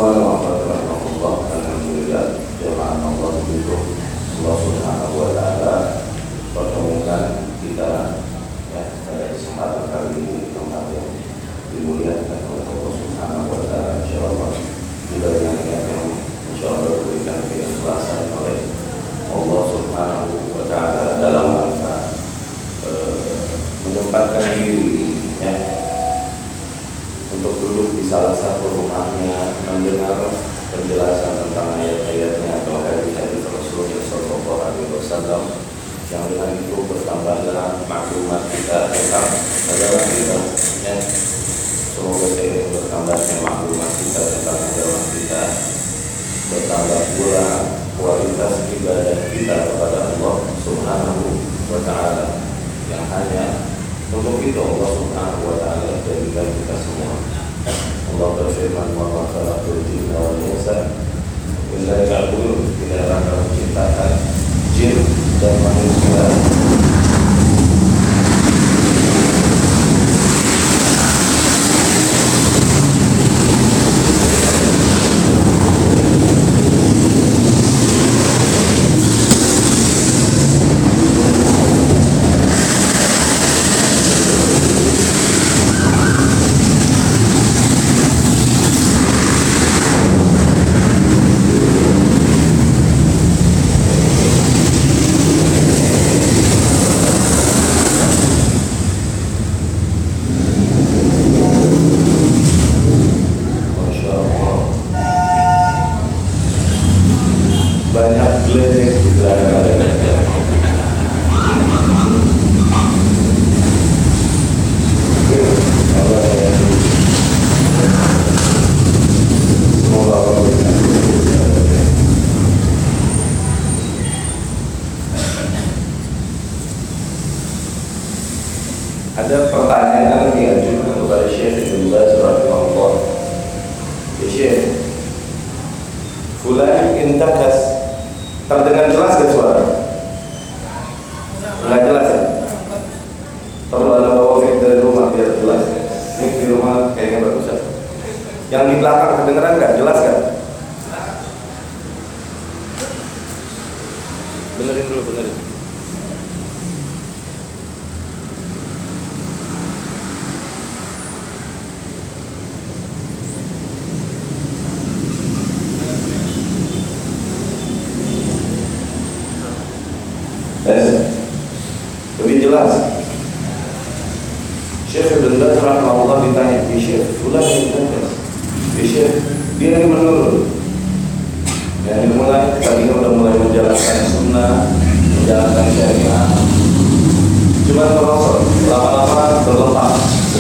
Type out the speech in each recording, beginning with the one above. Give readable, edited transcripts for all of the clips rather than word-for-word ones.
Qala rahimahullah, alhamdulillah, jama'an Allah begitu. Allah Subhanahu wa ta'ala pertemukan kita ya pada kesempatan kali ini di tempat yang dimuliakan oleh Allah Subhanahu wa ta'ala. Insyaallah juga yang insyaallah diberikan keikhlasan oleh Allah Subhanahu wa ta'ala dalam rangka menyempatkan diri ya untuk duduk di salah satu rumahnya mendengar penjelasan tentang ayat-ayatnya atau hadis-hadis Rasulullah Sallallahu Alaihi Wasallam, yang dengan itu bertambahlah maklumat kita tentang agama kita ya. Semoga seiring bertambahnya maklumat kita tentang agama kita, bertambah pula kualitas ibadah kita kepada Allah Subhanahu wa ta'ala, yang hanya untuk itu Allah Subhanahu wa ta'ala jadikan kita semua. Allah berfirman, "Wa ma khalaqtul jinna wal insa illa liya'budun." Tidak rangka menciptakan jin dan manusia ada pertanyaan yang diajukan kepada Syekh Ibn Baz rahimahullah. Ya Syekh, fulan intakas, terdengar jelas ke suara? Enggak jelas ya? Perlu ada bawa mic dari rumah biar jelas. Mic di rumah kayaknya bagus ya. Yang di belakang kedengeran nggak? Jelas kan? Benerin dulu, benerin. Lebih jelas. Syekh Ibn Baz rahimahullah ditanya, Syekh, fulan intakas. Syekh, dia ini menurun. Yang dimulai, tadinya udah mulai menjalankan sunnah, menjalankan syariah, cuma merosot, lama-lama berlepas.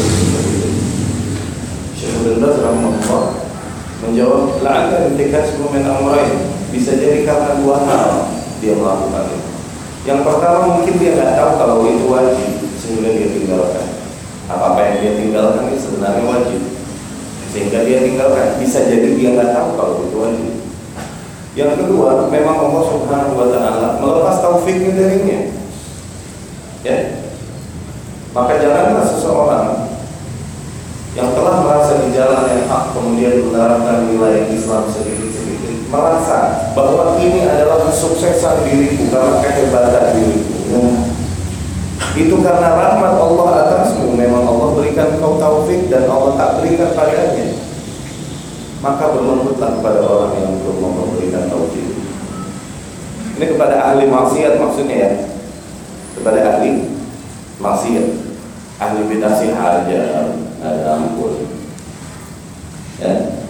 Syekh Ibn Baz rahimahullah menjawab, la'alla intikas min amrayn, bisa jadi karena dua hal dia melakukan itu. Yang pertama, mungkin dia nggak tahu kalau itu wajib sehingga dia tinggalkan. Apa yang dia tinggalkan itu sebenarnya wajib sehingga dia tinggalkan. Bisa jadi dia nggak tahu kalau itu wajib. Yang kedua, memang Allah Subhanahu wa ta'ala melepas taufiknya darinya ya. Maka janganlah seseorang yang telah merasa di jalan yang hak kemudian menerapkan nilai Islam sedikit-sedikit merasa bahwa ini adalah kesuksesan diriku karena kehebatan diriku ya. Itu karena rahmat Allah atasmu. Memang Allah berikan kau taufik dan Allah tak berikan padanya. Maka berlembutlah kepada orang yang belum memberikan taufik. Ini kepada ahli maksiat maksudnya ya. Kepada ahli maksiat, ahli bidah sih hajar, ada ampun ya.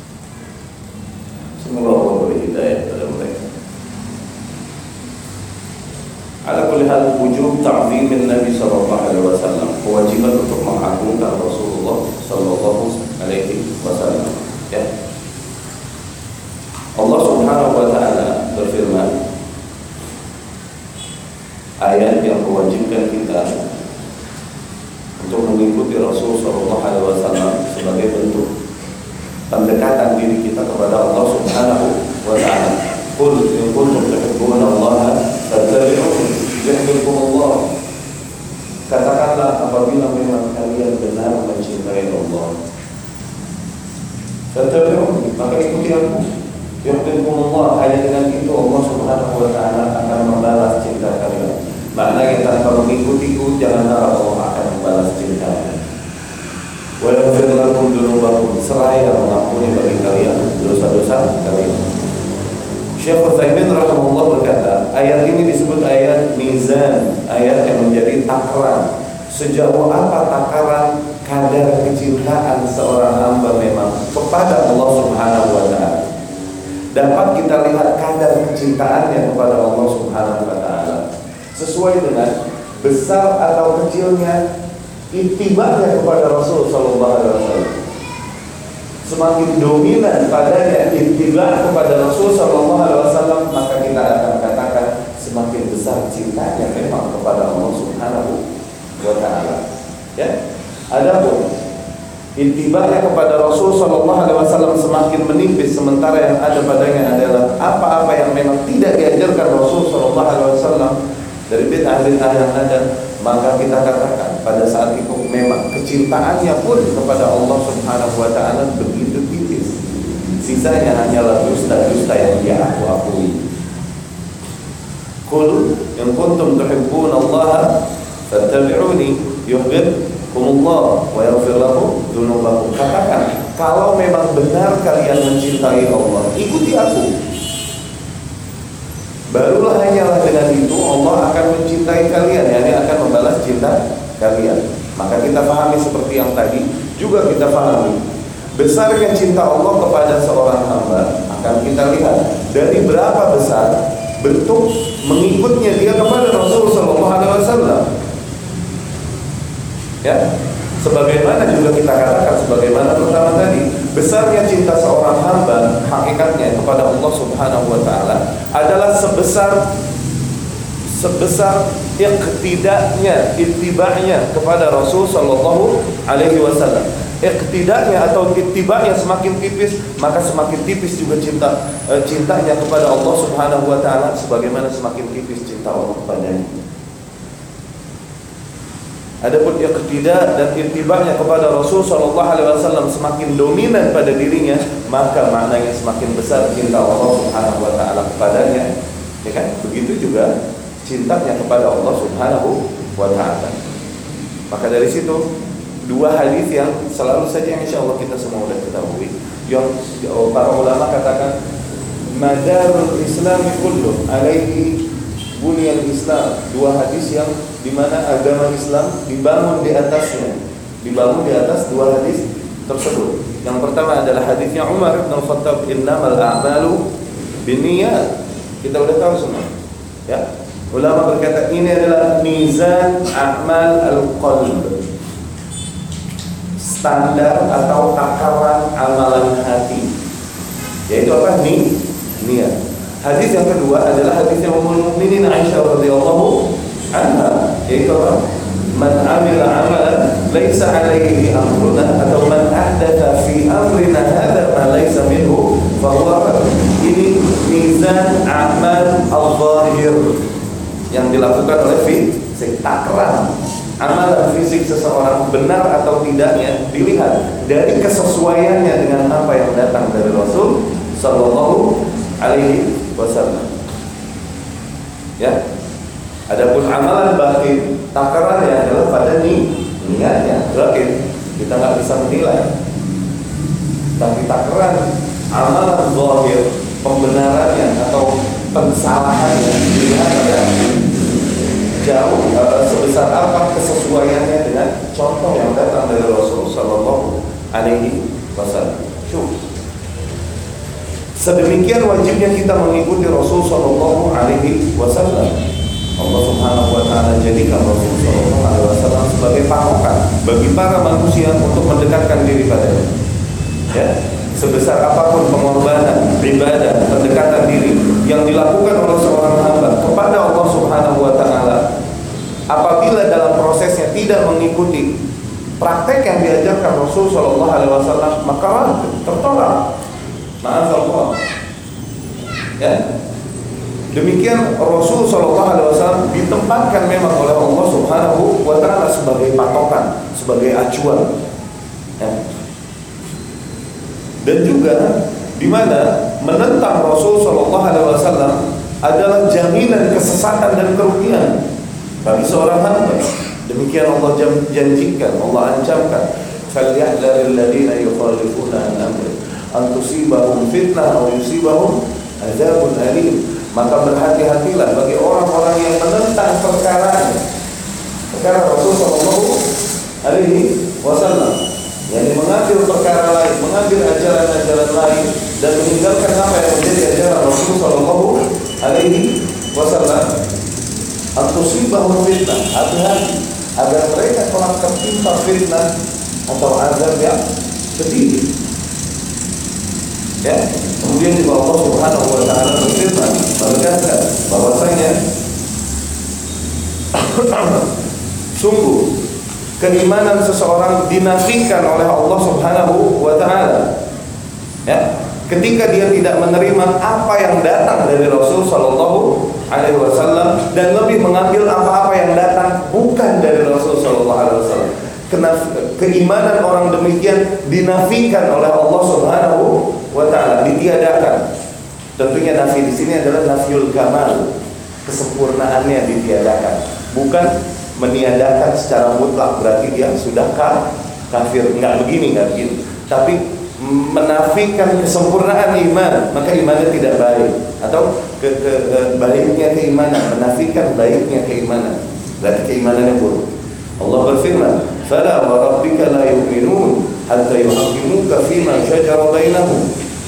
Semoga Allah beri hidayah kepada mereka. Ala kulli hal, wujub ta'zimin Nabi sallallahu alaihi wasallam, kewajiban untuk mengagungkan Rasulullah sallallahu alaihi wasallam ya. Allah Subhanahu wa ta'ala berfirman, ayat yang mewajibkan kita untuk mengikuti Rasul sallallahu alaihi wasallam sebagai bentuk pendekatan diri kita kepada Allah Subhanahu wa ta'ala. Qul in kuntum tuhibbuna Allah fattabi'uni yuhibbukum Allah. Katakanlah Fattabi'uni, maka ikuti aku. Yuhibbukumullah, hanya dengan itu Allah Subhanahu wa taala akan membalas cinta kalian. Maknanya tanpa mengikutiku jangan harap Allah akan membalas cinta. Wa yaghfir lakum dzunubakum, seraya mengampuni bagi kalian dosa-dosa kalian. Syekh Utsaimin rahimahullah berkata, ayat ini disebut ayat mizan, ayat yang menjadi takaran. Sejauh apa takaran kadar kecintaan seorang hamba memang kepada Allah Subhanahu wa taala. Dapat kita lihat kadar kecintaannya kepada Allah Subhanahu wa taala sesuai dengan besar atau kecilnya ittiba'nya kepada Rasul sallallahu alaihi wasallam. Semakin dominan padanya ittiba' kepada Rasul sallallahu alaihi wasallam, maka kita akan katakan semakin besar cintanya memang kepada Allah Subhanahu wa taala. Ya. Adapun intibanya kepada Rasul sallallahu alaihi wasallam semakin menipis, sementara yang ada padanya adalah apa-apa yang memang tidak diajarkan Rasul sallallahu alaihi wasallam dari bid'ah-bid'ah yang ada, maka kita katakan pada saat itu memang kecintaannya pun kepada Allah Subhanahu wa taala begitu tipis. Sisanya hanyalah dusta-dusta yang dia akui. Qul in kuntum tuhibbunallaha fattabi'uni yuhibbukumullah wa yaghfir lakum dzunubakum. Katakan, kalau memang benar kalian mencintai Allah, ikuti aku. Barulah hanyalah dengan itu Allah akan mencintai kalian, yakni akan membalas cinta kalian. Maka kita pahami seperti yang tadi, juga kita pahami besarnya cinta Allah kepada seorang hamba akan kita lihat dari berapa besar bentuk mengikutnya dia kepada Rasul sallallahu alaihi wasallam. Ya, sebagaimana juga kita katakan, sebagaimana pertama tadi, besarnya cinta seorang hamba hakikatnya kepada Allah Subhanahu wa taala adalah sebesar iqtida'nya, ittiba'nya kepada Rasul sallallahu alaihi wasallam. Iqtida'nya atau ittiba'nya semakin tipis, maka semakin tipis juga cintanya kepada Allah Subhanahu wa taala, sebagaimana semakin tipis cinta Allah kepadanya. Adapun iqtida dan ittiba'nya kepada Rasul sallallahu alaihi wasallam semakin dominan pada dirinya, maka maknanya semakin besar cinta Allah Subhanahu wa taala kepadanya. Ya kan? Begitu juga cintanya kepada Allah Subhanahu wa taala. Maka dari situ dua hadis yang selalu saja insyaallah kita semua sudah ketahui, yang para ulama katakan madarul Islam kullu alaihi bunyan Islam. Dua hadis yang dimana agama Islam dibangun di atasnya, dibangun di atas dua hadis tersebut. Yang pertama adalah hadisnya Umar bin Khattab, innamal a'malu binniyat. Kita udah tahu semua. Ya. Ulama berkata ini adalah mizan a'mal al-qalb, standar atau takaran amalan hati. Yaitu apa? Niat. Hadis yang kedua adalah hadisnya Ummul Mukminin Aisyah radhiyallahu anha, yaitu man amila amalan laisa alaihi amruna, atau man ahdatsa fi amrina hadza ma laisa minhu fa huwa rad. Ini mizan amal al-zahir yang dilakukan oleh fisik. Takaran amalan fisik seseorang benar atau tidaknya dilihat dari kesesuaiannya dengan apa yang datang dari Rasul sallallahu alaihi wasallam. Ya. Adapun amalan batin, takarannya adalah pada niatnya. Batin kita nggak bisa menilai, tapi takaran amalan zahir, pembenarannya atau pensalahannya dilihat pada jauh sebesar apa kesesuaiannya dengan contoh yang datang dari Rasul sallallahu alaihi wasallam. Sedemikian wajibnya kita mengikuti Rasul sallallahu alaihi wasallam. Allah Subhanahu wa taala jadikan Rasul sallallahu alaihi wasallam sebagai patokan bagi para manusia untuk mendekatkan diri padanya. Ya, sebesar apapun pengorbanan, ibadah, pendekatan diri yang dilakukan oleh seorang hamba kepada Allah Subhanahu wa taala, apabila dalam prosesnya tidak mengikuti praktek yang diajarkan Rasul sallallahu alaihi wasallam, maka tertolak. Ma'azallah. Ya. Demikian Rasul sallallahu alaihi wasallam ditempatkan memang oleh Allah Subhanahu wa taala sebagai patokan, sebagai acuan. Ya. Dan juga di mana menentang Rasul Shallallahu Alaihi Wasallam adalah jaminan kesesatan dan kerugian bagi seorang hamba. Demikian Allah janjikan, Allah ancamkan, "Falyahdharil ladzina yukhalifuna an amri an tusibahum fitnah aw yusibahum adzabun alim." Maka berhati-hatilah bagi orang-orang yang menentang perkara Rasul Shallallahu Alaihi Wasallam, yang mengambil perkara lain, mengambil ajaran-ajaran lain, dan meninggalkan apa yang menjadi ajaran Rasul Shallallahu Alaihi Wasallam. Antusibahum fitnah, hati-hati agar mereka telah tertimpa fitnah atau azab yang pedih. Ya, kemudian juga Allah Subhanahu Wa Taala berfirman menegaskan bahwasanya sungguh keimanan seseorang dinafikan oleh Allah Subhanahu Wa Taala. Ya, ketika dia tidak menerima apa yang datang dari Rasul Shallallahu Alaihi Wasallam dan lebih mengambil apa-apa yang datang bukan dari Rasul Shallallahu Alaihi Wasallam. Keimanan orang demikian dinafikan oleh Allah Subhanahu Wa Taala, ditiadakan. Tentunya nafi di sini adalah nafiul kamal, kesempurnaannya ditiadakan, bukan meniadakan secara mutlak berarti dia sudah kafir. Enggak begini, tapi menafikan kesempurnaan iman, maka imannya tidak baik, atau baiknya keimanan, menafikan baiknya keimanan, berarti keimanannya buruk. Allah berfirman, "Fala wa rabbika la yu'minun hatta yuhaqqimuka fima shajara bainahum."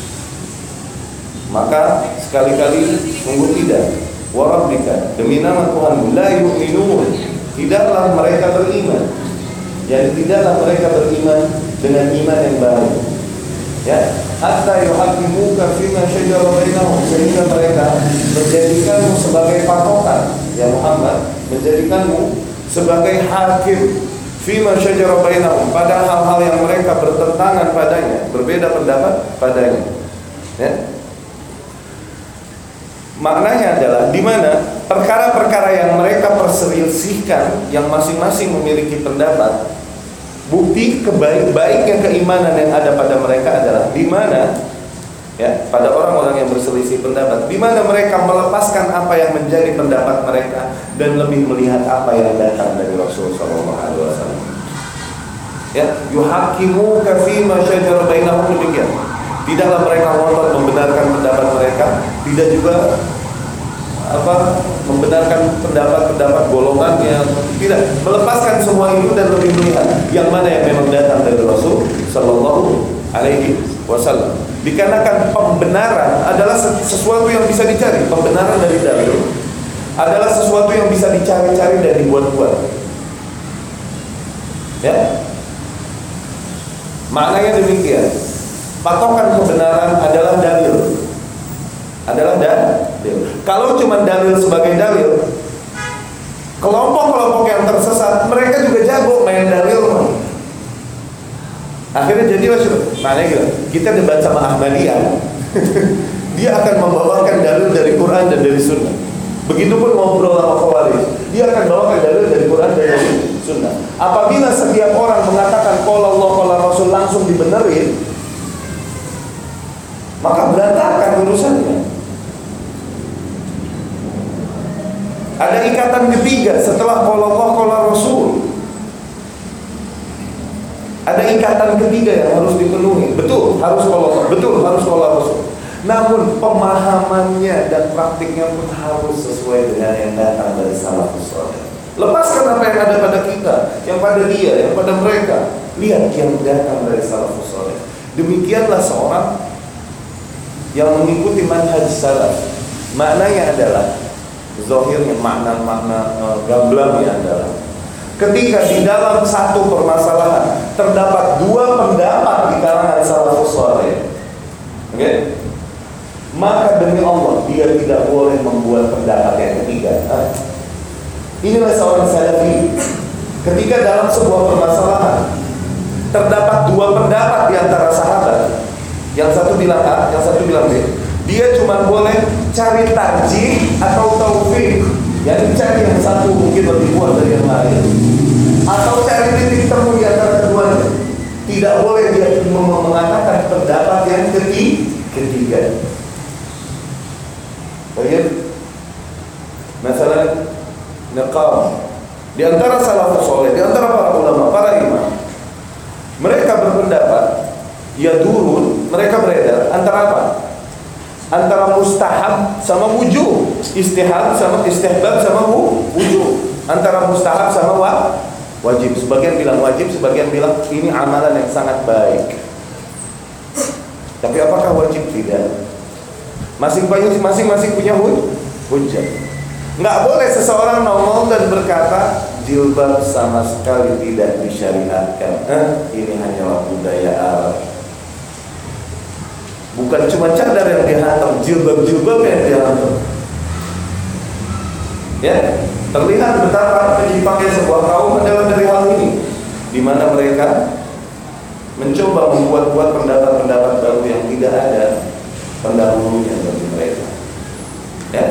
Maka sekali-kali sungguh tidak, wa rabbika, demi nama Tuhanmu, la yu'minun, tidaklah mereka beriman. Jadi tidaklah mereka beriman dengan iman yang baik. Ya, hatta yuhaqqimuka fima shajara bainahum, sehingga mereka menjadikanmu sebagai patokan, ya Muhammad, menjadikanmu sebagai hakim fima syajara bainahum, pada hal-hal yang mereka bertentangan padanya, berbeda pendapat padanya. Ya. Maknanya adalah di mana perkara-perkara yang mereka perselisihkan, yang masing-masing memiliki pendapat, bukti baiknya keimanan yang ada pada mereka adalah di mana, ya, pada orang-orang yang berselisih pendapat, di mana mereka melepaskan apa yang menjadi pendapat mereka dan lebih melihat apa yang datang dari Rasul Sallallahu Alaihi Wasallam. Ya, yuhakimuka fima syajara bainahum, demikian. Tidaklah mereka ngotot membenarkan pendapat mereka, tidak juga membenarkan pendapat-pendapat golongannya, tidak, melepaskan semua itu dan lebih melihat yang mana yang memang datang dari Rasul Sallallahu Alaihi Wasallam. Dikarenakan pembenaran adalah sesuatu yang bisa dicari. Pembenaran dari dalil adalah sesuatu yang bisa dicari-cari dan dibuat-buat. Ya, maknanya demikian. Patokan kebenaran adalah dalil. Kalau cuma dalil sebagai dalil, kelompok-kelompok yang tersesat mereka juga jago main dalil. Akhirnya jadi maknanya gitu. Kita debat sama Ahmadiyah, dia akan membawakan dalil dari Quran dan dari Sunnah. Begitupun ngobrol sama Khawarij, dia akan bawakan dalil dari Quran dan dari Sunnah. Apabila setiap orang mengatakan qala Allah qala Rasul langsung dibenerin, maka berantakan urusannya. Ada ikatan ketiga setelah qala Allah qala Rasul. Ada ikatan ketiga yang harus dipenuhi. Betul, harus qala, betul, harus qala Rasul. Namun pemahamannya dan praktiknya pun harus sesuai dengan yang datang dari salafus saleh. Lepaskan apa yang ada pada kita, yang pada dia, yang pada mereka. Lihat yang datang dari salafus saleh. Demikianlah seorang yang mengikuti manhaj salaf. Maknanya adalah, zahirnya makna-makna gamblangnya adalah, ketika di dalam satu permasalahan terdapat dua pendapat di kalangan salafus saleh, okay? Maka demi Allah dia tidak boleh membuat pendapat yang ketiga. Inilah seorang salafi. Ketika dalam sebuah permasalahan terdapat dua pendapat di antara sahabat, yang satu bilang A, yang satu bilang B, dia cuma boleh cari tarjih atau taufik, yang cari yang satu mungkin lebih kuat dari yang lain, atau cari titik temu di antara keduanya. Tidak boleh dia mengatakan pendapat ketiga. Baik. Masalah niqab. Di antara salafus saleh, di antara para ulama, para imam, mereka berpendapat yadurun, mereka beredar antara apa? Antara mustahab sama wujub, istihab sama istihbab sama wujub, antara mustahab sama wajib. Sebagian bilang wajib, sebagian bilang ini amalan yang sangat baik. Tapi apakah wajib? Tidak. Masing-masing punya hujjah. Nggak boleh seseorang ngomong dan berkata jilbab sama sekali tidak disyariatkan. Ini hanyalah budaya Arab. Bukan cuma cadar yang dihantam, jilbab yang dihantam. Ya, terlihat betapa menyimpangnya sebuah kaum adalah dari hal ini, di mana mereka mencoba membuat pendapat-pendapat baru yang tidak ada pendahulunya bagi mereka. Ya.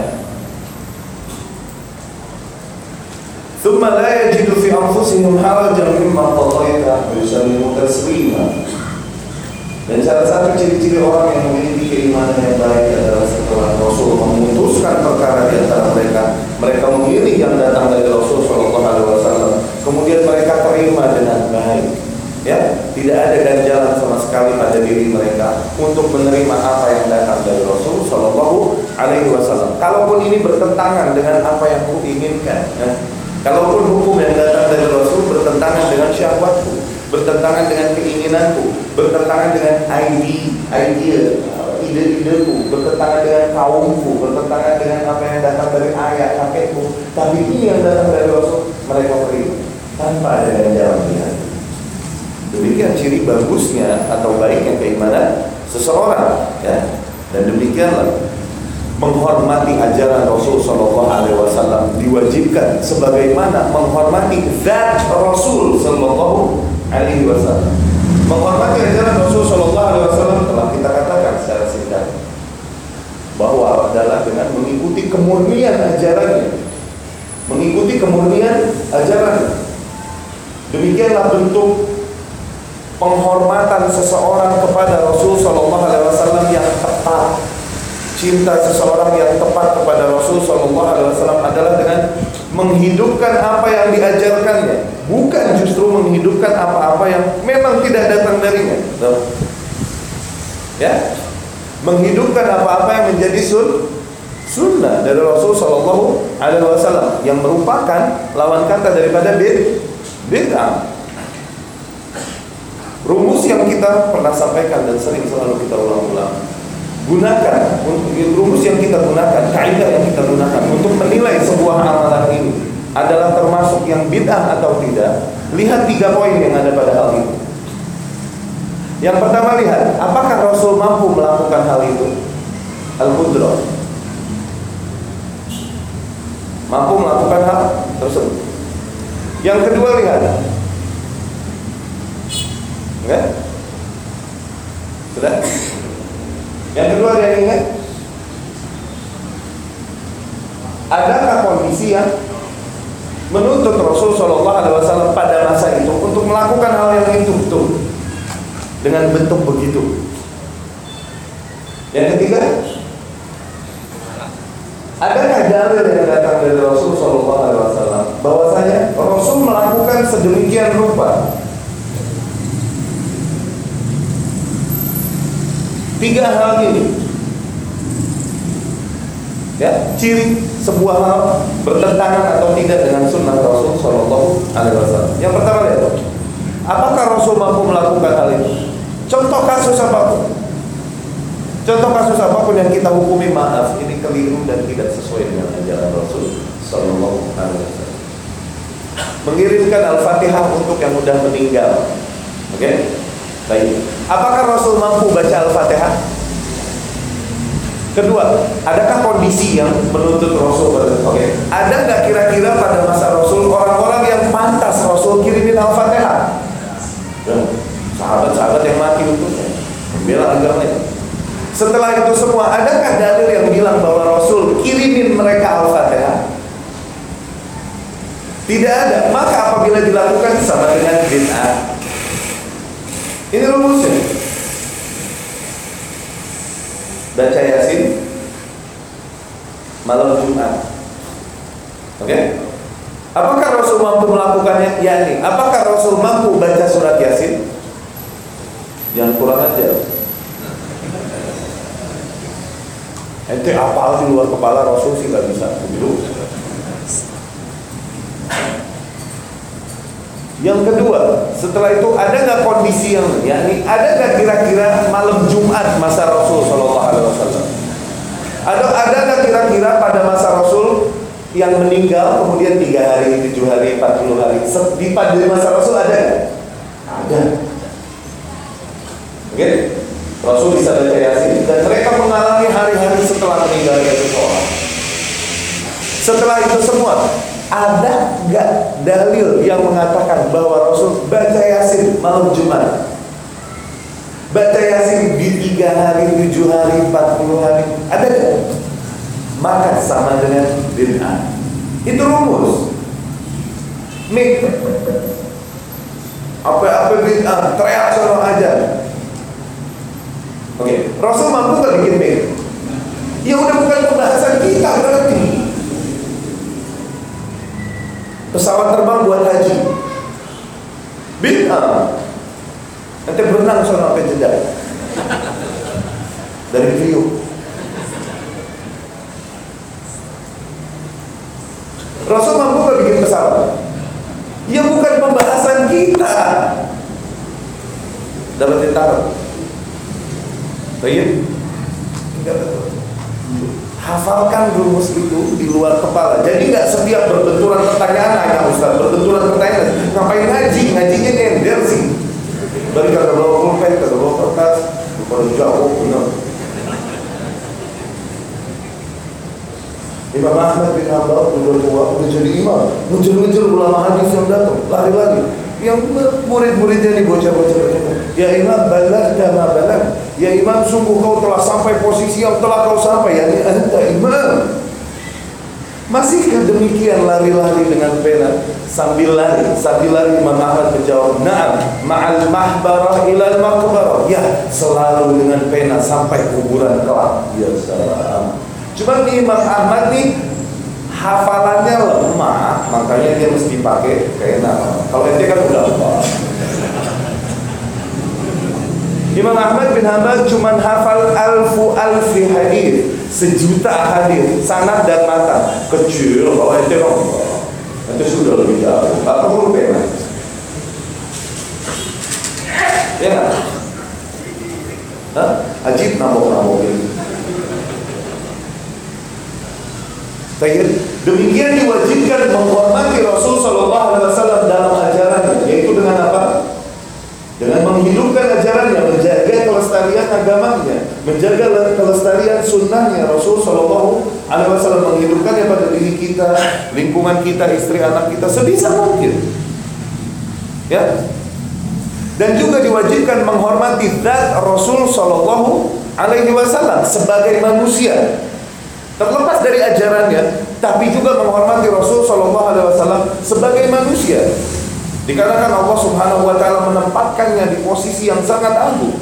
ثم لا يجد في أنفسهم حرجا مما قضيت ويسلموا تسليما. Dan salah satu ciri-ciri orang yang memiliki keimanan yang baik adalah setelah Rasul memutuskan perkara di antara mereka memilih yang datang dari Rasul Shallallahu Alaihi Wasallam, kemudian mereka terima dengan baik. Ya, tidak ada ganjalan sama sekali pada diri mereka untuk menerima apa yang datang dari Rasul Shallallahu Alaihi Wasallam. Kalaupun ini bertentangan dengan apa yang ku inginkan, kalaupun hukum yang datang dari Rasul bertentangan dengan syahwatku, bertentangan dengan keinginanku, bertentangan dengan ide-ideku, bertentangan dengan kaumku, bertentangan dengan apa yang datang dari ayah kakekku, tapi ini yang datang dari Rasul, mereka terima tanpa ada ganjalan di hati. Demikian ciri bagusnya atau baiknya keimanan seseorang, ya. Dan demikianlah menghormati ajaran Rasul Sallallahu Alaihi Wasallam diwajibkan sebagaimana menghormati zat Rasul Sallallahu Alaihi Wasallam. Menghormati ajaran Rasul Sallallahu Alaihi Wasallam telah kita katakan secara singkat bahwa adalah dengan mengikuti kemurnian ajarannya, mengikuti kemurnian ajaran. Demikianlah bentuk penghormatan seseorang kepada Rasul Sallallahu Alaihi Wasallam yang tepat. Cinta seseorang yang tepat kepada Rasul Sallallahu Alaihi Wasallam adalah dengan menghidupkan apa yang diajarkannya, bukan justru menghidupkan apa-apa yang memang tidak datang darinya. Ya, menghidupkan apa-apa yang menjadi sunnah dari Rasul Sallallahu Alaihi Wasallam yang merupakan lawan kata daripada bid'ah. Rumus yang kita pernah sampaikan dan sering selalu kita ulang-ulang, gunakan rumus yang kita gunakan, kaidah yang kita gunakan untuk menilai sebuah amalan ini adalah termasuk yang bid'ah atau tidak. Lihat 3 poin yang ada pada hal itu. Yang pertama, lihat apakah Rasul mampu melakukan hal itu. Al-Qudrah, mampu melakukan hal tersebut. Yang kedua, lihat, enggak? Sudah? Yang kedua, dia ingat, adakah kondisi yang menuntut Rasul Shallallahu Alaihi Wasallam pada masa itu untuk melakukan hal yang itu dengan bentuk begitu? Yang ketiga, adakah dalil yang datang dari Rasul Shallallahu Alaihi Wasallam bahwasanya Rasul melakukan sedemikian rupa? 3 hal ini, ya, ciri sebuah hal bertentangan atau tidak dengan sunnah Rasul Shallallahu Alaihi Wasallam. Yang pertama, lihat, apakah Rasul mampu melakukan hal itu? Contoh kasus apapun yang kita hukumi, maaf, ini keliru dan tidak sesuai dengan ajaran Rasul Shallallahu Alaihi Wasallam. Mengirimkan Al-Fatihah untuk yang sudah meninggal, oke? Baik. Apakah Rasul mampu baca Al-Fatihah? Kedua, adakah kondisi yang menuntut Rasul Oke. Ada nggak kira-kira pada masa Rasul orang-orang yang pantas Rasul kirimin Al-Fatihah? Sahabat-sahabat yang mati untuknya, membela agamanya. Setelah itu semua, adakah dalil yang bilang bahwa Rasul kirimin mereka Al-Fatihah? Tidak ada. Maka apabila dilakukan sama dengan bid'ah. Ini rumusnya. baca Yasin malam Jumat. Oke? Apakah Rasul mampu melakukannya? Yani, apakah Rasul mampu baca surat Yasin? Yang kurang ajar. Ente apal di luar kepala, Rasul sih nggak bisa. Begitu. Yang kedua, setelah itu ada nggak kondisi yang, yakni ada nggak kira-kira malam Jumat masa Rasul Shallallahu Alaihi Wasallam? Ada nggak kira-kira pada masa Rasul yang meninggal kemudian 3 hari, 7 hari, 40 hari di masa Rasul ada nggak? Ada. Oke, Rasul bisa baca Yasin dan mereka mengalami hari-hari setelah meninggalnya seseorang. Setelah itu semua, ada nggak dalil yang mengatakan bahwa Rasul baca Yasin malam Jumat? Baca Yasin di 3 hari, 7 hari, 40 hari, ada nggak? Maka sama dengan bid'ah. Itu rumus. Mik. Apa bid'ah? Teriak sono aja. Oke, Rasul mampu nggak bikin mik? Ya udah bukan pembahasan kita berarti. Pesawat terbang buat haji, bid'ah. Nanti berenang sono sampai Jeddah dari Priuk. Rasul mampu gak bikin pesawat? Ya bukan pembahasan kita. Dapat taruh. Baik? Enggak betul. Hafalkan rumus itu di luar kepala. Jadi nggak setiap berbenturan pertanyaan hanya Ustaz berbenturan pertanyaan. Ngapain ngaji? Ngajinya nyender sih. Dari kata bawa pulpen, kata bawa kertas, pada jauh benar. Imam Ahmad bin Hanbal udah tua, udah jadi imam, ngejar-ngejar ulama hadis yang datang, lari-lari. Yang murid-muridnya nih bocah-bocah, ya imam balag dama balag, ya imam sungguh kau telah sampai posisi yang telah kau sampai, ya anta imam. Masihkah demikian lari-lari dengan pena sambil lari Imam Ahmad menjawab, na'am ma'al mahbarah ilal maqbarah, ya selalu dengan pena sampai kuburan kelak. Ya salam. Cuma nih Imam Ahmad nih hafalannya lemah, makanya dia mesti pakai pena. Kalau ente kan udah apa? Imam Ahmad bin Hanbal cuma hafal alfi hadis, 1.000.000 hadis, sanad dan matan. Kecil, kalau ente kan ente sudah lebih jauh. Apa perlu pena? Ya nggak? Hah? Ajib nambah ini. Demikian diwajibkan menghormati Rasul Shallallahu Alaihi Wasallam dalam ajarannya, yaitu dengan apa? Dengan menghidupkan ajarannya, menjaga kelestarian agamanya, menjaga kelestarian sunnahnya. Rasul Shallallahu Alaihi Wasallam menghidupkannya pada diri kita, lingkungan kita, istri anak kita sebisa mungkin. Ya. Dan juga diwajibkan menghormati zat Rasul Shallallahu Alaihi Wasallam sebagai manusia. Terlepas dari ajarannya, tapi juga menghormati Rasul Shallallahu Alaihi Wasallam sebagai manusia. Dikarenakan Allah Subhanahu Wa Taala menempatkannya di posisi yang sangat agung.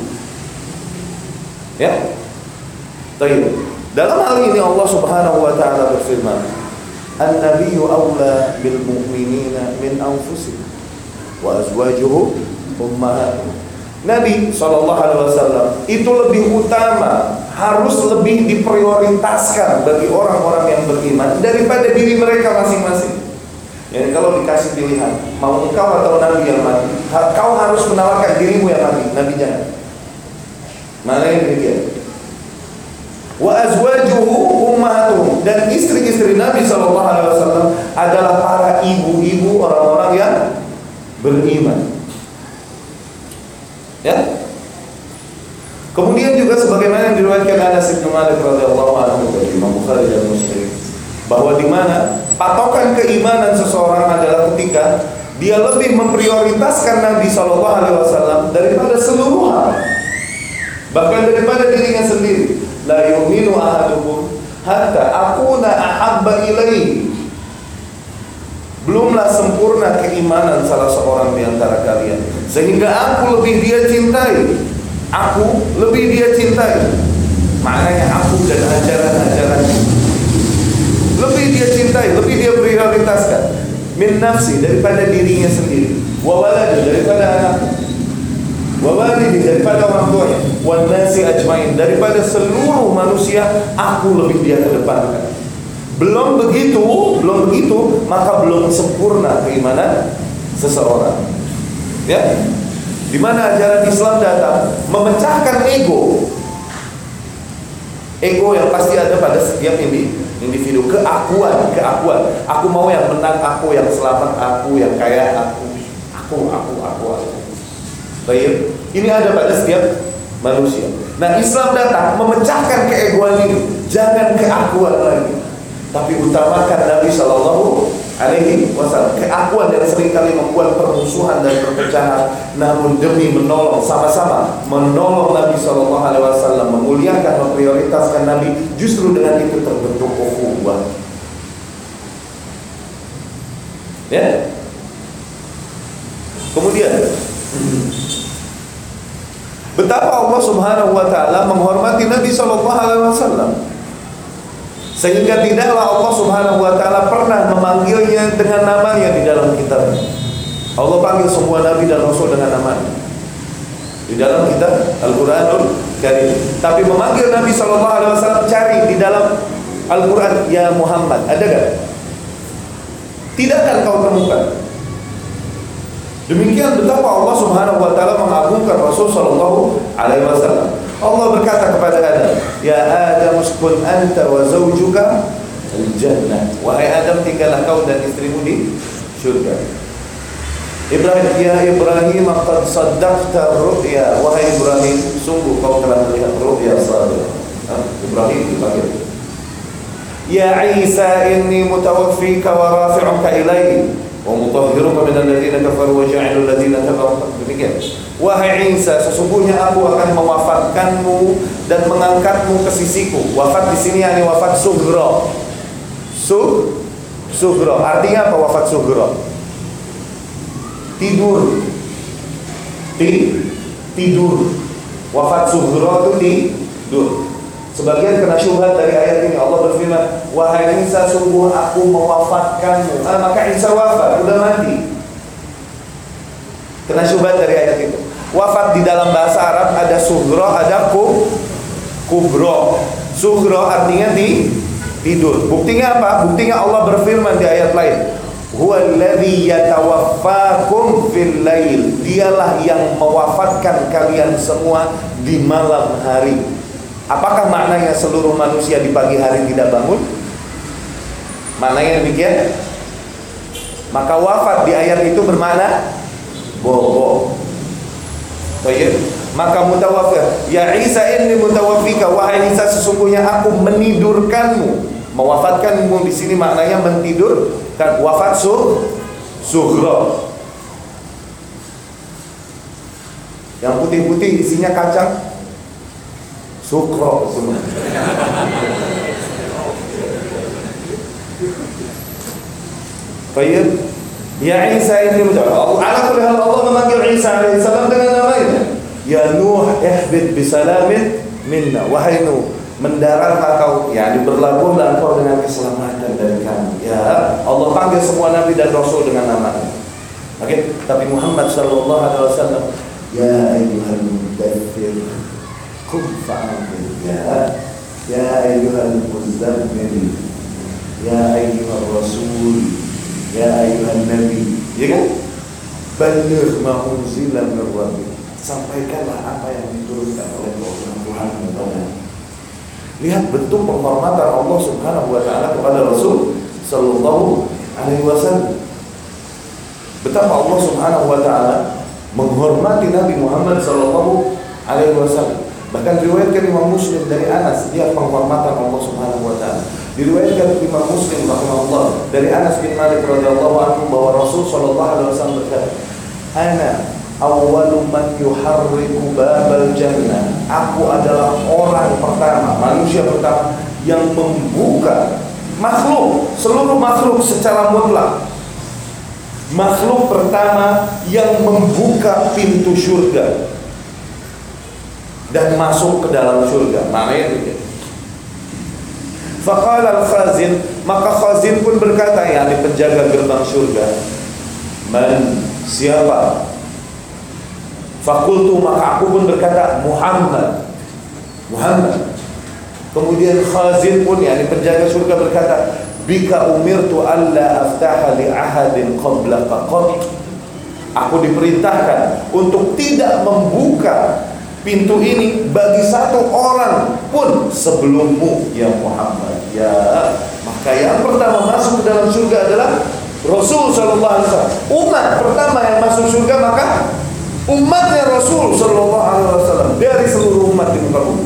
Ya, baik. Dalam hal ini Allah Subhanahu Wa Taala berfirman, "An-Nabiyyu awla bil mu'minina min anfusihim wa azwajuhu ummahatuhum." Nabi SAW itu lebih utama, harus lebih diprioritaskan bagi orang-orang yang beriman daripada diri mereka masing-masing. Jadi kalau dikasih pilihan, mau engkau atau Nabi yang mati, kau harus menawarkan dirimu yang mati, Nabi jangan. Mana yang demikian? Wa azwajuhu ummahatuhum, dan istri-istri Nabi SAW adalah para ibu-ibu orang-orang yang beriman. Ya. Kemudian juga sebagaimana yang diriwayatkan Anas bin Malik radhiyallahu anhu dari Imam Bukhari dan Muslim, bahwa di mana patokan keimanan seseorang adalah ketika dia lebih memprioritaskan Nabi Shallallahu Alaihi Wasallam daripada seluruh hal, bahkan daripada dirinya sendiri. La yu'minu ahadukum hatta akuna ahabba ilaihi. Belumlah sempurna keimanan salah seorang di antara kalian sehingga aku lebih dia cintai. Aku lebih dia cintai maknanya aku dan ajaran-ajaran. Lebih dia cintai, lebih dia prioritaskan min nafsi, daripada dirinya sendiri, wa waladi, daripada anaknya, wa walidi, daripada orang tuanya, wan nasi ajmain, daripada seluruh manusia, aku lebih dia kedepankan. Belum begitu, maka belum sempurna keimanan seseorang. Ya, di mana ajaran Islam datang memecahkan ego yang pasti ada pada setiap individu. Keakuan. Aku mau yang menang, aku yang selamat, aku yang kaya, aku. Baik, ini ada pada setiap manusia. Nah, Islam datang memecahkan keegoan ini. Jangan keakuan lagi, tapi utamakan Nabi Shallallahu Alaihi Wasallam. Keakuan yang seringkali membuat permusuhan dan perpecahan, namun demi menolong, sama-sama menolong Nabi Shallallahu Alaihi Wasallam, memuliakan, memprioritaskan Nabi, justru dengan itu terbentuk ukhuwah. Ya. Kemudian betapa Allah Subhanahu Wa Taala menghormati Nabi Shallallahu Alaihi Wasallam, sehingga tidaklah Allah Subhanahu Wa Taala pernah memanggilnya dengan namanya di dalam kitab. Allah panggil semua Nabi dan Rasul dengan namanya di dalam kitab Al-Quranul Karim. Tapi memanggil Nabi Sallallahu Alaihi Wasallam, cari di dalam Al-Quran, ya Muhammad, ada gak? Tidak akan kau temukan. Demikian betapa Allah Subhanahu Wa Taala mengagungkan Rasul Sallallahu Alaihi Wasallam. Allah berkata kepada Adam, ya Adam uskun anta wa zawjuka al-jannah. Wahai Adam, tinggallah kau dan istrimu di surga. Ibrahim, ya Ibrahim, qad saddaqta ru'ya. Wahai Ibrahim, sungguh kau telah melihat ru'ya salih. Ibrahim dipanggil. Ya Isa, inni mutawaffika wa rafi'uka ilayya wa mutahhiruka minal ladzina kafaru wa ja'ilul ladzina tabauka. Demikian. Wahai Isa, sesungguhnya aku akan mewafatkanmu dan mengangkatmu ke sisiku. Wafat di sini yakni wafat sughra. Sughra. Artinya apa wafat sughra? Tidur. Wafat sughra itu tidur. Sebagian kena syubhat dari ayat ini. Allah berfirman, wahai Isa, sungguh aku mewafatkanmu. Maka Isa wafat, udah mati. Kena syubhat dari ayat itu. Wafat di dalam bahasa Arab ada sughra, ada kubro. Sughra artinya tidur. Buktinya apa? Buktinya Allah berfirman di ayat lain, huwallazi yatawaffakum fil lail. Dialah yang mewafatkan kalian semua di malam hari. Apakah maknanya seluruh manusia di pagi hari tidak bangun? Maknanya demikian. Maka wafat di ayat itu bermakna bohong. Baik. Maka mutawaffir, ya Isa, inni mutawaffika. Wahai Isa, sesungguhnya aku menidurkanmu. Mewafatkanmu di sini maknanya mentidurkan. Wafat sughra. Yang putih-putih isinya kacang sukro semua. Baik. Ya Isa, ini Allah memanggil Isa alaihissalam dengan namanya. Ya Nuh, ihbit bisalamin minna. Wahai Nuh, mendaratlah kau, yakni berlabuhlah engkau dengan keselamatan dari kami. Ya, Allah panggil semua Nabi dan Rasul dengan namanya. Oke, tapi Muhammad sallallahu alaihi wasallam, ya ayyuhal mudaththir qum fa'anzir. Ya ayyuhal muzammil. Ya ayyuhar rasul. Ya ayyuhan nabi. Ya kan? Baligh ma unzila min rabbik. Sampaikanlah apa yang diturunkan oleh Tuhan kepada. Lihat bentuk penghormatan Allah Subhanahu wa taala kepada Rasul sallallahu alaihi wasallam. Betapa Allah Subhanahu wa taala menghormati Nabi Muhammad sallallahu alaihi wasallam. Bahkan diriwayatkan Imam Muslim dari Anas, lihat penghormatan Allah Subhanahu wa taala. Diriwayatkan Imam Muslim rahimahullah dari Anas bin Malik radhiyallahu anhu bahwa Rasul sallallahu alaihi wasallam berkata, "Ana awwalu man yuharriku babal jannah." Aku adalah orang pertama, manusia pertama yang membuka makhluk, seluruh makhluk secara mutlak. Makhluk pertama yang membuka pintu surga. dan masuk ke dalam surga. Maknanya begitu. Faqala al-khazin, maka khazin pun berkata, yakni penjaga gerbang surga, man, siapa? Fakultu, maka aku pun berkata, Muhammad. Kemudian khazin pun, yakni penjaga surga berkata, bika umirtu alla aftaha li ahadin qablaka qat. Aku diperintahkan untuk tidak membuka pintu ini bagi satu orang pun sebelummu ya Muhammad. Ya, maka yang pertama masuk ke dalam surga adalah Rasul sallallahu alaihi wasallam. Umat pertama yang masuk surga maka umatnya Rasul sallallahu alaihi wasallam dari seluruh umat di muka bumi.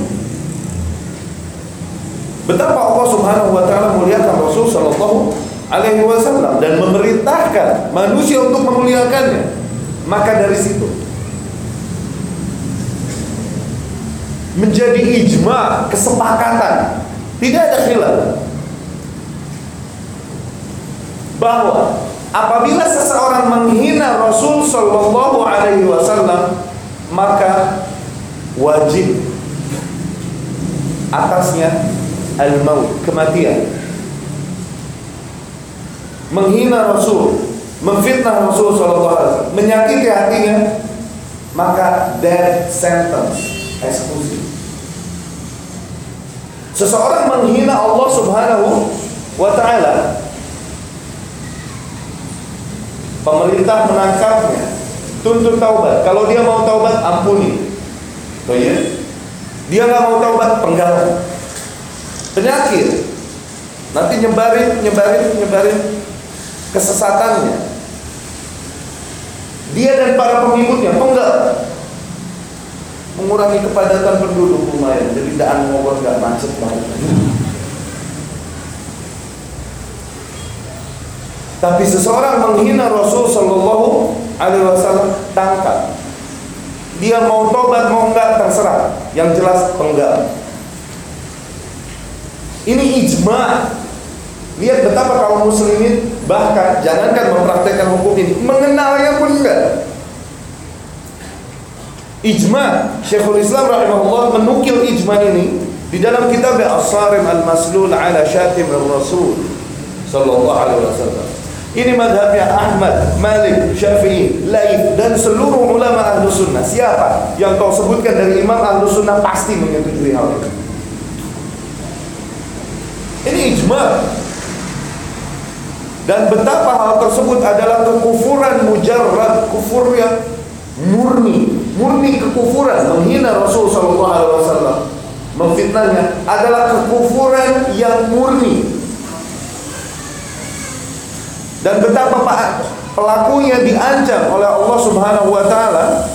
Betapa Allah Subhanahu wa taala muliakan Rasul sallallahu alaihi wasallam dan memerintahkan manusia untuk memuliakannya. Maka dari situ menjadi ijma, kesepakatan, tidak ada khilaf bahwa apabila seseorang menghina Rasul sallallahu alaihi wasallam maka wajib atasnya al-maut, kematian. Menghina Rasul, memfitnah Rasul sallallahu alaihi wasallam, menyakiti hatinya, maka death sentence, eksekusi. Seseorang menghina Allah Subhanahu wa taala, pemerintah menangkapnya, tuntut taubat. Kalau dia mau taubat, ampuni. Oh iya? Dia nggak mau taubat, penggal. Penyakit. Nanti nyebarin kesesatannya. Dia dan para pengikutnya penggal. Mengurangi kepadatan penduduk lumayan, jadi daan Bogor nggak macet banget. Tapi seseorang menghina Rasul sallallahu alaihi wasallam, tangkap. Dia mau tobat mau enggak terserah, yang jelas penggal. Ini ijma. Lihat betapa kaum muslimin bahkan jangankan mempraktekkan hukum ini, mengenalnya pun enggak. Ijma, Syekhul Islam rahimahullah menukil ijma ini di dalam kitab As-Sarim Al-Maslul ala Syatim Ar-Rasul sallallahu alaihi wasallam. Ini madhabnya Ahmad, Malik, Syafi'i, Laith dan seluruh ulama ahlu sunnah. Siapa yang kau sebutkan dari imam ahlu sunnah pasti menyetujui hal ini. Ini ijma. Dan betapa hal tersebut adalah kekufuran mujarrad, kufur yang murni kekufuran. Menghina Rasul sallallahu alaihi wasallam, memfitnahnya adalah kekufuran yang murni. Dan betapa pelakunya diancam oleh Allah Subhanahu wa taala,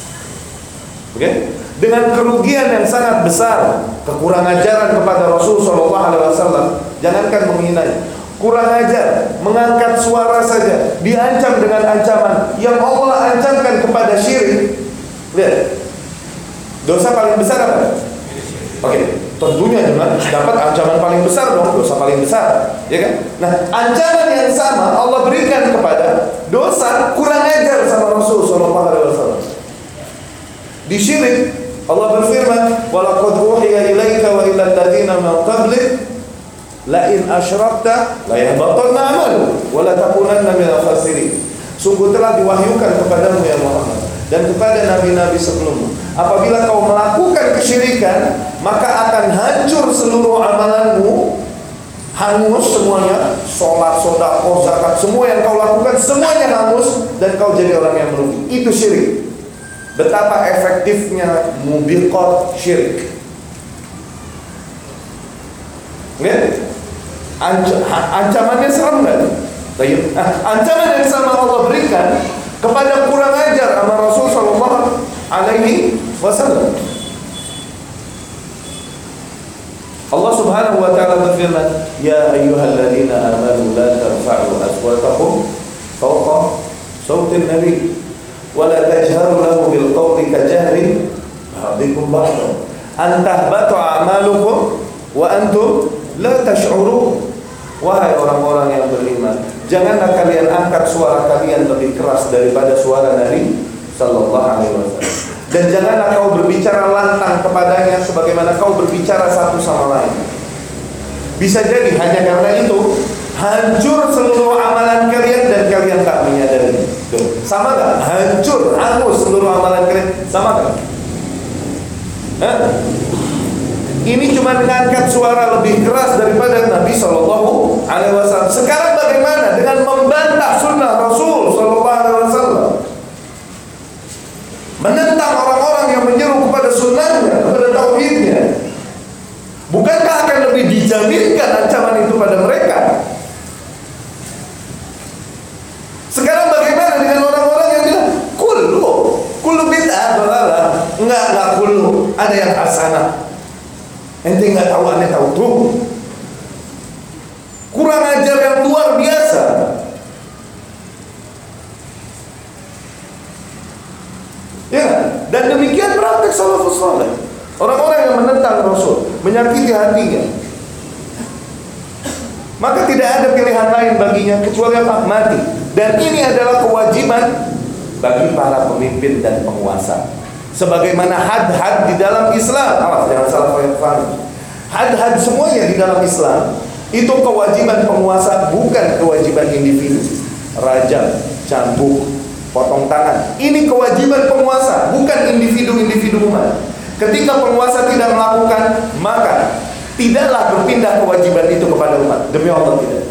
dengan kerugian yang sangat besar, kekurangan ajaran kepada Rasul sallallahu alaihi wasallam. Jangankan menghinanya, kurang ajar, mengangkat suara saja diancam dengan ancaman yang Allah ancamkan kepada syirik. Lihat, dosa paling besar apa? Oke, tentunya dengan dapat ancaman paling besar dong, dosa paling besar, ya kan? Nah, ancaman yang sama Allah berikan kepada dosa kurang ajar sama Rasul sallallahu alaihi wasallam. Di syirik Allah berfirman, "Walaqad uhiya ilaika wa ilal ladzina min qablik la in asyrakta la yahbatanna 'amalu wa la takunanna minal khasirin." Sungguh telah diwahyukan kepadamu ya Muhammad dan kepada nabi-nabi sebelummu, apabila kau melakukan kesyirikan, maka akan hancur seluruh amalanmu, hangus semuanya, sholat, sedekah, zakat, semua yang kau lakukan semuanya hangus dan kau jadi orang yang merugi. Itu syirik. Betapa efektifnya mubiqat syirik. Lihat, ancamannya serem kan? Ancaman yang sama Allah berikan kepada kurang ajar sama Rasul sallallahu alaihi wasallam. Allah Subhanahu wa taala berfirman, "Ya ayyuhalladzina amanu la tarfa'u aswatakum fawqa sautin nabi wa la tajharu lahu bil qawli kajahri ba'dikum ba'dan an tahbatu a'malukum wa antum la tash'urun." Wahai orang-orang yang beriman, janganlah kalian angkat suara kalian lebih keras daripada suara Nabi sallallahu alaihi wasallam. Dan janganlah kau berbicara lantang kepadanya sebagaimana kau berbicara satu sama lain. Bisa jadi hanya karena itu hancur seluruh amalan kalian dan kalian tak menyadari. Tuh, sama gak? Hancur, hangus seluruh amalan kalian. Sama gak? Ini cuma mengangkat suara lebih keras daripada Nabi Shallallahu Alaihi Wasallam. Sekarang bagaimana dengan membantah sunnah Rasul Shallallahu Alaihi Wasallam? Menentang orang-orang yang menyeru kepada sunnahnya, kepada tauhidnya. Bukankah akan lebih dijaminkan ancaman itu pada mereka? Sekarang bagaimana dengan orang-orang yang bilang kullu bid'ah dalalah? Enggak kullu, ada yang hasanah. Ente enggak tahu, aneh tahu tuh. Kurang ajar yang luar biasa. Ya, dan demikian praktek salafus saleh. Orang-orang yang menentang Rasul, menyakiti hatinya, maka tidak ada pilihan lain baginya kecuali apa? Mati. Dan ini adalah kewajiban bagi para pemimpin dan penguasa. Sebagaimana had-had di dalam Islam. Awas, jangan salah paham. Had-had semuanya di dalam Islam itu kewajiban penguasa, bukan kewajiban individu. Rajam, cambuk, potong tangan. Ini kewajiban penguasa, bukan individu-individu umat. Ketika penguasa tidak melakukan, maka tidaklah berpindah kewajiban itu kepada umat. Demi Allah tidak.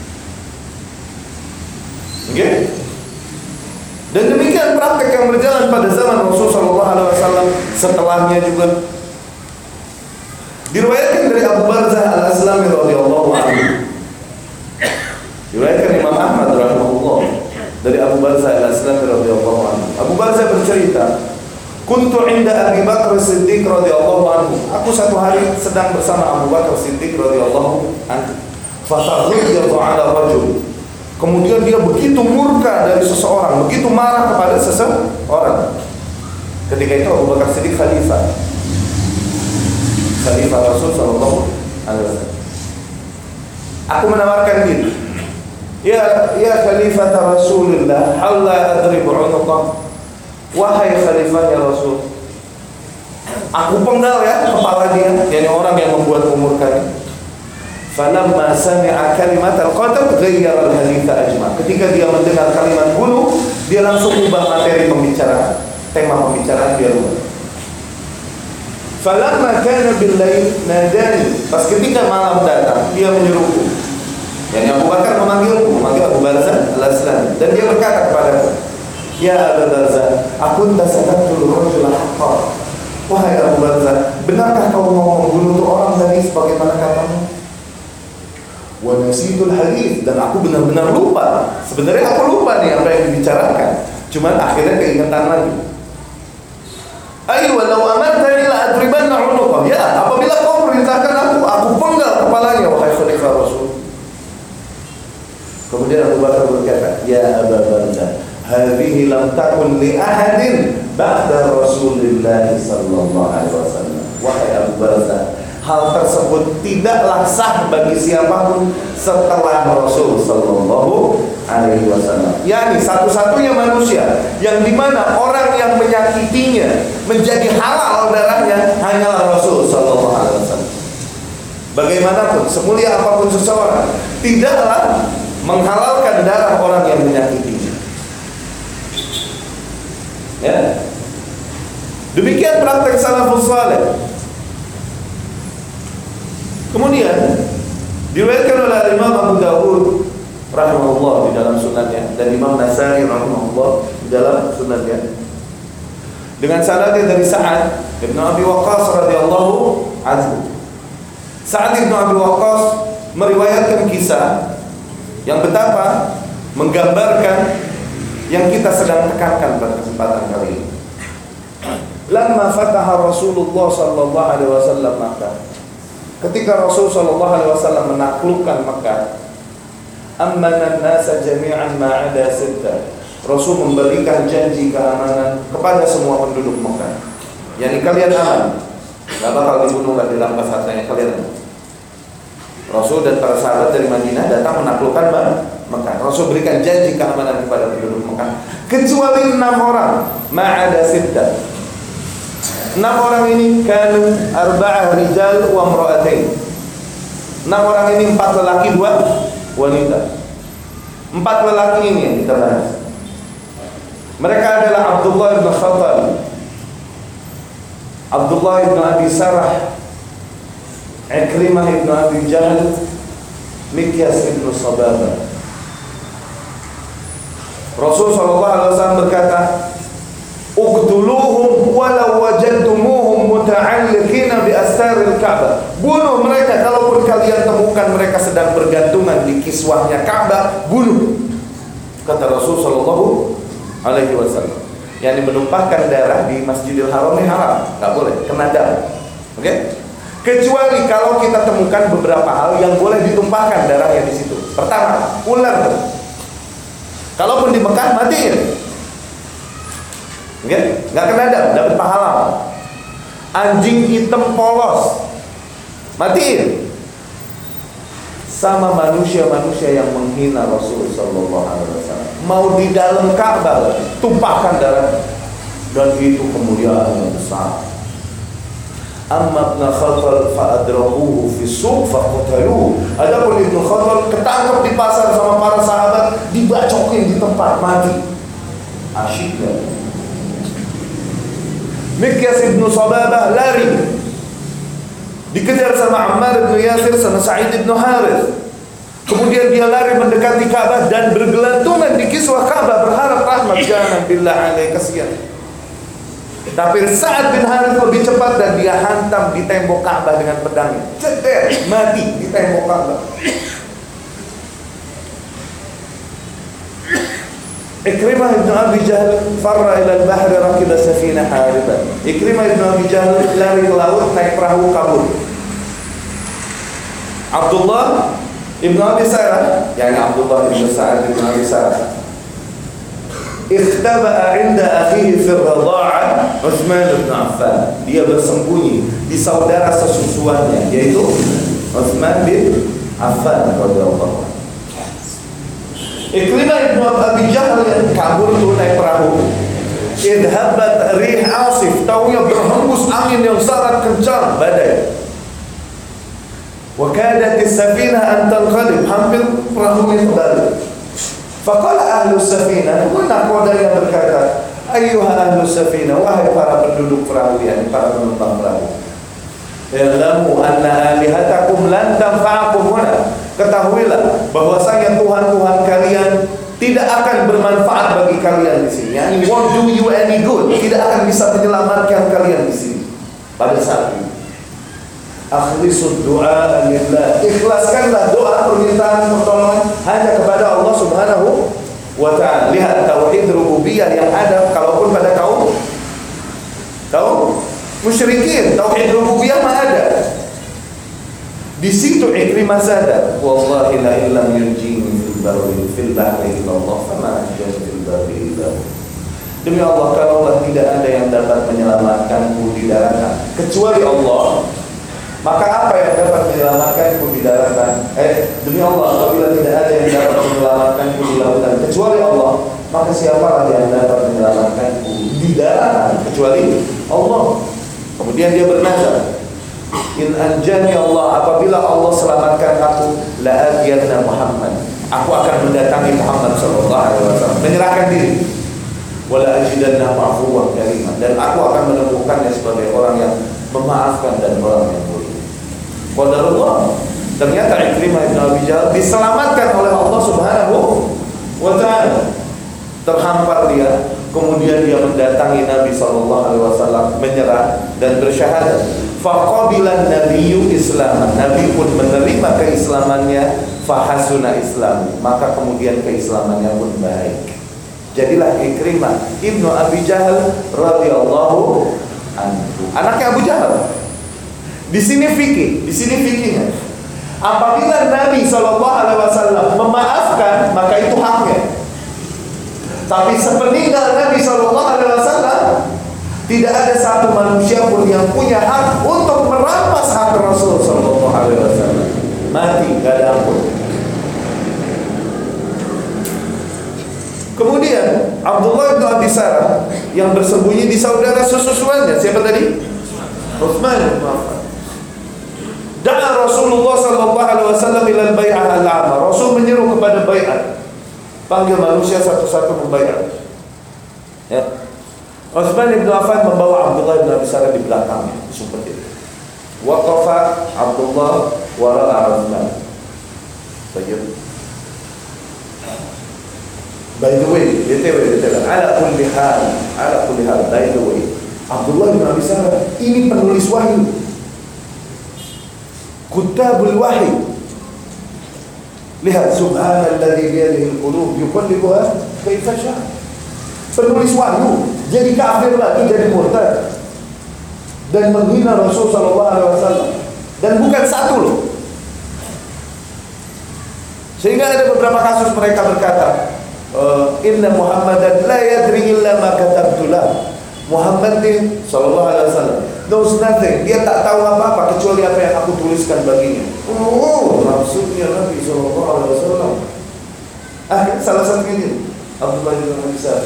Oke? Dan demikian praktek yang berjalan pada zaman Rasulullah SAW, setelahnya juga. Diriwayatkan dari Abu Barzah Al-Aslami radhiyallahu anhu. Diriwayatkan Imam Ahmad rahimahullah dari Abu Barzah Al-Aslami radhiyallahu anhu. Abu Barzah bercerita, kuntu inda Abi Bakar Siddiq radhiyallahu anhu. Aku satu hari sedang bersama Abu Bakar Siddiq radhiyallahu anhu. Fataghayyara 'ala rajul. Kemudian dia begitu murka dari seseorang, begitu marah kepada seseorang. Ketika itu Abu Bakar Siddiq khalifah Rasul sallallahu alaihi wasallam. Aku menawarkan diri. Ya khalifah Rasulullah, hal la adribu 'unuqa. Wahai khalifahnya Rasul, aku penggal ya kepala dia, yakni orang yang membuat murka. Falamma sami'a kalimat al-qatl ghayyara al-haditha ajma. Ketika dia mendengar kalimat bunuh, dia langsung ubah materi pembicaraan. Tema pembicaraan dia ubah. Falamma kana bil-lail nadani. Pas ketika malam datang, dia menyuruhku. Yani Abu Bakar memanggil Abu Barzah Al-Aslami, dan dia berkata kepadaku, ya Abu Barzah, aku tasadatul rajul haqqan. Wahai Abu Barzah, benarkah kau mau membunuh tu orang tadi sebagaimana katamu? Wa nasitul hadits, dan aku benar-benar lupa. Sebenarnya aku lupa nih apa yang dibicarakan. Cuman akhirnya keingetan lagi. Ayo walau amartani la adribanna 'unuqa. Ya, apabila kau perintahkan aku penggal kepalanya wahai khalifah Rasul. Kemudian Abu Bakar berkata, ya Abu Barzah, hadhihi lam takun li ahadin ba'da Rasulillah sallallahu alaihi wasallam. Wahai Abu Barzah, hal tersebut tidaklah sah bagi siapapun setelah Rasul sallallahu alaihi wasallam. Yani satu-satunya manusia yang dimana orang yang menyakitinya menjadi halal darahnya hanyalah Rasul sallallahu alaihi wasallam. Bagaimanapun semulia apapun seseorang, tidaklah menghalalkan darah orang yang menyakitinya. Ya. Demikian praktek salafus saleh. Kemudian diriwayatkan oleh Imam Abu Dawud rahimahullah di dalam sunannya, dan Imam Nasai rahimahullah di dalam sunannya, dengan sanadnya dari Sa'ad bin Abi Waqqas radhiyallahu anhu. Sa'ad bin Abi Waqqas meriwayatkan kisah yang betapa menggambarkan yang kita sedang tekankan pada kesempatan kali ini. Lamma fataha Rasulullah sallallahu alaihi wasallam Makkah. Ketika Rasul sallallahu alaihi wasallam menaklukkan Makkah, ammanan nasa jami'an ma'ada sittah. Rasul memberikan janji keamanan kepada semua penduduk Makkah. Yani kalian aman, enggak bakal dibunuh di dalam hartanya kalian. Rasul dan para sahabat dari Madinah datang menaklukkan Mekah. Rasul berikan janji keamanan kepada penduduk Mekah, kecuali 6 orang, ma'ada sittah. 6 orang ini kanu arba'ah rijal wa imra'atain. 6 orang ini 4 lelaki 2 wanita. 4 lelaki ini yang kita bahas. Mereka adalah Abdullah bin Khattab, Abdullah bin Abi Sarah, Ikrimah bin Abi Jahl, Mikyas bin Sababah. Rasul SAW berkata, "Uqtuluhum walau wajadtumuhum muta'alliqina bi astaril Ka'bah." Bunuh mereka kalaupun kalian temukan mereka sedang bergantungan di kiswahnya Ka'bah, bunuh. Kata Rasul SAW. Yang menumpahkan darah di Masjidil Haram ini haram, nggak boleh, kena darah. Oke? Kecuali kalau kita temukan beberapa hal yang boleh ditumpahkan darahnya di situ. Pertama, ular. Kalaupun di Mekah matiin, nggak kena dapat pahala. Anjing hitam polos, matiin. Sama manusia-manusia yang menghina Rasul Sallallahu Alaihi Wasallam, mau di dalam Ka'bah tumpahkan darah, dan itu kemuliaan yang besar. Amma Ibn Khattab fa'adrakuhu fi suq faqataluhu. Adapun Ibn Khattab ketangkep di pasar sama para sahabat, dibacokin di tempat, mati. Asyik kan? Mikyas bin Sababah lari, dikejar sama Ammar bin Yasir sama Sa'id bin Harith. Kemudian dia lari mendekati Ka'bah dan bergelantungan di kiswah Ka'bah berharap rahmat. Jangan billah alaih, kasihan. Tapi Sa'ad bin Harith lebih cepat dan dia hantam di tembok Ka'bah dengan pedangnya. Ceder, mati di tembok Ka'bah. Ikrimah ibn Abi Jahl farra ila al-bahri rakida safina hariban. Ikrimah ibn Abi Jahl lari ke laut naik perahu kabur. Abdullah ibn Abi Sarah, yakni Abdullah ibn Sa'ad ibn Abi Sarah, ikhtaba'a 'inda akhihi fi ar-radha'ah Utsman bin Affan. Dia bersembunyi di saudara sesusuannya, yaitu Utsman bin Affan radhiyallahu anhu. Ikrimah ibn Abi Jahl yang kabur itu naik perahu. Idhabat rih asif, taunya berhembus angin yang sangat kencang, badai. Wa kadat as-safinah an tanqalib, hampir perahu ini terbalik. Faqala ahlu safinah, nakoda yang berkata, ayyuha ahlu safinah, wahai para penduduk perahu, yakni para penumpang perahu, ya'lamu anna alihatakum lan tanfa'akum huna. Ketahuilah bahwasanya Tuhan-Tuhan kalian tidak akan bermanfaat bagi kalian di sini. Yani won't do you any good, tidak akan bisa menyelamatkan kalian di sini pada saat ini. Akhlisud du'a lillah, ikhlaskanlah doa permintaan pertolongan hanya kepada Allah Subhanahu wa ta'ala. Lihat tauhid rububiyah yang ada kalaupun pada kaum musyrikin, tauhid rububiyah mah ada. Di situ Ikrimah sadar, wallahi la illam yunjini fil bahri illa Allah, fama anjani fil bahri illa Allah. Demi Allah, kalaulah tidak ada yang dapat menyelamatkanku di daratan kecuali Allah, maka apa yang dapat menyelamatkanku di daratan? Demi Allah, apabila tidak ada yang dapat menyelamatkanku di lautan kecuali Allah, maka siapalah yang dapat menyelamatkanku di daratan kecuali Allah. Kemudian dia bernazar, in anjani Allah, apabila Allah selamatkan aku, la atiyanna Muhammad, aku akan mendatangi Muhammad sallallahu alaihi wasallam, menyerahkan diri. Wala ajidanna ma'fuwan kariman, dan aku akan menemukannya sebagai orang yang memaafkan dan orang yang mulia. Qadarullah, ternyata Ikrimah ibn Abi Jahl diselamatkan oleh Allah Subhanahu wa ta'ala. Terhampar dia, kemudian dia mendatangi Nabi SAW, menyerah dan bersyahadat. Faqabilan nabiyyu islaman, Nabi pun menerima keislamannya. Fahasuna Islam, maka kemudian keislamannya pun baik. Jadilah Ikrimah ibnu Abi Jahl radhiyallahu anhu, anaknya Abu Jahal. Di sini fikihnya. Apabila Nabi SAW memaafkan, maka itu haknya. Tapi sepeninggal Nabi SAW, tidak ada satu manusia pun yang punya hak untuk merampas hak Rasul SAW. Mati, gak ada ampun. Kemudian Abdullah bin Abi Abisara yang bersembunyi di saudara sesusuannya. Siapa tadi? Utsman bin Affan. Da'a Rasulullah sallallahu alaihi wasallam ila al-bai'ah al-'amma. Rasul menyeru kepada bai'at. Panggil manusia satu-satu membai'at. Ya. Utsman bin Affan membawa Abdullah bin Abisara di belakangnya, seperti itu. Waqafa Abdullah wara'a Utsman. Baik. By the way, BTW, ala kulli hal, by the way, Abdullah bin Abisara ini penulis wahyu, kutabul wahyi. Lihat, subhanalladzi biyadihi al-qulub yuqallibuha kaifa syaa. Penulis wahyu, jadi kafir lagi, jadi murtad dan menghina Rasul sallallahu alaihi wasallam, dan bukan satu loh. Sehingga ada beberapa kasus mereka berkata, Inna Muhammadan la yadri illa ma katabtulah. Muhammad sallallahu alaihi wasallam knows nothing. Dia tak tahu apa-apa kecuali apa yang aku tuliskan baginya. Maksudnya Nabi sallallahu alaihi wasallam. Salah satu ini Abdullah bin Abisara.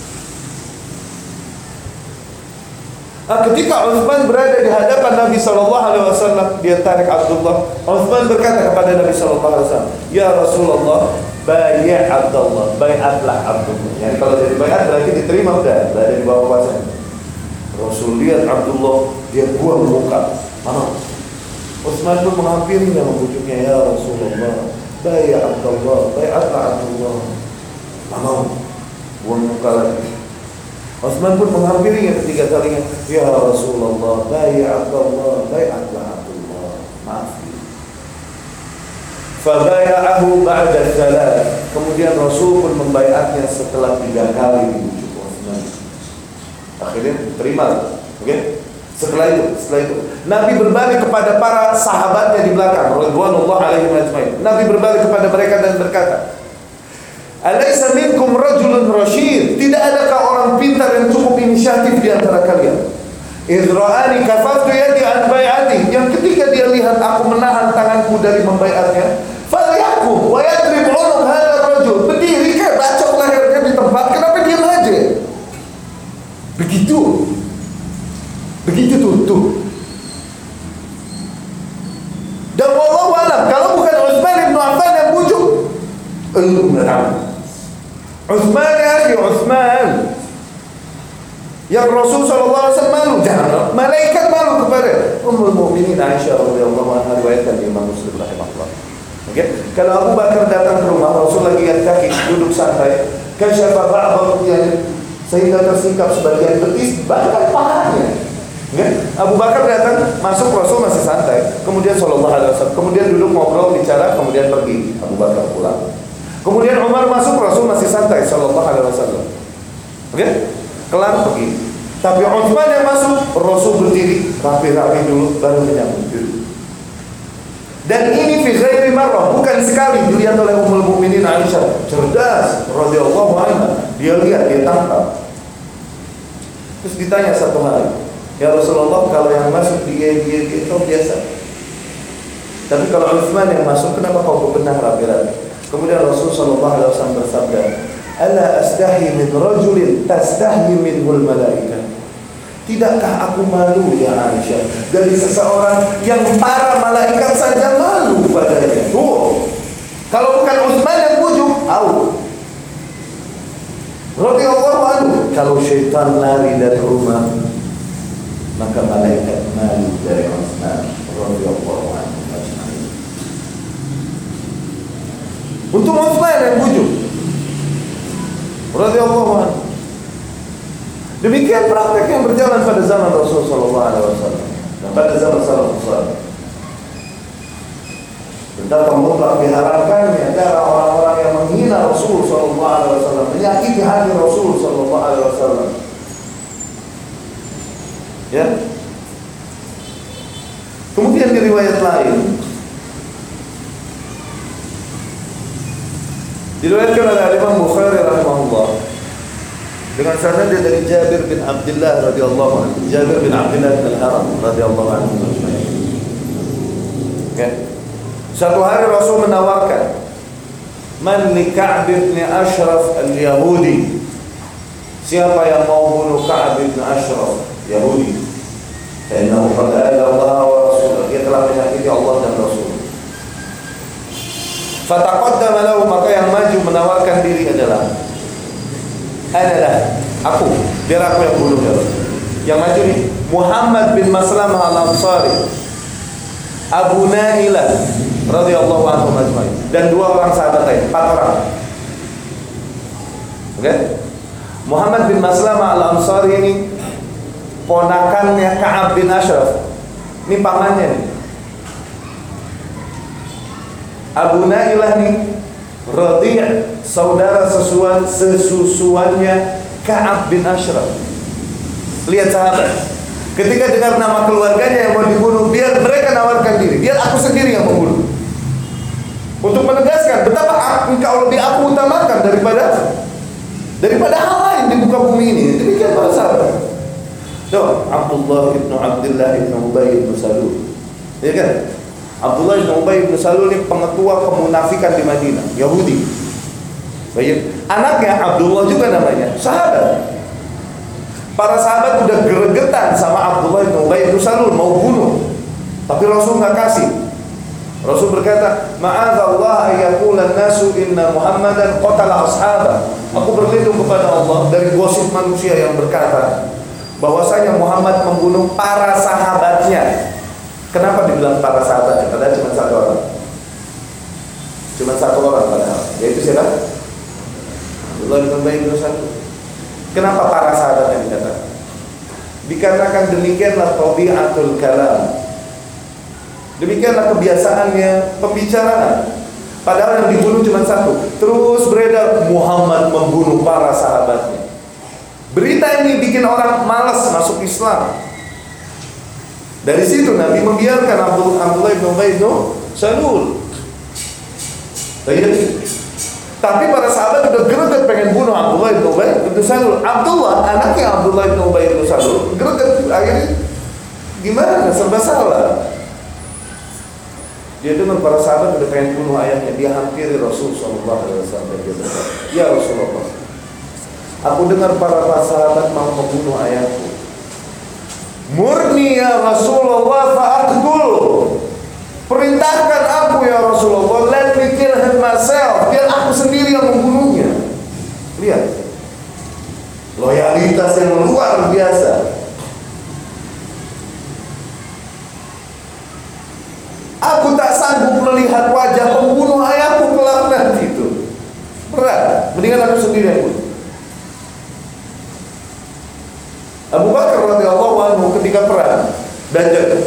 Ketika Utsman berada di hadapan Nabi sallallahu alaihi wasallam, dia tarik Abdullah. Utsman berkata kepada Nabi sallallahu alaihi wasallam, "Ya Rasulullah, bayat Abdullah, bayatlah Abdullah." Yani kalau jadi bayat berarti diterima, udah berada di bawah kuasa. Rasul lihat Abdullah, dia buang muka. Mana? Utsman pun menghampirinya, membujuknya, "Ya Rasulullah, bayat Abdullah, bayatlah Abdullah." Mana? Buang muka lagi. Utsman pun menghampirinya ketiga kalinya, "Ya Rasulullah, bayat Abdullah, bayatlah Abdullah." Maaf. Fabaya'ahu ba'da thalath. Kemudian Rasul pun membayatnya setelah 3 kali dibujuk Utsman. Akhirnya terima. Oke? Setelah itu Nabi berbalik kepada para sahabatnya di belakang, radhiyallahu alaihim ajmain. Nabi berbalik kepada mereka dan berkata, "Alaysa minkum rajulun rasyid?" Tidak adakah orang pintar yang cukup inisiatif di antara kalian? Idra'ani kafaftu yadi an bai'ati. Yang ketika dia lihat aku menahan tanganku dari membaiatnya, falyakum wa yadrib 'unub hadzal rajul. Berdiri ke, bacok lehernya di tempat. Kenapa diam aja? Begitu tuh. Dan wallahu a'lam, kalau bukan Utsman bin Affan yang bujuk, lu enggak. Utsman ya, Utsman. Yang Rasul sallallahu alaihi wasallam malu, jangan. Malaikat malu kepada Ummul Mukminin Aisyah radhiyallahu anha, riwayatkan di Imam Muslim rahimahullah. Oke, kalau Abu Bakar datang ke rumah Rasul lagi kaki duduk santai, kasyafa ba'd yang sehingga tersingkap sebagian betis, bahkan pahanya. Oke, Abu Bakar datang, masuk, Rasul masih santai. Kemudian sallallahu alaihi wasallam, kemudian duduk ngobrol bicara, kemudian pergi. Abu Bakar pulang. Kemudian Umar masuk, Rasul masih santai sallallahu alaihi wasallam. Oke? Kelar pergi. Tapi Utsman yang masuk, Rasul berdiri rapi-rapi dulu baru menyambut dulu. Dan ini fi ghairi marrah, bukan sekali dilihat oleh Ummul Mukminin Aisyah. Cerdas radhiyallahu anha. Dia lihat, dia tangkap. Terus ditanya satu hari, "Ya Rasulullah, kalau yang masuk dia itu biasa. Tapi kalau Utsman yang masuk, kenapa kau bebenah rapi-rapi?" Kemudian Rasul sallallahu alaihi wasallam bersabda, "Ala astahi min rajulin tastahi minhul malaikah." Tidakkah aku malu ya Aisyah dari seseorang yang para malaikat saja malu padanya? Kalau bukan Utsman yang bujuk, radhiyallahu anhu, kalau syaitan lari dari rumah, maka malaikat malu dari Utsman radhiyallahu anhu. Untuk Utsman yang bujuk, radhiyallahu anhu. Demikian praktek yang berjalan pada zaman Rasul sallallahu alaihi wasallam dan pada zaman salafus saleh. Betapa mutlak diharamkannya cara orang-orang yang menghina Rasul sallallahu alaihi wasallam, menyakiti hati Rasul sallallahu alaihi wasallam. Ya. Kemudian di riwayat lain diriwayatkan oleh Imam Bukhari rahimahullah dengan sanad dari Jabir bin Abdullah radhiyallahu anhu, Jabir bin Abdullah bin Haram radhiyallahu anhu. Okay. Satu hari Rasul menawarkan, "Man li Ka'b bin Ashraf al-Yahudi?" siapa yang mau bunuh Ka'ab bin Ashraf Yahudi, karena Allah wa Rasul, dia telah menyakiti Allah dan Rasul. Fataqaddama lahu, maka yang maju menawarkan diri adalah aku, biar aku yang bunuh dia. Yang maju nih Muhammad bin Maslamah al-Ansari, Abu Nailah radhiyallahu anhu majma'in, dan 2 orang sahabat lain, 4 orang. Oke? Muhammad bin Maslamah al-Ansari ini ponakannya Ka'ab bin Ashraf. Ini pamannya nih. Abu Nailah nih Radhi', saudara sesusuannya Ka'ab bin Ashraf. Lihat sahabat, ketika dengar nama keluarganya yang mau dibunuh, biar mereka nawarkan diri, biar aku sendiri yang membunuh. Untuk menegaskan betapa engkau lebih aku utamakan daripada hal lain di muka bumi ini. Demikian para sahabat. Tuh, Abdullah ibnu Abdullah ibnu Ubay ibnu Salul, ya kan? Abdullah ibnu Ubay ibnu Salul ini pengetua kemunafikan di Madinah, Yahudi. Baik, anaknya Abdullah juga namanya, sahabat. Para sahabat udah gregetan sama Abdullah ibnu Ubay ibnu Salul, mau bunuh, tapi Rasul nggak kasih. Rasul berkata, ma'adzallah ayyaqula an-nasu inna Muhammadan qatala ashabah. Aku berlindung kepada Allah dari gosip manusia yang berkata bahwasanya Muhammad membunuh para sahabatnya. Kenapa dibilang para sahabatnya? Padahal cuma 1 orang. Cuma 1 orang padahal. Yaitu siapa? Abdullah bin Ubay bin Salul. Kenapa para sahabatnya dikatakan? Dikatakan demikianlah tabi'atul kalam. Demikianlah kebiasaannya pembicaraan. Padahal yang dibunuh cuma 1. Terus beredar Muhammad membunuh para sahabatnya. Berita ini bikin orang malas masuk Islam. Dari situ Nabi membiarkan Abdullah bin Ubay bin Salul. Tapi para sahabat udah greget pengen bunuh Abdullah bin Ubay bin Salul. Anaknya Abdullah bin Ubay bin Salul greget, akhirnya gimana? Serba salah. Dia dengar para sahabat udah pengen bunuh ayahnya, dia hampiri Rasul sallallahu alaihi wasallam. Dia berkata, "Ya Rasulullah, aku dengar para sahabat mau membunuh ayahku. Murni ya Rasulullah fa'aqtul. Perintahkan aku ya Rasulullah, let me kill him myself, biar aku sendiri yang membunuhnya." Lihat loyalitas yang luar biasa. Aku tak sanggup melihat wajah pembunuh ayahku kelak nanti itu. Berat, mendingan aku sendiri yang bunuh. Abu Bakar radhiyallahu anhu ketika perang Badar,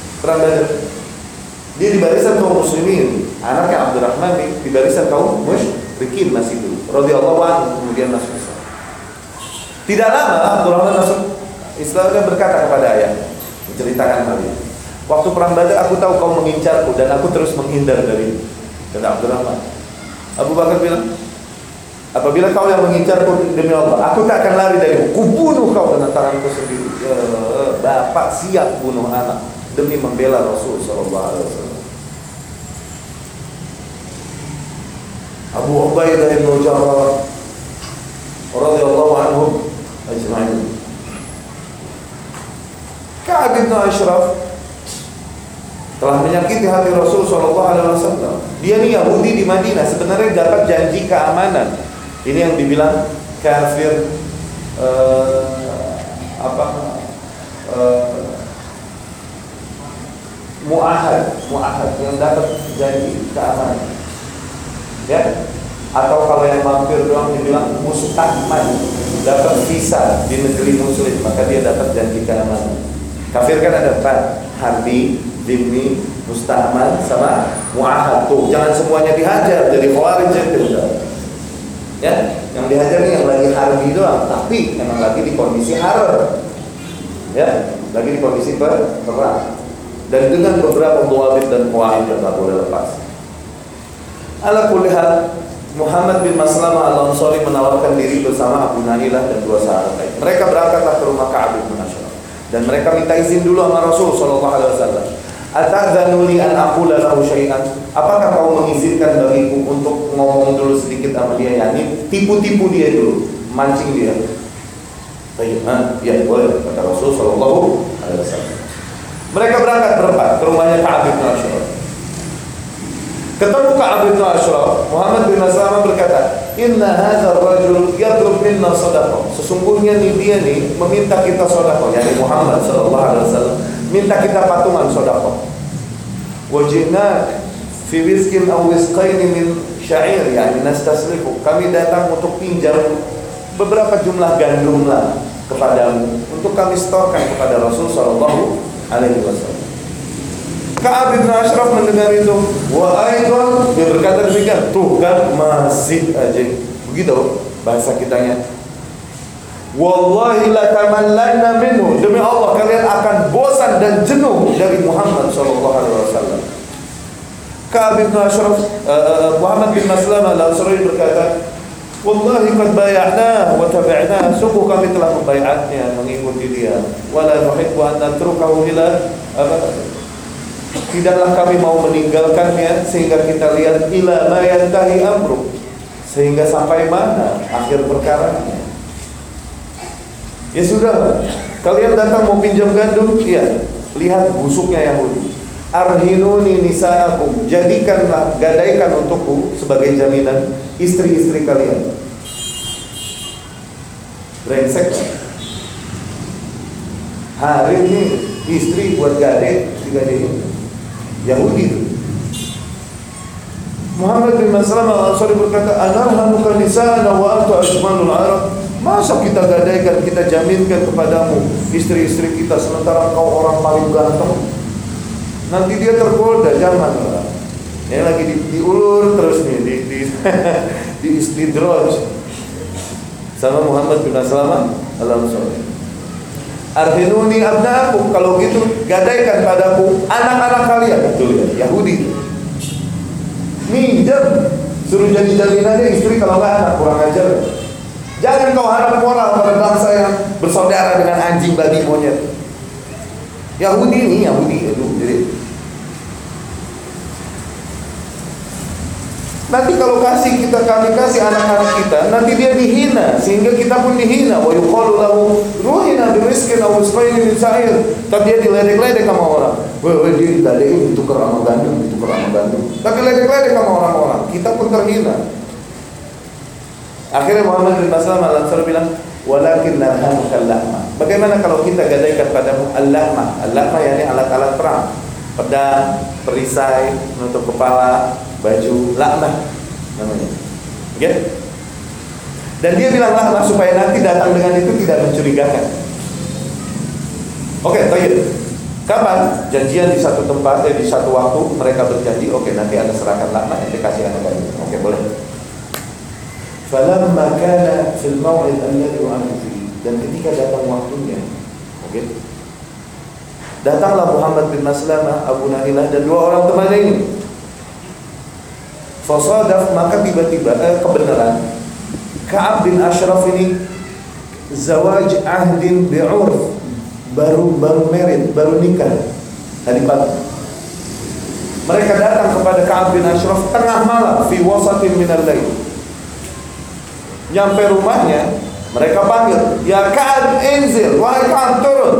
dia di barisan kaum muslimin. Anaknya Abdurrahman di barisan kaum musyrikin masih dulu. Radhiyallahu anhu kemudian masuk Islam. Tidak lama Abdurrahman masuk Islam dan berkata kepada ayahnya, menceritakan hal ini. Waktu perang Badar aku tahu kau mengincarku dan aku terus menghindar dari Abdurrahman. Abu Bakar bilang, apabila kau yang mengincarku demi Allah, aku tak akan lari darimu. Kubunuh kau dengan tanganku sendiri. Bapak siap bunuh anak demi membela Rasul sallallahu alaihi wasallam. Abu Ubaidah bin Jarrah radhiyallahu anhu ajma'in. Ka'ab bin Ashraf telah menyakiti hati Rasul sallallahu alaihi wasallam. Dia nih Yahudi di Madinah, sebenarnya dapat janji keamanan. Ini yang dibilang kafir mu'ahad yang dapat janji keamanan. Ya? Atau kalau yang mampir doang dibilang mustahman, dapat visa di negeri muslim, maka dia dapat janji keamanan. Kafir kan ada 4, harbi, dhimmi, mustahman, sama mu'ahad. Tuh, jangan semuanya dihajar jadi khawarij itu. Ya, yang dihajar ini yang lagi harbi doang, tapi memang lagi di kondisi harb. Ya, lagi di kondisi perang. Dan dengan beberapa muawid dan qawaid yang tak boleh lepas. Ala kulli hal, Muhammad bin Maslamah al-Ansari menawarkan diri bersama Abu Nailah dan 2 sahabat lain. Mereka berangkatlah ke rumah Ka'ab bin Ashraf dan mereka minta izin dulu sama Rasul sallallahu alaihi wasallam. Atadzanu li an aqula lahu syai'an? Apakah kau mengizinkan bagiku untuk ngomong dulu sedikit sama dia, yakni tipu-tipu dia dulu, mancing dia. Baik, ya boleh, kata Rasul Sallallahu Alaihi Wasallam. Mereka berangkat berempat ke rumahnya Ka'ab bin Ashraf. Ketemu Ka'ab bin Ashraf, Muhammad bin Maslamah berkata, Inna hadzal rajul yatlub minna shadaqah. Sesungguhnya dia nih meminta kita sedekah, yakni Muhammad sallallahu alaihi wasallam minta kita patungan sedekah. Wajibna fi wiskin aw wisqain min sya'ir, yakni nastaslifu. Kami datang untuk pinjam beberapa jumlah gandum lah kepadamu untuk kami setorkan kepada Rasul sallallahu alaihi wasallam. Ka'ab bin Ashraf mendengar itu, wa aidon, dia berkata demikian, tuh kan masih aja begitu bahasa kitanya. Wallahi la tamallanna minhu, demi Allah kalian akan bosan dan jenuh dari Muhammad sallallahu alaihi wasallam. Ka'ab bin Ashraf, Muhammad bin Maslamah al-Ansari berkata, wallahi qad bay'na wa tabi'na, sungguh kami telah membaiatnya, mengikuti dia. Wala nuhibbu an natrukahu ila tidaklah kami mau meninggalkannya sehingga kita lihat ila ma yantahi amru, sehingga sampai mana akhir perkaranya. Ya sudah, kalian datang mau pinjam gandum, iya, lihat busuknya Yahudi. Arhinuni nisaakum, jadikanlah, gadaikan untukku sebagai jaminan istri-istri kalian. Brengsek. Hari ini istri buat digadein Yahudi itu. Muhammad bin Maslamah al-Ansari berkata, anarhanuka nisana wa anta ajmalul arab. Masa kita gadaikan, kita jaminkan kepadamu istri-istri kita sementara kau orang paling ganteng? Nanti dia tergoda, jangan lah. Ini lagi diulur terus nih, di istidroj sama Muhammad bin Maslamah al-Ansari. Arhinuni abnaakum, kalau gitu gadaikan padaku anak-anak kalian. Betul ya, Yahudi. Minjam, suruh jadi jaminannya istri, kalau nggak anak, kurang ajar. Jangan kau harap moral pada bangsa yang bersaudara dengan anjing, babi, monyet. Yahudi ini, Yahudi itu. Jadi nanti kalau kami kasih anak-anak kita, nanti dia dihina sehingga kita pun dihina. Wa yuqalu lahu ruhina birizqin aw isqain min sa'ir. Tapi dia diledek-ledek sama orang. Wah, dia diledekin ditukar sama gandum, Tapi ledek-ledek sama orang-orang. Kita pun terhina. Akhirnya Muhammad bin Maslamah al-Ansari bilang, walakin narhamuka al-lahma. Bagaimana kalau kita gadaikan padamu al-lahma? Al-lahma yakni alat-alat perang. Pedang, perisai, menutup kepala, baju lakmah namanya. Oke? Dan dia bilang lakmah supaya nanti datang dengan itu tidak mencurigakan. Oke, baik. Kapan? Janjian di satu tempat, di satu waktu mereka berjanji, oke, nanti ada serahkan lakmah yang dikasih anak kami. Oke, boleh. Falamma kana fil maw'id alladhi wa'ada fihi, dan ketika datang waktunya, oke? Datanglah Muhammad bin Maslamah, Abu Nahilah dan dua orang temannya ini. Fasadaf, maka tiba-tiba kebenaran Ka'ab bin Ashraf ini zawaj ahdin bi'urf, baru married, baru nikah tadi pagi. Mereka datang kepada Ka'ab bin Ashraf tengah malam, fi wasatin minal lail. Nyampe rumahnya, mereka panggil, ya Ka'ab inzil, wahai Ka'ab turun.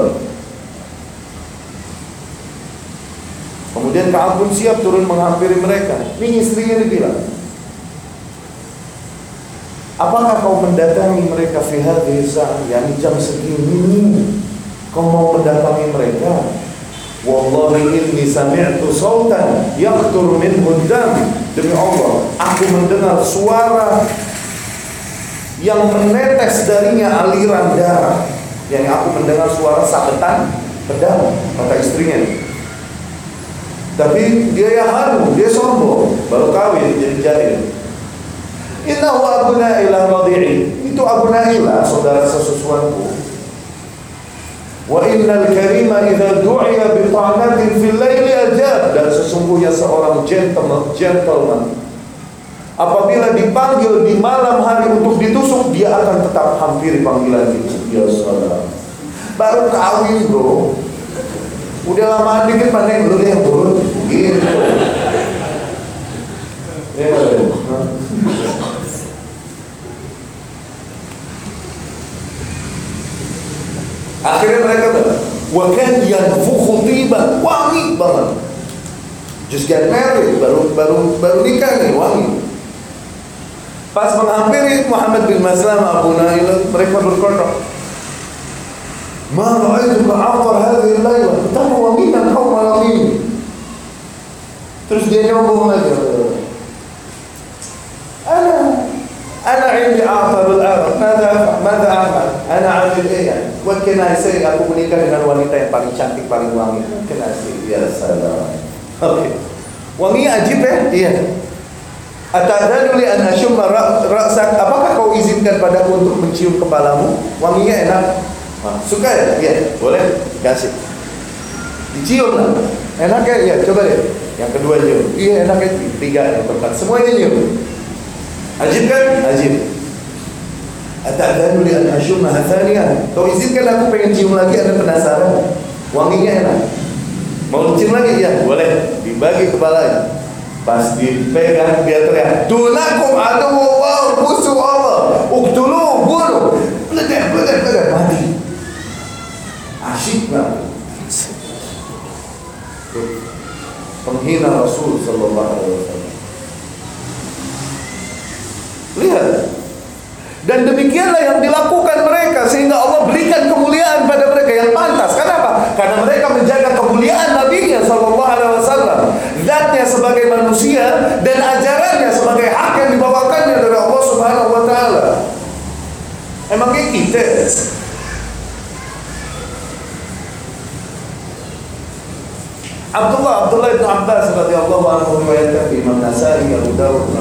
Kemudian Ka'ab pun siap turun menghampiri mereka. Ini istrinya dibilang, apakah kau mendatangi mereka fi hadhihi sa'ah, yakni jam segini kau mau mendatangi mereka? Wallahi inni sami'tu sautan yaqtur minhu dam. Demi Allah, aku mendengar suara yang menetes darinya aliran darah. Yang aku mendengar suara sabetan pedang, kata istrinya. Tapi dia yahanu, dia sombong, baru kawin jadi jahil. Innahu Abu Na'ilah radi'i, itu Abu Na'ilah saudara sesusuanku. Wa innal karima idza du'iya bi ta'natin fil laili ajab, dan sesungguhnya seorang gentleman apabila dipanggil di malam hari untuk ditusuk, dia akan tetap hampiri panggilan itu. Ya saudara, baru kawin bro, udah lama dikit pandai dulu yang turun gitu. wa kan yanfukhu tiban, wangi banget. Just get married, baru nikah nih, wangi. Pas menghampiri Muhammad bin Maslamah Abu Nail, mereka berkata, "Ma ra'aitu ka'athar hadhihi al-laila." Betapa wanginya kau malam ini. Terus dia nyombong lagi. Ana indi a'tarul arab. Mada amal? Ana amil iya. What can I say? Aku menikah dengan wanita yang paling cantik, paling wangi. What can I say? Ya salam. Oke. Wanginya ajib ya? Iya. Ata'danu li an ashumma ra'sak? Apakah kau izinkan padaku untuk mencium kepalamu? Wanginya enak. Suka ya? Iya, boleh. Kasih. Dicium lah. Enak ya? Iya, coba deh. Yang kedua cium. Iya, enak ya. Tiga, yang keempat. Semuanya cium. Ajib kan? Ajib. Ata'danu li an ashumma thaniyah? Kau izinkan aku pengen cium lagi, Anda penasaran? Wanginya enak. Mau cium lagi? Iya, boleh. Dibagi kepalanya. Pas dipegang dia teriak, "Dunakum aduwwu wa musuh Allah. Uqtulu, bunuh." Peledak, mati. Asyik banget. Penghina Rasul sallallahu alaihi wasallam. Lihat. Dan demikianlah yang dilakukan mereka sehingga Allah berikan kemuliaan pada mereka yang pantas. Kenapa? Karena mereka menjaga kemuliaan Nabi-Nya sallallahu alaihi wasallam, zatnya sebagai manusia dan ajarannya sebagai hak yang dibawakannya dari Allah Subhanahu wa taala. Emangnya kita Abdullah bin Abbas radhiyallahu anhu riwayatkan di Imam Nasai, Abu Dawud,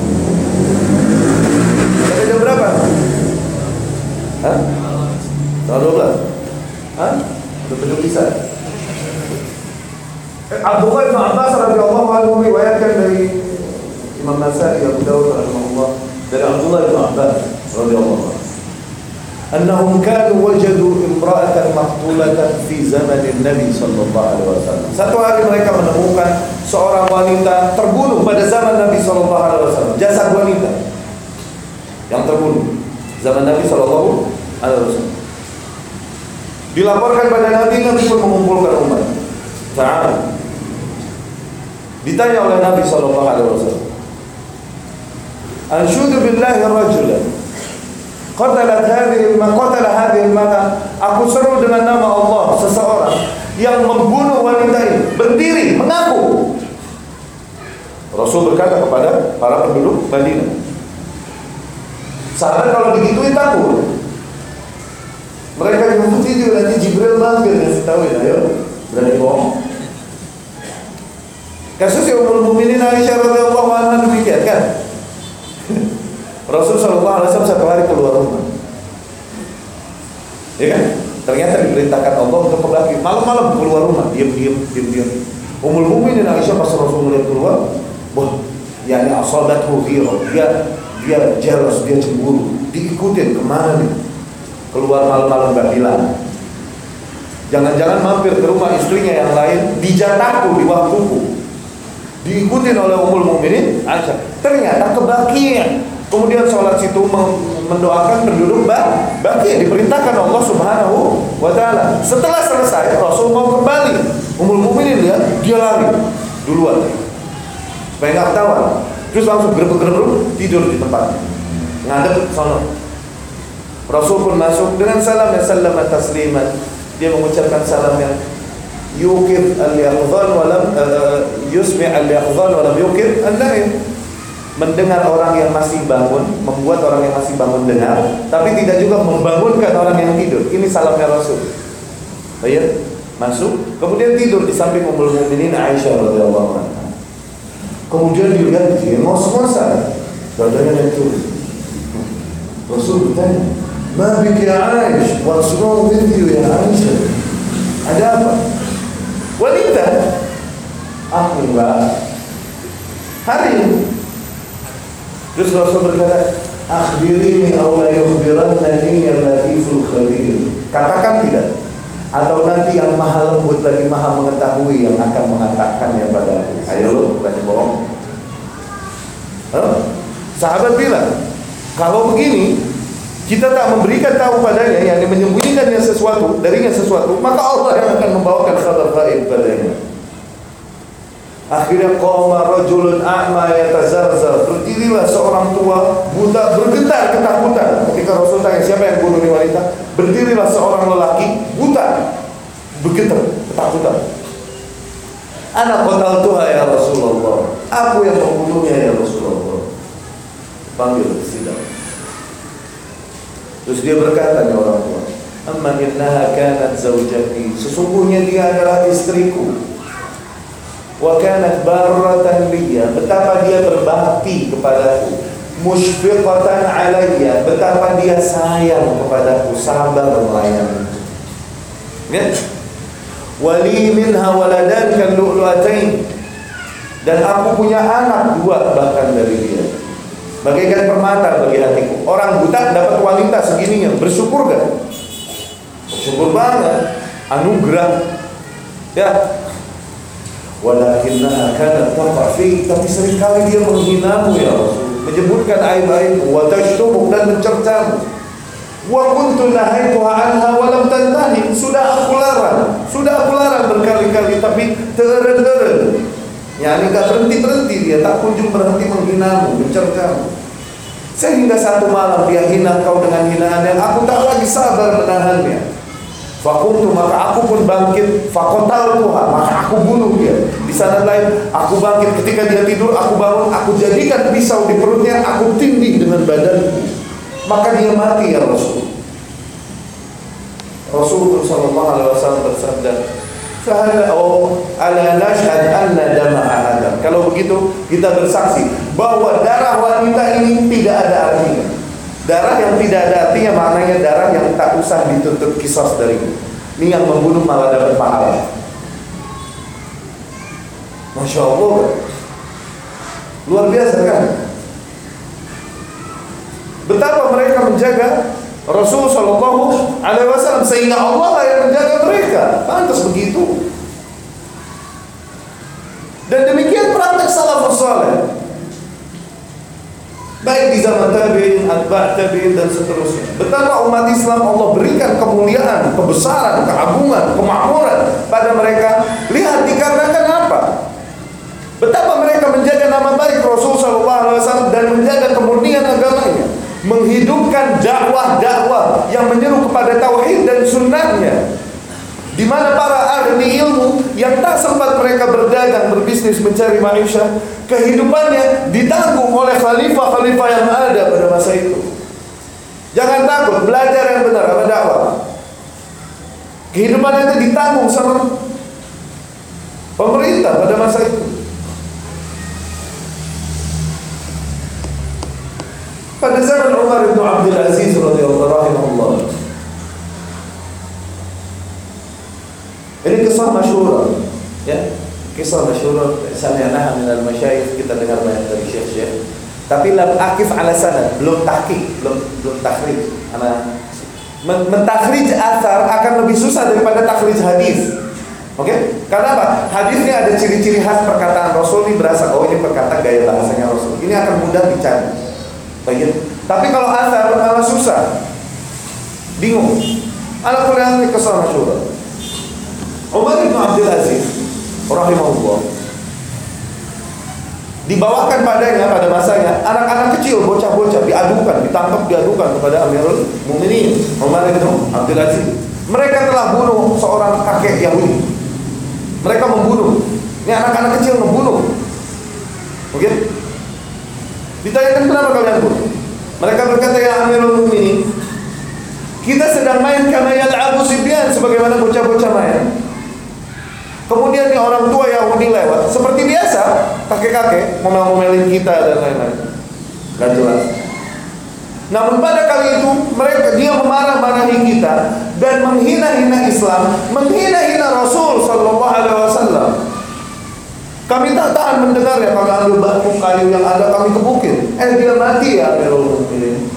ada berapa? Hah? 12? Hah? Betul bisa? Abdullah bin Abbas radhiyallahu anhu riwayatkan dari Imam Nasai, Abu Dawud rahimahullah, dari Abdullah bin Abbas radhiyallahu anhu, annahum kanu wajadu imra'atan maqtulatan fi zamanin Nabi sallallahu alaihi wasallam. Satu hari mereka menemukan seorang wanita terbunuh pada zaman Nabi sallallahu alaihi wasallam. Jasad wanita yang terbunuh zaman Nabi sallallahu alaihi wasallam. Dilaporkan pada Nabi, Nabi pun mengumpulkan umat. Ta'ala. Ditanya oleh Nabi sallallahu alaihi wasallam, "Anshudu billahi rajulan qatala hadhihi al-mar'a." Aku seru dengan nama Allah seseorang yang membunuh wanita ini. Berdiri, mengaku. Rasul berkata kepada para penduduk Madinah. Sahabat kalau digituin takut. Mereka juga tidur, nanti Jibril manggil ngasih tahuin, ayo berani bohong. Kasus Ummul Mukminin Aisyah radhiyallahu anha demikian kan. Rasul sallallahu alaihi wasallam satu hari keluar rumah. Ya kan? Ternyata diperintahkan Allah untuk kembali malam-malam keluar rumah, diam. Ummul Mukminin Aisyah pas Rasul mulai keluar, wah, yakni asabathu ghirah. Dia jealous, dia cemburu. Diikutin kemana nih? Keluar malam-malam gak bilang. Jangan-jangan mampir ke rumah istrinya yang lain, dijataku di waktuku. Diikutin oleh Ummul Mukminin Aisyah. Ternyata kebakian. Kemudian sholat situ mendoakan penduduk baki, diperintahkan Allah Subhanahu wa taala. Setelah selesai, Rasul mau kembali. Ummul Mukminin lihat, dia lari duluan supaya nggak ketahuan. Terus langsung gerbek tidur di tempat, ngadep sana. Rasul pun masuk dengan salam tasliman. Dia mengucapkan salam yang yukir al-yaqdhan wa lam yusmi' al-yaqdhan wa lam yukir al-naim. Mendengar orang yang masih bangun, membuat orang yang masih bangun dengar, tapi tidak juga membangunkan orang yang tidur. Ini salamnya Rasul. Baik, masuk, kemudian tidur di samping Ummul Mukminin Aisyah radhiyallahu anha. Kemudian dilihat dia ngos-ngosan, badannya yang turun. Rasul bertanya, "Ma biki Aisyah? What's wrong with you ya Aisyah? Ada apa?" Wanita. Enggak. Hari ini. Terus Rasul berkata, "Akhbirini aw la yukhbirannani al-latiful khabir." Katakan tidak, atau nanti yang maha lembut lagi maha mengetahui yang akan mengatakannya padaku. Ayo lo, bukan bohong. Sahabat bilang, kalau begini kita tak memberikan tahu padanya, yang menyembunyikannya sesuatu, darinya sesuatu, maka Allah yang akan membawakan kabar gaib padanya. Akhirnya qama rajulun a'ma yatazarzar, berdirilah seorang tua buta bergetar ketakutan. Ketika Rasul tanya siapa yang bunuh ini wanita, berdirilah seorang lelaki buta bergetar ketakutan. Ana qataltuha ya Rasulullah, aku yang membunuhnya ya Rasulullah. Panggil sidang. Terus dia berkata kepada orang tua, amma innaha kanat zawjati, sesungguhnya dia adalah istriku. Wa kanat barratan liya, betapa dia berbakti kepadaku. Musyfiqatan alayya, betapa dia sayang kepadaku, sabar melayani. Ya? Wali minha waladan kan lu'lu'atain, dan aku punya anak dua bahkan dari dia, bagaikan permata bagi hatiku. Orang buta dapat wanita segininya, bersyukur gak? Bersyukur banget, anugerah. Ya. Walakinnaha kanat taqa-fi, tapi seringkali dia menghinamu ya Rasul, menyebutkan aib-aibmu, wa tashtubuk, dan mencercamu. Wa kuntu nahaituha anha wa lam tantahi, sudah aku larang berkali-kali tapi teren-teren. Yani enggak berhenti-berhenti, dia tak kunjung berhenti menghinamu, mencercamu. Sehingga satu malam dia hina kau dengan hinaan yang aku tak lagi sabar menahannya. Fakuntu, maka aku pun bangkit, faqataltuha, maka aku bunuh dia. Di sana lain, aku bangkit ketika dia tidur, aku bangun, aku jadikan pisau di perutnya, aku tindih dengan badanku, maka dia mati ya Rasul. Rasulullah SAW bersabda, ala nashhad anna dama'a hadam. Kalau begitu kita bersaksi bahwa darah wanita ini tidak ada artinya. Darah yang tidak ada artinya maknanya darah yang tak usah dituntut qisas darimu. Ini yang membunuh malah dapat pahala. Masya Allah, luar biasa kan? Betapa mereka menjaga Rasul Shallallahu Alaihi Wasallam, sehingga Allah lah yang menjaga mereka. Pantas begitu. Dan demikian praktek salafus saleh, baik di zaman tabi'in, atba' tabi'in, dan seterusnya. Betapa umat Islam Allah berikan kemuliaan, kebesaran, keagungan, kemakmuran pada mereka. Lihat dikarenakan apa? Betapa mereka menjaga nama baik Rasul SAW dan menjaga kemurnian agamanya, menghidupkan dakwah-dakwah yang menyeru kepada tauhid dan sunnahnya, di mana para ahli ilmu yang tak sempat mereka berdagang, berbisnis, mencari maisha, kehidupannya ditanggung oleh khalifah-khalifah yang ada pada masa itu. Jangan takut, belajar yang benar apa dakwah. Kehidupannya itu ditanggung sama pemerintah pada masa itu. Pada zaman Umar bin Abdul Aziz radhiyallahu anhu, ini kisah masyhur, ya, kisah masyhur sami'naha min al-masyayikh, kita dengar banyak dari syekh-syekh. Tapi lam akif ala sanad, belum tahqiq, belum takhrij. Ana mentakhrij athar akan lebih susah daripada takhrij hadis. Oke? Karena apa? Hadisnya ada ciri-ciri khas perkataan Rasul, ini berasa oh ini perkataan gaya bahasanya Rasul. Ini akan mudah dicari. Baik. Tapi kalau athar malah susah. Bingung. Ala kulli hal kisah masyhur. Umar bin Abdul Aziz rahimahullah, dibawakan padanya pada masanya anak-anak kecil, bocah-bocah ditangkap diadukan kepada Amirul Mukminin Umar bin Abdul Aziz. Mereka telah bunuh seorang kakek Yahudi. Mereka membunuh. Ini anak-anak kecil membunuh. Oke? Ditanyakan kenapa kalian bunuh? Mereka berkata, ya Amirul Mukminin, kita sedang main kama yal'abu sibyan, sebagaimana bocah-bocah main. Kemudian nih orang tua Yahudi lewat, seperti biasa, kakek-kakek ngomel-ngomelin kita dan lain-lain. Gak jelas. Namun pada kali itu dia memarah-marahi kita dan menghina-hina Islam, menghina-hina Rasul Sallallahu Alaihi Wasallam. Kami tak tahan mendengar ya, kami ambil batu kayu yang ada kami kebukin. Dia mati ya Amirul Mukminin.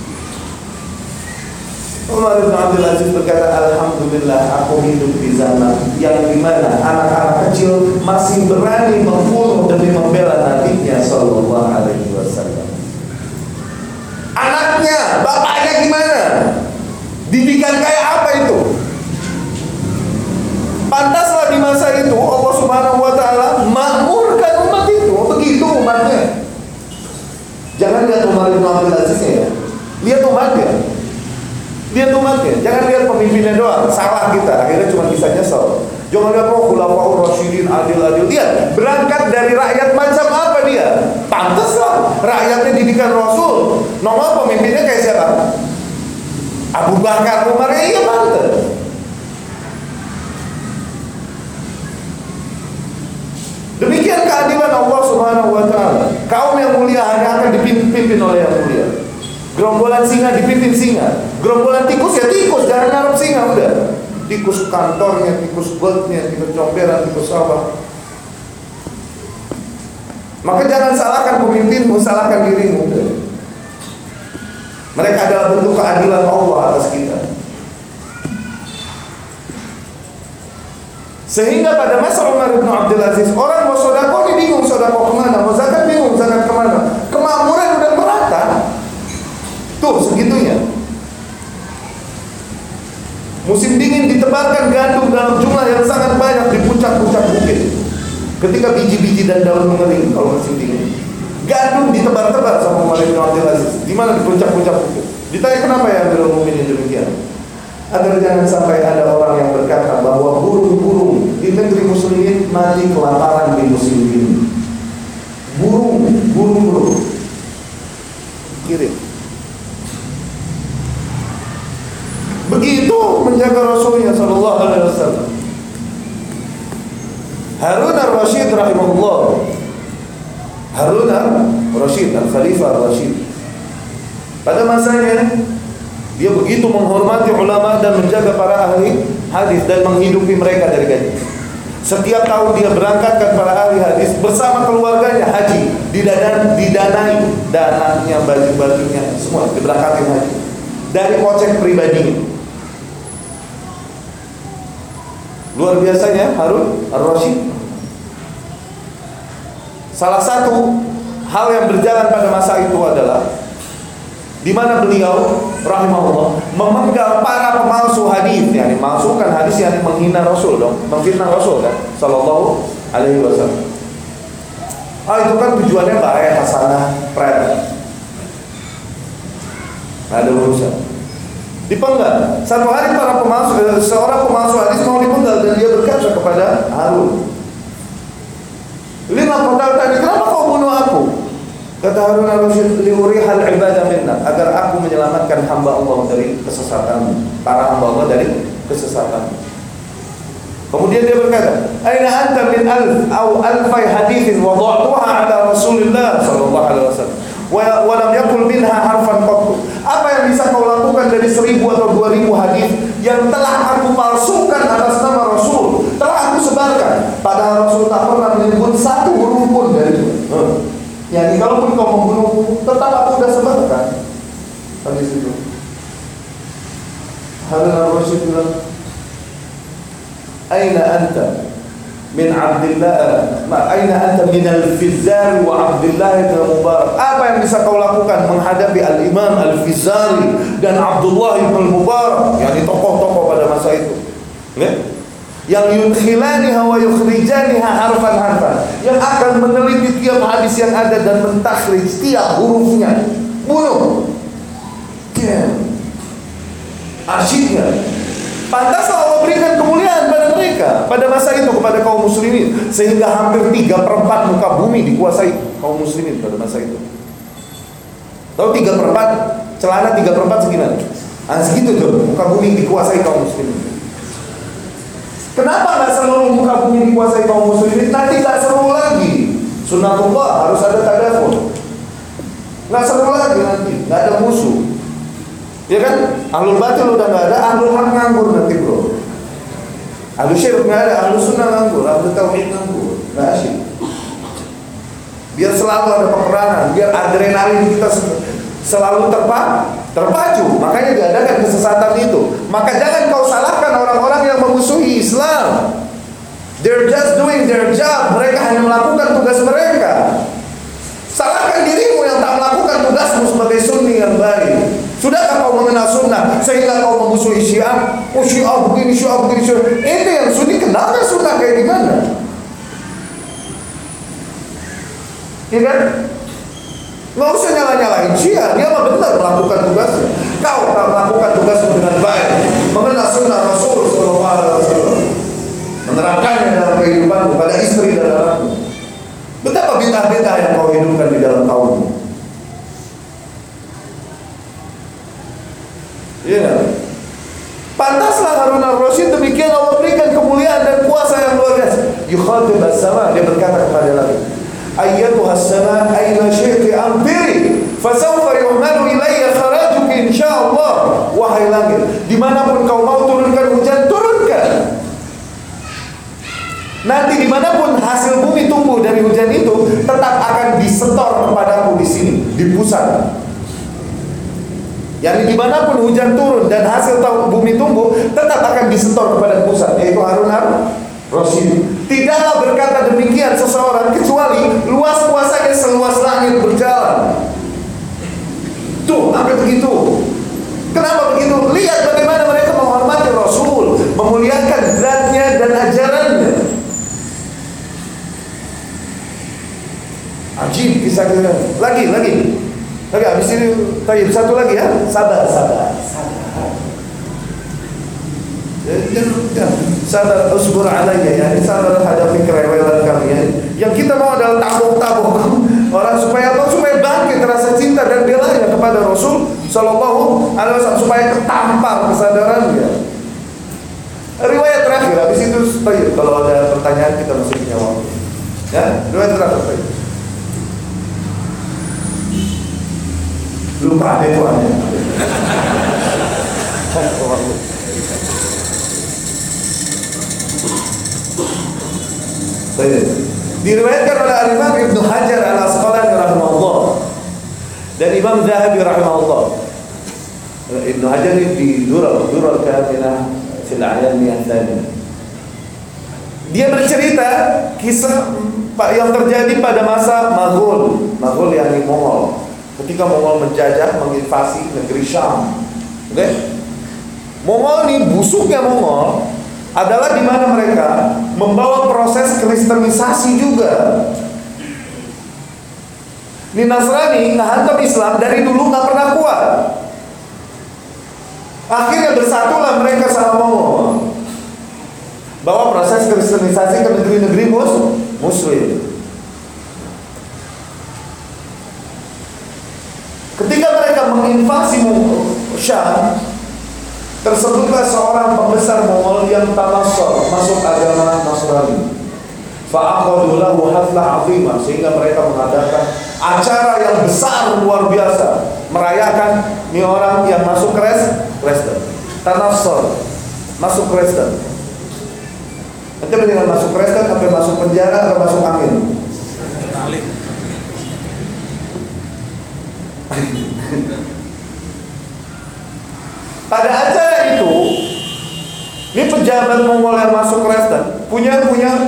Umar bin Abdul Aziz berkata, alhamdulillah aku hidup di zaman yang dimana anak-anak kecil masih berani membunuh demi membela Nabi-Nya Sallallahu Alaihi Wasallam. Anaknya, bapaknya gimana Yang kayak apa itu? Pantaslah di masa itu Allah Subhanahu wa taala makmurkan umat itu. Begitu umatnya. Jangan lihat Umar bin Abdul Aziz ya. Lihat umatnya. Lihat umatnya. Jangan lihat pemimpinnya doang. Salah kita. Akhirnya cuma bisa nyesel. Jangan lihat khulafaur rasyidin adil-adil. Lihat, berangkat dari rakyat macam apa dia? Pantaslah rakyatnya didikan Rasul. Nomor pemimpinnya kayak siapa? Abu Bakar, Umar, iya pantas. Demikian keadilan Allah Subhanahu wa taala. Kaum yang mulia hanya akan dipimpin oleh yang mulia. Gerombolan singa dipimpin singa. Gerombolan tikus ya tikus, jangan ngarep singa udah. Tikus kantornya, tikus botnya, tikus comberan, tikus sawah. Maka jangan salahkan pemimpinmu, salahkan dirimu. Mereka adalah bentuk keadilan Allah atas kita. Sehingga pada masa Umar bin Abdul Aziz, orang mau sedekah ini bingung sedekah kemana, mau zakat bingung zakat kemana. Kemakmuran udah merata. Tuh segitunya. Musim dingin ditebarkan gandum dalam jumlah yang sangat banyak di puncak-puncak bukit. Ketika biji-biji dan daun mengering kalau musim dingin, gandum ditebar-tebar sama Umar bin Abdul Aziz. Di mana? Di puncak-puncak bukit. Ditanya kenapa ya Amirul Mukminin demikian? Agar jangan sampai ada orang yang berkata bahwa burung-burung di negeri muslimin mati kelaparan di musim dingin. Burung kirim. Begitu menjaga Rasulnya sallallahu alaihi wasallam. Harun ar-Rasyid rahimahullah. Harun ar-Rasyid, al-Khalifah ar-Rasyid. Pada masanya dia begitu menghormati ulama dan menjaga para ahli hadis dan menghidupi mereka dari gaji. Setiap tahun dia berangkatkan para ahli hadis bersama keluarganya haji, didanai dananya, baju-bajunya semua diberangkatin haji dari kocek pribadinya. Luar biasanya Harun ar-Rasyid. Salah satu hal yang berjalan pada masa itu adalah di mana beliau rahimahullah memenggal para pemalsu hadis, yakni memalsukan hadis, yang menghina Rasul dong, menghina Rasul kan sallallahu alaihi wasallam. Itu kan tujuannya baik, hasanah, pred. Ada urusan. Dipenggal. Satu hari para pemalsu, seorang pemalsu hadis mau dipenggal dan dia berkata kepada Harun, "Lima qatal tadi, kenapa kau bunuh aku?" Kata Harun al-Rasyid, "Liurihal ibadah minna," agar aku menyelamatkan hamba Allah dari kesesatan, para hamba Allah dari kesesatan. Kemudian dia berkata, "Aina anta min alfai hadithin wada'tuha ala Rasulillah sallallahu alaihi wasallam wa lam yakul minha harfan qattu." Apa yang bisa kau lakukan dari 1000 atau 2000 hadis yang telah aku palsukan atas nama Rasul, telah aku sebarkan, padahal Rasul tak pernah menyebut satu huruf pun dari itu. Yani kalaupun kau membunuhku, tetap aku sudah sebarkan. Hadis itu. Harun ar-Rasyid bilang, "Aina anta min Abdullah, aina anta min al-Fizari wa Abdullah bin Mubarak?" Apa yang bisa kau lakukan menghadapi al-Imam al-Fizari dan Abdullah bin Mubarak, yakni tokoh-tokoh pada masa itu, ya? Yang yudkhilaniha wa yukhrijaniha harfan-harfan, yang akan meneliti tiap hadis yang ada dan mentakhrij tiap hurufnya. Bunuh. Asyiknya. Pantas Allah berikan kemuliaan pada mereka pada masa itu kepada kaum muslimin, sehingga hampir 3/4 muka bumi dikuasai kaum muslimin pada masa itu. Tahu 3/4 celana 3/4 segimana? Segitu tuh muka bumi dikuasai kaum muslimin. Kenapa nggak seluruh muka bumi dikuasai kaum muslimin? Nanti nggak seru lagi. Sunnatullah harus ada tadafun. Nggak seru lagi nanti, nggak ada musuh. Ya kan? Ahlul batil udah nggak ada, ahlul haq nganggur nanti bro. Ahlul syirik nggak ada, ahlul sunnah nganggur, ahlul tauhid nganggur, nggak asyik. Biar selalu ada peperangan, biar adrenalin kita selalu terpacu. Makanya diadakan kesesatan itu. Maka jangan kau salahkan orang-orang yang memusuhi Islam. They're just doing their job. Mereka hanya melakukan tugas mereka. Salahkan dirimu yang tak melakukan tugasmu sebagai sunni yang baik. Sudahkah kau mengenal sunnah sehingga kau memusuhi Syiah? Oh Syiah begini, Syiah begini, Syiah. Ini yang Sunni kenalnya sunnah kayak gimana? Iya kan? Nggak usah nyala-nyalain Syiah, dia mah benar melakukan tugasnya. Kau tak melakukan tugasmu dengan baik, mengenal sunnah Rasul Sallallahu Alaihi Wasallam, menerapkannya dalam kehidupanmu pada istri dan anakmu. Betapa bid'ah-bid'ah yang kau hidupkan di dalam kaummu. Iya. Pantaslah Harun al-Rasyid, demikian Allah berikan kemuliaan dan kuasa yang luar biasa. Yukhatib as-sama, dia berkata kepada langit, ayyatuha as-sama ayna syi'ti amtiri fasawfa yuhmalu ilayya kharajuki insyaallah. Wahai langit, dimanapun kau mau turunkan hujan, turunkan. Nanti dimanapun hasil bumi tumbuh dari hujan itu tetap akan disetor kepadaku di sini, di pusat. Yani dimanapun hujan turun dan hasil bumi tumbuh tetap akan disetor kepada pusat, yaitu Harun al-Rasyid. Tidaklah berkata demikian seseorang kecuali luas kuasanya seluas langit berjalan. Tuh, sampai begitu. Kenapa begitu? Lihat bagaimana mereka menghormati Rasul, memuliakan zatnya dan ajarannya. Ajib kisah kita. Lagi. Habis ini tayyib satu lagi ya. Sabar. Sabar, usbur alayya, yani sabar hadapi kerewelan kalian. Yang kita mau adalah tabuk orang supaya apa? Supaya bangkit rasa cinta dan belanya kepada Rasul Sallallahu Alaihi Wasallam, supaya ketampar kesadarannya. Riwayat terakhir, habis itu tayyib. Kalau ada pertanyaan kita masih punya waktu. Ya, riwayat terakhir tayyib. Lupa deh tuannya. Diriwayatkan oleh Imam Ibnu Hajar al-Asqalani rahimahullah dan Imam Zahabi rahimahullah. Ibnu Hajar ini di Durar Kamina fil A'yan Tsani. Dia bercerita kisah yang terjadi pada masa Maghul yang di Mongol. Ketika Mongol menjajah, menginvasi negeri Syam. Oke? Mongol ini, busuknya Mongol adalah di mana mereka membawa proses kristenisasi juga. Ini Nasrani ngehantam Islam dari dulu nggak pernah kuat. Akhirnya bersatulah mereka sama Mongol, bawa proses kristenisasi ke negeri-negeri Muslim. Ketika mereka menginvasi Syam, tersebutlah seorang pembesar Mongol yang tanassar, masuk agama Nasrani. Fa'aqadu lahu haflah 'azimah, sehingga mereka mengadakan acara yang besar luar biasa, merayakan ini orang yang masuk Kristen. Tanassar, masuk Kristen. Nanti mendingan masuk Kristen sampai masuk penjara atau masuk angin? Pada acara itu, ini pejabat Mongol yang masuk Kristen punya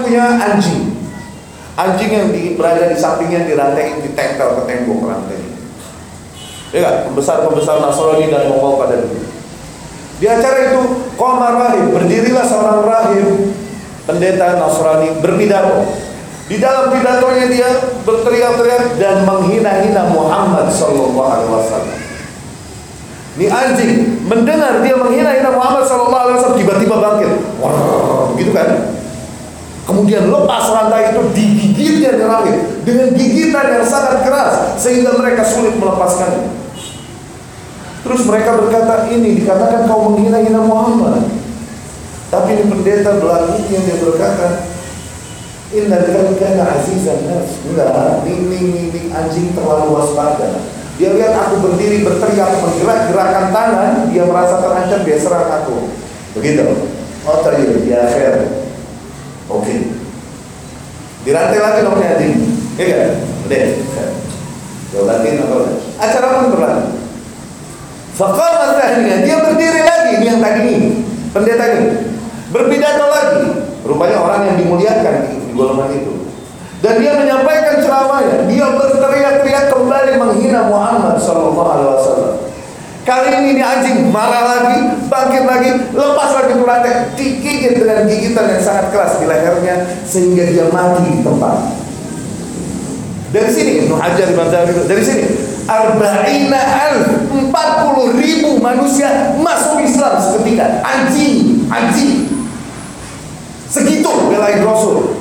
anjing yang berada di sampingnya dirantai, ditempel ke tembok rantai. Ya kan? Pembesar Nasrani dan Mongol pada dulu. Di acara itu, qama rahib, berdirilah seorang rahib, pendeta Nasrani, berpidato. Di dalam pidatonya dia berteriak-teriak dan menghina-hina Muhammad Sallallahu Alaihi Wasallam. Ini anjing mendengar dia menghina-hina Muhammad Sallallahu Alaihi Wasallam, tiba-tiba bangkit, gitu kan? Kemudian lepas rantai itu, digigitnya di rahib dengan gigitan yang sangat keras sehingga mereka sulit melepaskannya. Terus mereka berkata, ini dikatakan kau menghina-hina Muhammad. Tapi ini pendeta berlakunya, dia berkata, inna kana azizan nafs. Enggak, ini anjing terlalu waspada. Dia lihat aku berdiri berteriak menggerak-gerakan tangan, dia merasa terancam, dia serang aku. Begitu. Oh tayyib, ya khair. Oke. Dirantai lagi dong anjing. Iya kan? Udah. Jawabin apa? Acara pun berlanjut. Faqama tsaniya, dia berdiri lagi, ini yang tadi nih, pendeta ini. Berpidato lagi. Rupanya orang yang dimuliakan di golongan itu. Dan dia menyampaikan ceramahnya. Dia berteriak-teriak kembali menghina Muhammad Sallallahu Alaihi Wasallam. Kali ini anjing marah lagi, bangkit lagi, lepas lagi tuh rantai, digigit dengan gigitan yang sangat keras di lehernya sehingga dia mati di tempat. Dari sini Ibnu Hajar dari sini 40.000 manusia masuk Islam seketika. Anjing segitu belain Rasul.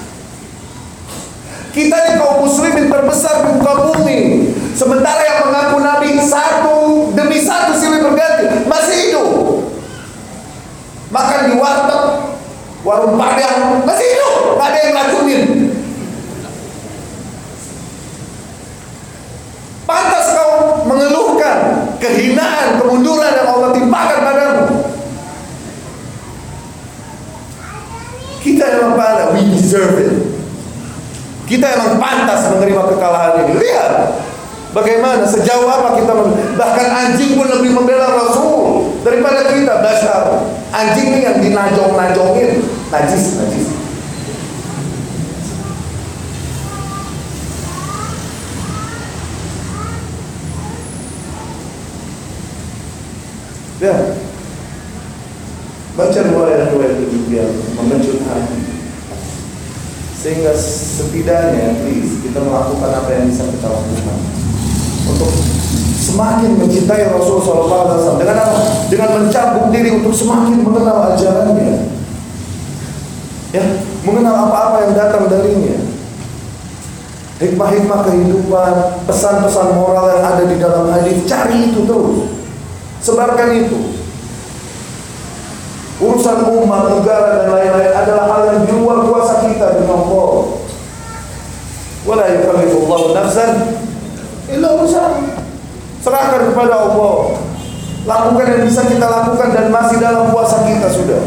Kita ini kaum muslimin terbesar di muka bumi, sementara yang mengaku Nabi satu demi satu silih berganti masih hidup. Makan di warteg, warung Padang masih hidup, nggak ada yang racunin. Pantas kau mengeluhkan kehinaan, kemunduran yang Allah timpakan padamu. Kita yang pada, we deserve it. Kita emang pantas menerima kekalahan ini. Lihat bagaimana, sejauh apa kita bahkan anjing pun lebih membela Rasul daripada kita. Bashar, anjing ini yang dinajong-najongin, najis. Ya, baca riwayat demikian mengecut hati. Sehingga setidaknya please kita melakukan apa yang bisa kita lakukan untuk semakin mencintai Rasul SAW. Dengan apa? Dengan mencambuk diri untuk semakin mengenal ajarannya, ya, mengenal apa-apa yang datang darinya, hikmah-hikmah kehidupan, pesan-pesan moral yang ada di dalam hadis. Cari itu terus, sebarkan itu. Urusan umat, negara dan lain-lain adalah hal yang di luar kuasa kita dengan Allah. Wala yukallifullahu nafsan illa wus'aha. Serahkan kepada Allah. Lakukan yang bisa kita lakukan dan masih dalam kuasa kita sudah.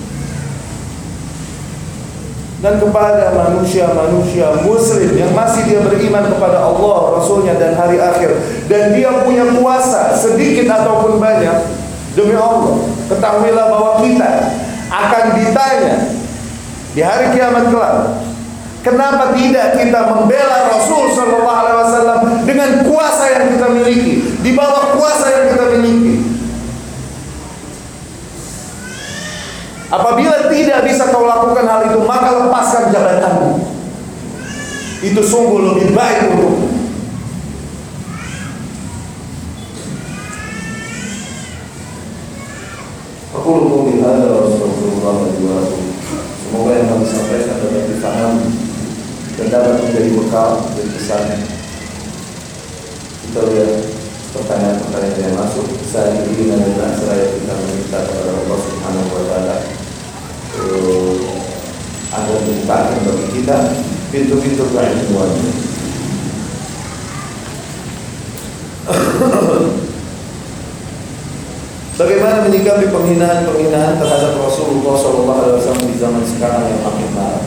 Dan kepada manusia-manusia muslim yang masih dia beriman kepada Allah, Rasulnya dan hari akhir, dan dia punya kuasa sedikit ataupun banyak, demi Allah, ketahuilah bahwa kita akan ditanya di hari kiamat kelak. Kenapa tidak kita membela Rasul Sallallahu Alaihi Wasallam dengan kuasa yang kita miliki, di bawah kuasa yang kita miliki? Apabila tidak bisa kau lakukan hal itu, maka lepaskan jabatanmu. Itu sungguh lebih baik untukmu. Aku lupa ada Rasulullah SAW. Semoga yang kami sampaikan dapat dipahami dan dapat menjadi bekal dan pesan. Kita lihat pertanyaan-pertanyaan yang masuk. Saya ingin menanyakan seraya kita meminta kepada Allah Subhanahu Wa Taala agar dibukakan bagi kita pintu-pintu keilmuan. Bagaimana menyikapi penghinaan-penghinaan terhadap Rasulullah SAW di zaman sekarang yang makin marah?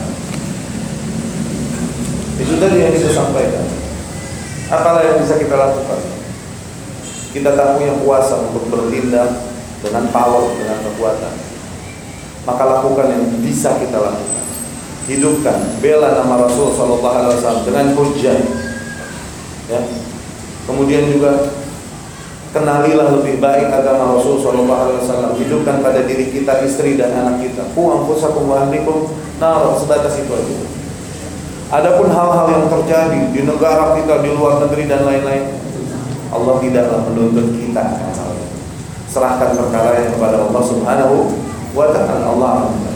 Itu tadi yang kita sampaikan. Apalah yang bisa kita lakukan? Kita tak punya kuasa untuk bertindak dengan power, dengan kekuatan. Maka lakukan yang bisa kita lakukan. Hidupkan, bela nama Rasul SAW dengan hujjah. Ya. Kemudian juga kenalilah lebih baik agama Rasul SAW. Hidupkan pada diri kita, istri dan anak kita. Qu anfusakum wa ahlikum nar, sebatas itu aja. Adapun hal-hal yang terjadi di negara kita, di luar negeri dan lain-lain, Allah tidaklah menuntut kita. Serahkan perkara yang kepada Allah Subhanahu wa Ta'ala. Allah.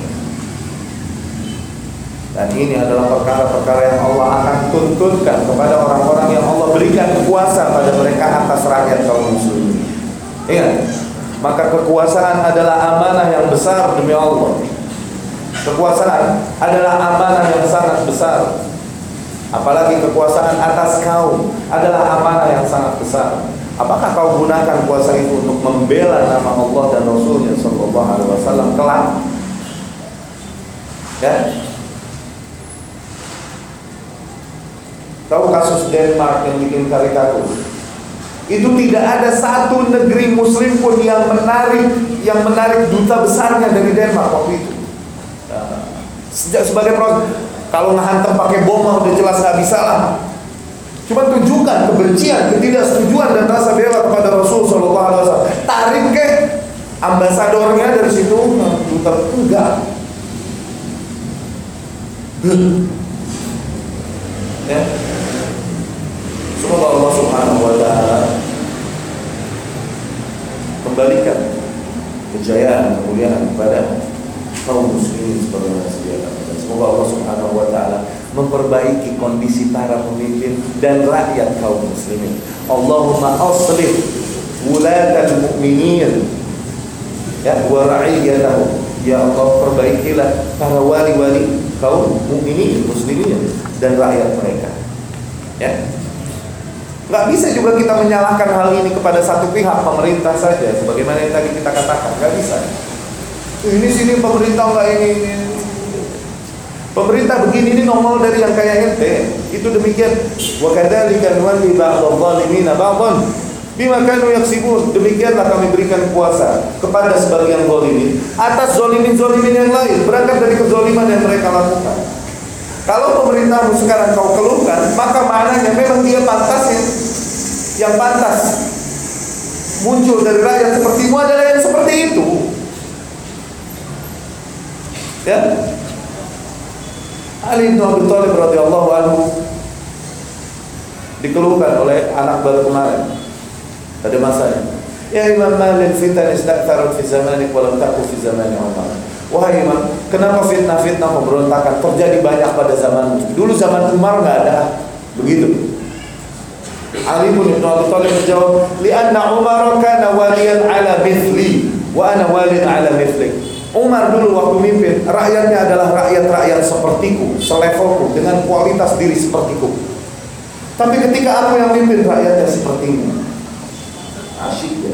Dan ini adalah perkara-perkara yang Allah akan tuntutkan kepada orang-orang yang Allah berikan kuasa pada mereka atas rakyat kaum muslimin. Ingat, maka kekuasaan adalah amanah yang besar demi Allah. Kekuasaan adalah amanah yang sangat besar. Apalagi kekuasaan atas kaum adalah amanah yang sangat besar. Apakah kau gunakan kuasa itu untuk membela nama Allah dan Rasulnya Sallallahu Alaihi Wasallam kelak? Ya. Tahu kasus Denmark yang bikin karikatur? Itu tidak ada satu negeri muslim pun yang menarik duta besarnya dari Denmark waktu itu. Sebagai proses, kalau ngehantam pakai bom udah jelas nggak bisa lah. Cuma tunjukkan kebencian, ketidaksetujuan dan rasa bela kepada Rasul SAW ambasadornya dari situ duta enggak. Ya. Semoga Allah Subhanahu wa taala kembalikan kejayaan, kemuliaan kepada kaum muslimin sebagaimana sedia katakan. Semoga Allah Subhanahu wa taala memperbaiki kondisi para pemimpin dan rakyat kaum muslimin. Allahumma aslih wulatal mu'minin ya wa ra'iyatahum. Ya Allah, perbaikilah para wali-wali kaum mukminin muslimin dan rakyat mereka. Ya. Nggak bisa juga kita menyalahkan hal ini kepada satu pihak, pemerintah saja, sebagaimana yang tadi kita katakan. Nggak bisa. Ini sini pemerintah nggak ini. Pemerintah begini ini nongol dari yang kayak ente. Itu demikian. Wa kadzalika nuwalli ba'dadh dhalimina ba'dhan bima kanu yaksibun. Demikianlah kami berikan kuasa kepada sebagian zalimin atas zalimin yang lain, berangkat dari kezaliman yang mereka lakukan. Kalau pemerintahmu sekarang kau keluhkan, maka maknanya memang dia pantasnya. Yang pantas muncul dari rakyat sepertimu adalah yang seperti itu. Ya. Ali bin Abi Thalib radhiyallahu anhu dikeluhkan oleh anak baru kemarin pada masanya. Ya Imam, malil fitan istaktarat fi zamanik wa lam takun fi zamani Umar. Wahai Imam, kenapa fitnah-fitnah pemberontakan terjadi banyak pada zamanmu? Dulu zaman Umar enggak ada begitu. Ali bin Abi Thalib menjawab, "Li'anna Umar kana waliyan ala mithli wa ana walin ala mithlik." Umar dulu waktu mimpin, rakyatnya adalah rakyat-rakyat sepertiku, selevelku, dengan kualitas diri sepertiku. Tapi ketika aku yang mimpin, rakyatnya sepertimu. Asyik ya.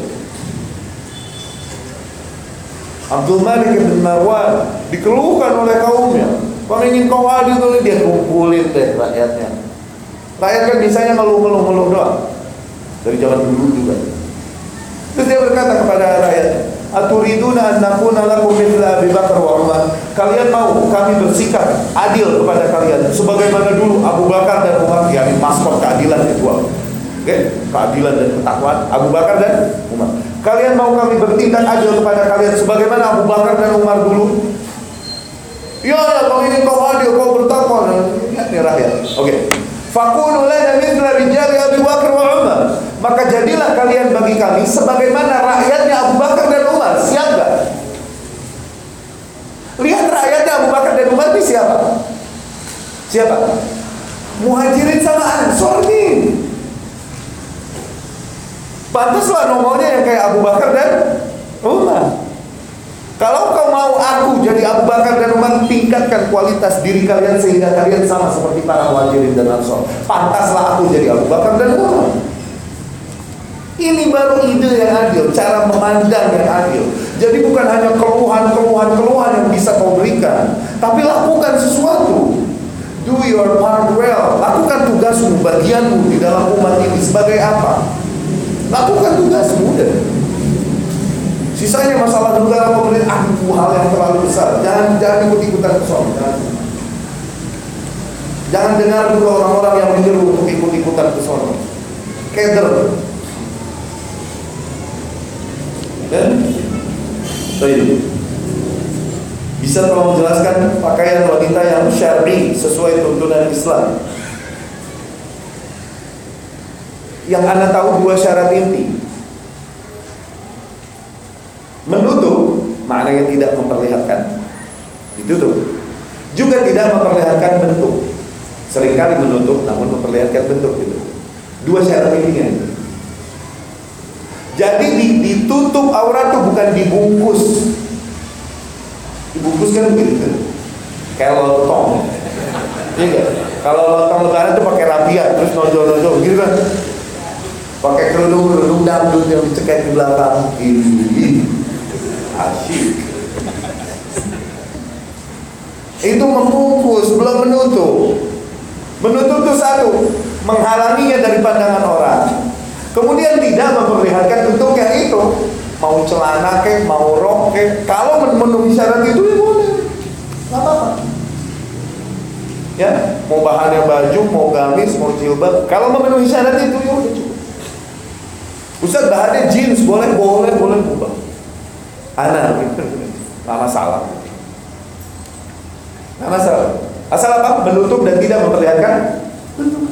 Abdul Malik bin Marwan dikeluhkan oleh kaumnya. Kalau ingin kau adil tuh, dia kumpulin deh rakyatnya. Rakyat kan biasanya ngeluh doang. Dari zaman dulu juga. Terus dia berkata kepada rakyatnya, "Aturiduna an nakuna lakum mithla Abi Bakar wa Umar?" Kalian mau kami bersikap adil kepada kalian sebagaimana dulu Abu Bakar dan Umar, yakni paspor keadilan itu. Oke, keadilan dan ketakwaan Abu Bakar dan Umar. Kalian mau kami bertindak adil kepada kalian sebagaimana Abu Bakar dan Umar dulu? Ya, kalau ini kau adil, kau bertakwa, ini rakyat. Oke. Fakunu lana mithla rijali Abi Bakar wa Umar. Maka jadilah kalian bagi kami sebagaimana rakyatnya Abu Bakar dan Umar. Siap gak? Lihat rakyatnya Abu Bakar dan Umar ini siapa? Siapa? Muhajirin sama Ansor nih. Pantaslah nomornya yang kayak Abu Bakar dan Umar. Kalau kau mau aku jadi Abu Bakar dan Umar, tingkatkan kualitas diri kalian sehingga kalian sama seperti para Muhajirin dan Ansor. Pantaslah aku jadi Abu Bakar dan Umar. Ini baru ide yang adil, cara memandang yang adil. Jadi bukan hanya keluhan yang bisa kau berikan, tapi lakukan sesuatu. Do your part well. Lakukan tugasmu, bagianmu di dalam umat ini sebagai apa? Lakukan tugasmu deh. Sisanya masalah negara pemerintah, hal yang terlalu besar. Jangan ikut-ikutan kesono. Jangan dengar dulu orang-orang yang menyeru untuk ikut-ikutan kesono. Keder. Dan baik. Bisa tolong menjelaskan pakaian wanita yang syar'i sesuai tuntunan Islam? Yang Anda tahu dua syarat inti. Menutup, maknanya tidak memperlihatkan. Ditutup. Juga tidak memperlihatkan bentuk. Seringkali menutup namun memperlihatkan bentuk gitu. Dua syarat intinya. Jadi ditutup aurat itu bukan dibungkus. Dibungkus kan begitu. Kayak lontong. Iya enggak? Kalau lontong lebaran itu pakai rapian, terus nojol-nojol gitu kan. Pakai kerudung dangdut yang dicekek di belakang. Ini asyik. Itu membungkus, belum menutup. Menutup itu satu, menghalanginya dari pandangan orang. Kemudian tidak memperlihatkan bentuknya itu. Mau celana kek, mau rok kek. Kalau memenuhi syarat itu ya boleh. Gak apa-apa. Ya, mau bahannya baju, mau gamis, mau jilbab. Kalau memenuhi syarat itu ya udah cukup. Ustaz, bahannya jeans, boleh ubah. Ana nggak masalah. Nggak masalah. Asal apa? Menutup dan tidak memperlihatkan bentuk.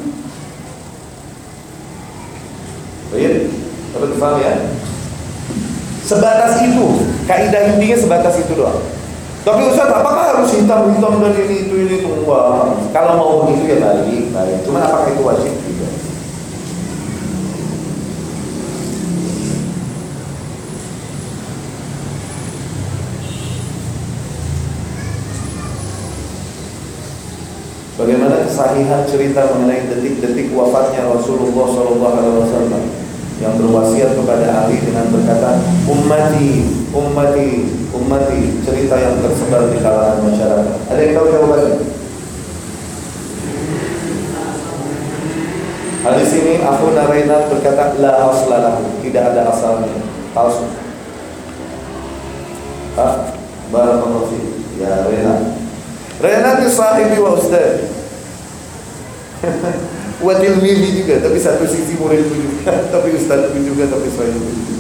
Baik, dapat dipaham ya? Sebatas itu, kaidah intinya sebatas itu doang. Tapi Ustaz, apakah harus hitam-hitam dan ini itu? Wah, kalau mau begitu ya baik. Cuma apakah itu wajib? Tidak. Bagaimana kesahihan cerita mengenai detik-detik wafatnya Rasulullah SAW yang berwasiat kepada Ali dengan berkata, ummati, cerita yang tersebar di kalangan masyarakat. Ada yang tahu jawabannya? Hadis ini Abu Narainat berkata, la aslalahu, tidak ada asalnya, palsu. Barakallahu fiik. Ya Renat sahibi wa ustaz. Wa tilmizi juga, tapi satu sisi muridku juga, tapi ustazku juga, tapi sahibi juga.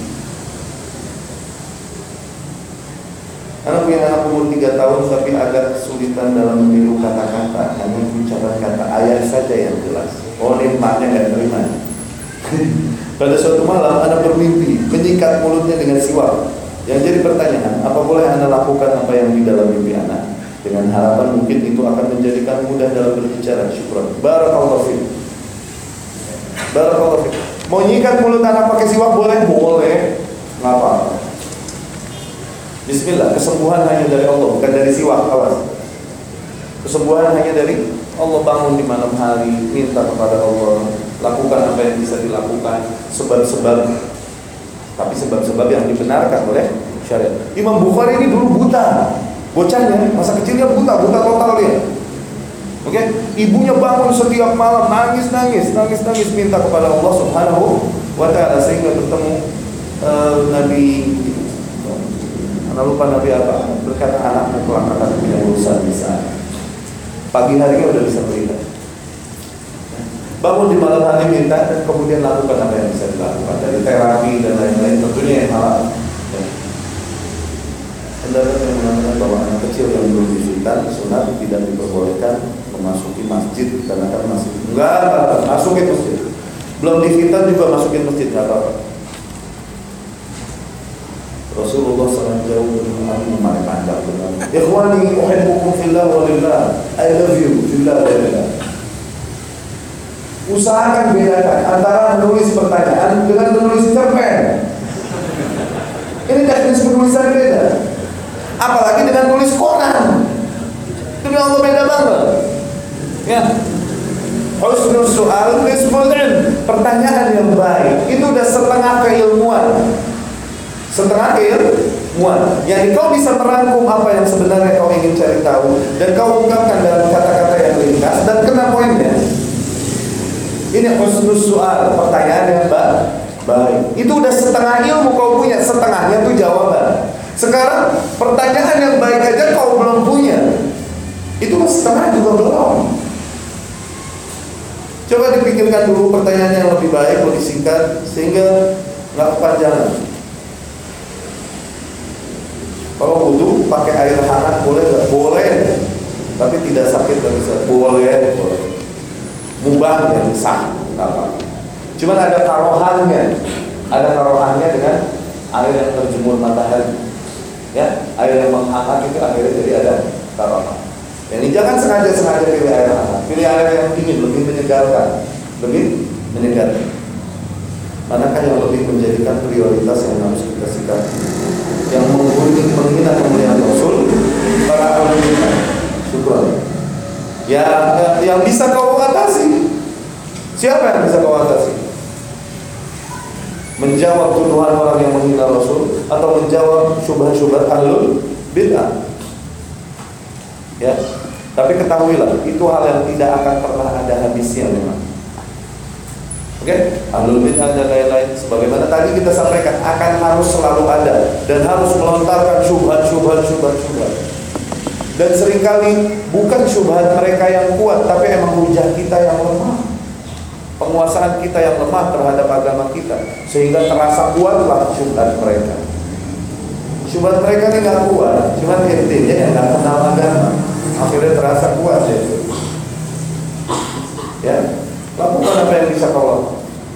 Anak punya anak umur 3 tahun tapi agak kesulitan dalam meniru kata-kata, hanya ucapan kata ayat saja yang jelas. Oh, nikmatnya nggak terima. Pada suatu malam anak bermimpi menyikat mulutnya dengan siwak. Yang jadi pertanyaan, apa boleh anak lakukan apa yang di dalam mimpi anak? Dengan harapan mungkin itu akan menjadikan mudah dalam berbicara. Syukran. Barakallahu fiik. Barakallahu fiik. Mau nyikat mulut anak pakai siwak boleh? Boleh. Nggak apa-apa. Bismillah, kesembuhan hanya dari Allah, bukan dari siwak, awas. Kesembuhan hanya dari Allah. Bangun di malam hari, minta kepada Allah, lakukan apa yang bisa dilakukan, sebab-sebab, tapi sebab-sebab yang dibenarkan oleh syariat. Imam Bukhari ini dulu buta, bocahnya, masa kecilnya buta total dia. Oke, ibunya bangun setiap malam nangis minta kepada Allah Subhanahu wa Ta'ala sehingga bertemu Nabi. Karena lupa Nabi apa? Berkata anakmu kelak akan punya urusan di sana. Pagi harinya udah bisa melihat. Bangun di malam hari minta dan kemudian lakukan apa yang bisa dilakukan dari terapi dan lain-lain, tentunya yang halal. Pendapat yang mengatakan bahwa anak kecil yang belum disunat sunat tidak diperbolehkan memasuki masjid karena kan masih enggak masukin masjid. Belum difitan juga masukin masjid enggak apa-apa. Rasulullah sangat jauh dengan memari panjang dengan ikhwani uhibbukum fillah wa lillah, I love you fillah wa lillah. Usahakan bedakan antara menulis pertanyaan dengan menulis cerpen. Ini teknis penulisan beda. Apalagi dengan tulis koran. Demi Allah beda banget. Ya. Husnul su'al nisful ilm. Pertanyaan yang baik itu udah setengah keilmuan. Setengah ilmuwan. Yani kau bisa merangkum apa yang sebenarnya kau ingin cari tahu dan kau ungkapkan dalam kata-kata yang ringkas dan kena poinnya. Ini husnul soal, pertanyaan yang baik. Itu udah setengah ilmu kau punya, setengahnya itu jawaban. Sekarang pertanyaan yang baik aja kau belum punya. Itu setengah juga belum. Coba dipikirkan dulu pertanyaan yang lebih baik, lebih singkat sehingga nggak kepanjangan. Kalau wudu pakai air hangat boleh nggak? Boleh, tapi tidak sakit dan bisa. Boleh. Mubah yang sah, nggak apa. Cuman ada taruhannya dengan air yang terjemur matahari. Ya, air yang menghangat itu akhirnya jadi ada taruhan. Jadi jangan sengaja pilih air hangat, pilih air yang dingin, lebih menyegarkan, Manakah yang lebih menjadikan prioritas yang harus kita sikapi? Yang menghina kemuliaan Rasul, para ulama. Syukur. Yang bisa kau atasi. Siapa yang bisa kau atasi? Menjawab tuduhan orang yang menghina Rasul atau menjawab syubhat-syubhat ahlul bid'ah. Ya. Tapi ketahuilah, itu hal yang tidak akan pernah ada habisnya memang. Oke, ahlul bid'ah dan lain-lain sebagaimana tadi kita sampaikan akan harus selalu ada dan harus melontarkan syubhat. Dan seringkali bukan syubhat mereka yang kuat, tapi emang hujah kita yang lemah. Penguasaan kita yang lemah terhadap agama kita sehingga terasa kuatlah syubhat mereka. Syubhat mereka ini nggak kuat, cuman intinya yang nggak kenal agama, akhirnya terasa kuat ya. Ya, lakukan apa yang bisa kau lakukan.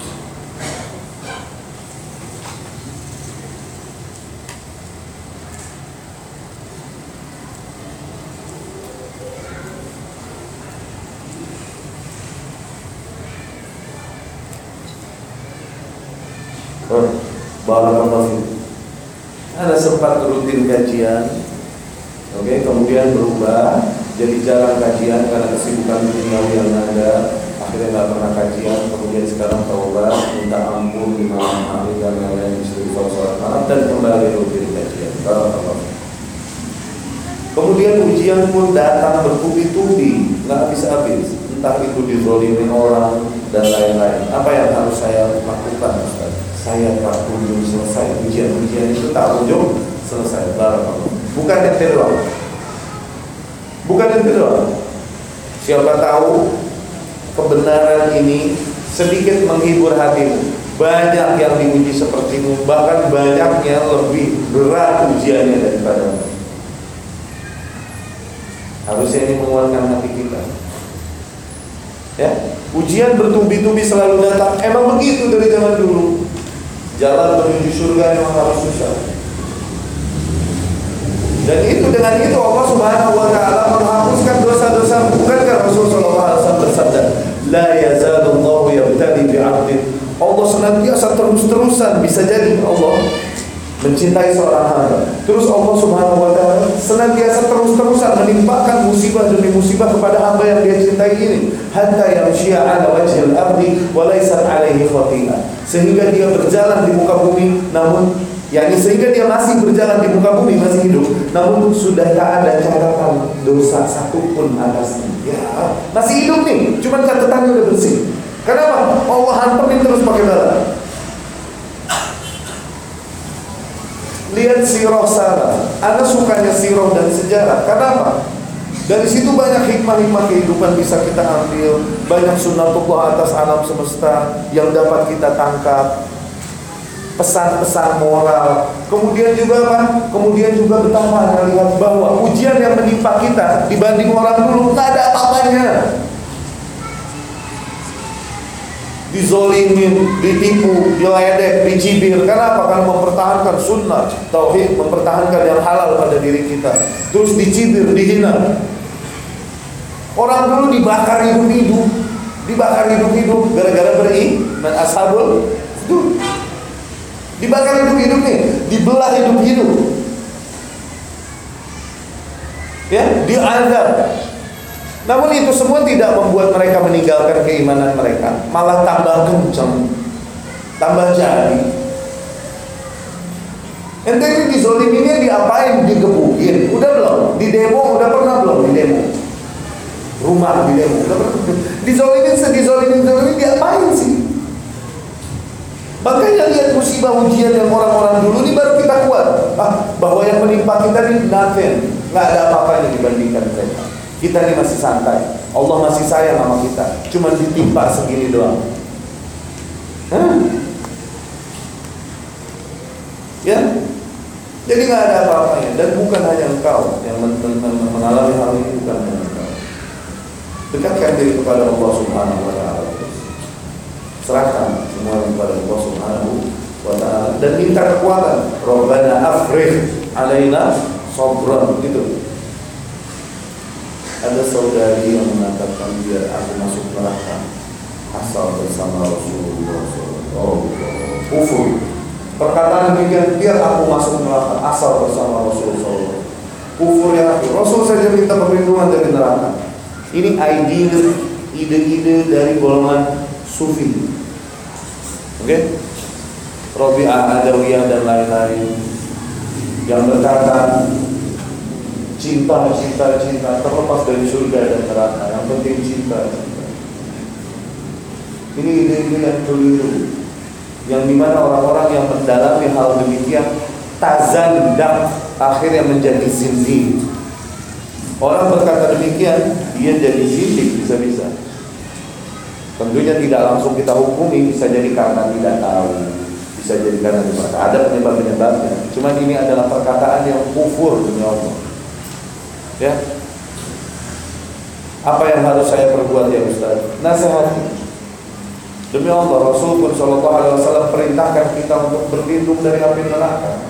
Barakallahu. Ada sempat rutin kajian, oke, kemudian berubah jadi jarang kajian karena kesibukan duniawi yang ada, akhirnya nggak pernah kajian, kemudian sekarang taubat, minta ampun di malam hari dan lain-lain, istighfar, sholat malam, dan kembali rutin kajian. Barakallahu. Kemudian ujian pun datang bertubi-tubi, nggak habis-habis, entah itu dizolimin orang dan lain-lain. Apa yang harus saya lakukan, Ustaz? Saya tak kunjung selesai. Ujian-ujian itu tak kunjung selesai. Barakallahu. Bukan yang kedua. Bukan yang kedua. Siapa tahu kebenaran ini sedikit menghibur hatimu. Banyak yang diuji sepertimu, bahkan banyak yang lebih berat ujiannya daripada. Harusnya ini menguatkan hati kita. Ya, ujian bertubi-tubi selalu datang. Emang begitu dari zaman dulu. Jalan menuju surga memang harus susah. Dan itu dengan itu Allah Subhanahu wa taala menghapuskan dosa-dosa. Bukankah Rasulullah SAW bersabda, "La yazalullahu yabtali bi'abdin." Allah senantiasa terus-terusan, bisa jadi Allah mencintai seorang hamba. Terus Allah Subhanahu wa taala senantiasa terus-terusan menimpakan musibah demi musibah kepada hamba yang dia cintai ini, hatta yamshi'a 'ala wajhil ardi wa laysa 'alaihi khati'ah. Sehingga dia berjalan di muka bumi, namun sehingga dia masih berjalan di muka bumi, masih hidup, namun sudah tak ada catatan dosa satupun atasnya. Ya, masih hidup nih, cuman catatannya udah bersih. Kenapa? Allah hantamin terus pakai bala. Lihat sirah Sarah. Anda sukanya sirah dan sejarah. Kenapa? Dari situ banyak hikmah-hikmah kehidupan bisa kita ambil. Banyak sunnatullah atas alam semesta yang dapat kita tangkap. Pesan-pesan moral. Kemudian juga apa? Kemudian juga betapa Anda lihat bahwa ujian yang menimpa kita dibanding orang dulu tak ada apa-apanya. Dizolimin, ditipu, diledek, dicibir. Kenapa? Karena mempertahankan sunnah, tauhid, mempertahankan yang halal pada diri kita. Terus dicibir, dihina. Orang dulu dibakar hidup-hidup, gara-gara beriman, ashabul itu dibakar hidup-hidup nih, dibelah hidup-hidup. Ya, diazab. Namun itu semua tidak membuat mereka meninggalkan keimanan mereka, malah tambah kencang, tambah jadi. Ente ini dizoliminnya diapain? Digebukin? Udah belum? Di demo? Udah pernah belum di demo? Rumah di demo? Udah pernah? Dizolimin diapain sih? Makanya lihat musibah ujian yang orang-orang dulu ini baru kita kuat. Bahwa yang menimpa kita ini nothing, nggak ada apa-apanya dibandingkan mereka. Kita ini masih santai. Allah masih sayang sama kita. Cuma ditimpa segini doang. Ya. Jadi nggak ada apa-apanya. Dan bukan hanya engkau yang mengalami hal ini, bukan hanya engkau. Dekatkan diri kepada Allah Subhanahu wa taala. Serahkan semua kepada Allah Subhanahu wa taala dan minta kekuatan. Rabbana afrigh alaina sabran, gitu. Ada saudari yang mengatakan biar aku masuk neraka asal bersama Rasulullah SAW. Kufur. Perkataan demikian, biar aku masuk neraka asal bersama Rasulullah SAW. Kufur ya. Rasul saja minta perlindungan dari neraka. Ini ide-ide dari golongan sufi. Oke? Rabi'ah Adawiyah dan lain-lain yang berkata cinta terlepas dari surga dan neraka, yang penting cinta. Ini ide-ide yang keliru, yang dimana orang-orang yang mendalami hal demikian tazandak, akhirnya menjadi zindik. Orang berkata demikian, dia jadi zindik bisa-bisa. Tentunya tidak langsung kita hukumi, bisa jadi karena tidak tahu, bisa jadi karena ada penyebab-penyebabnya. Cuman ini adalah perkataan yang kufur demi Allah. Ya. Apa yang harus saya perbuat ya Ustaz? Nasihati. Demi Allah, Rasul pun sallallahu alaihi wasallam perintahkan kita untuk berlindung dari api neraka.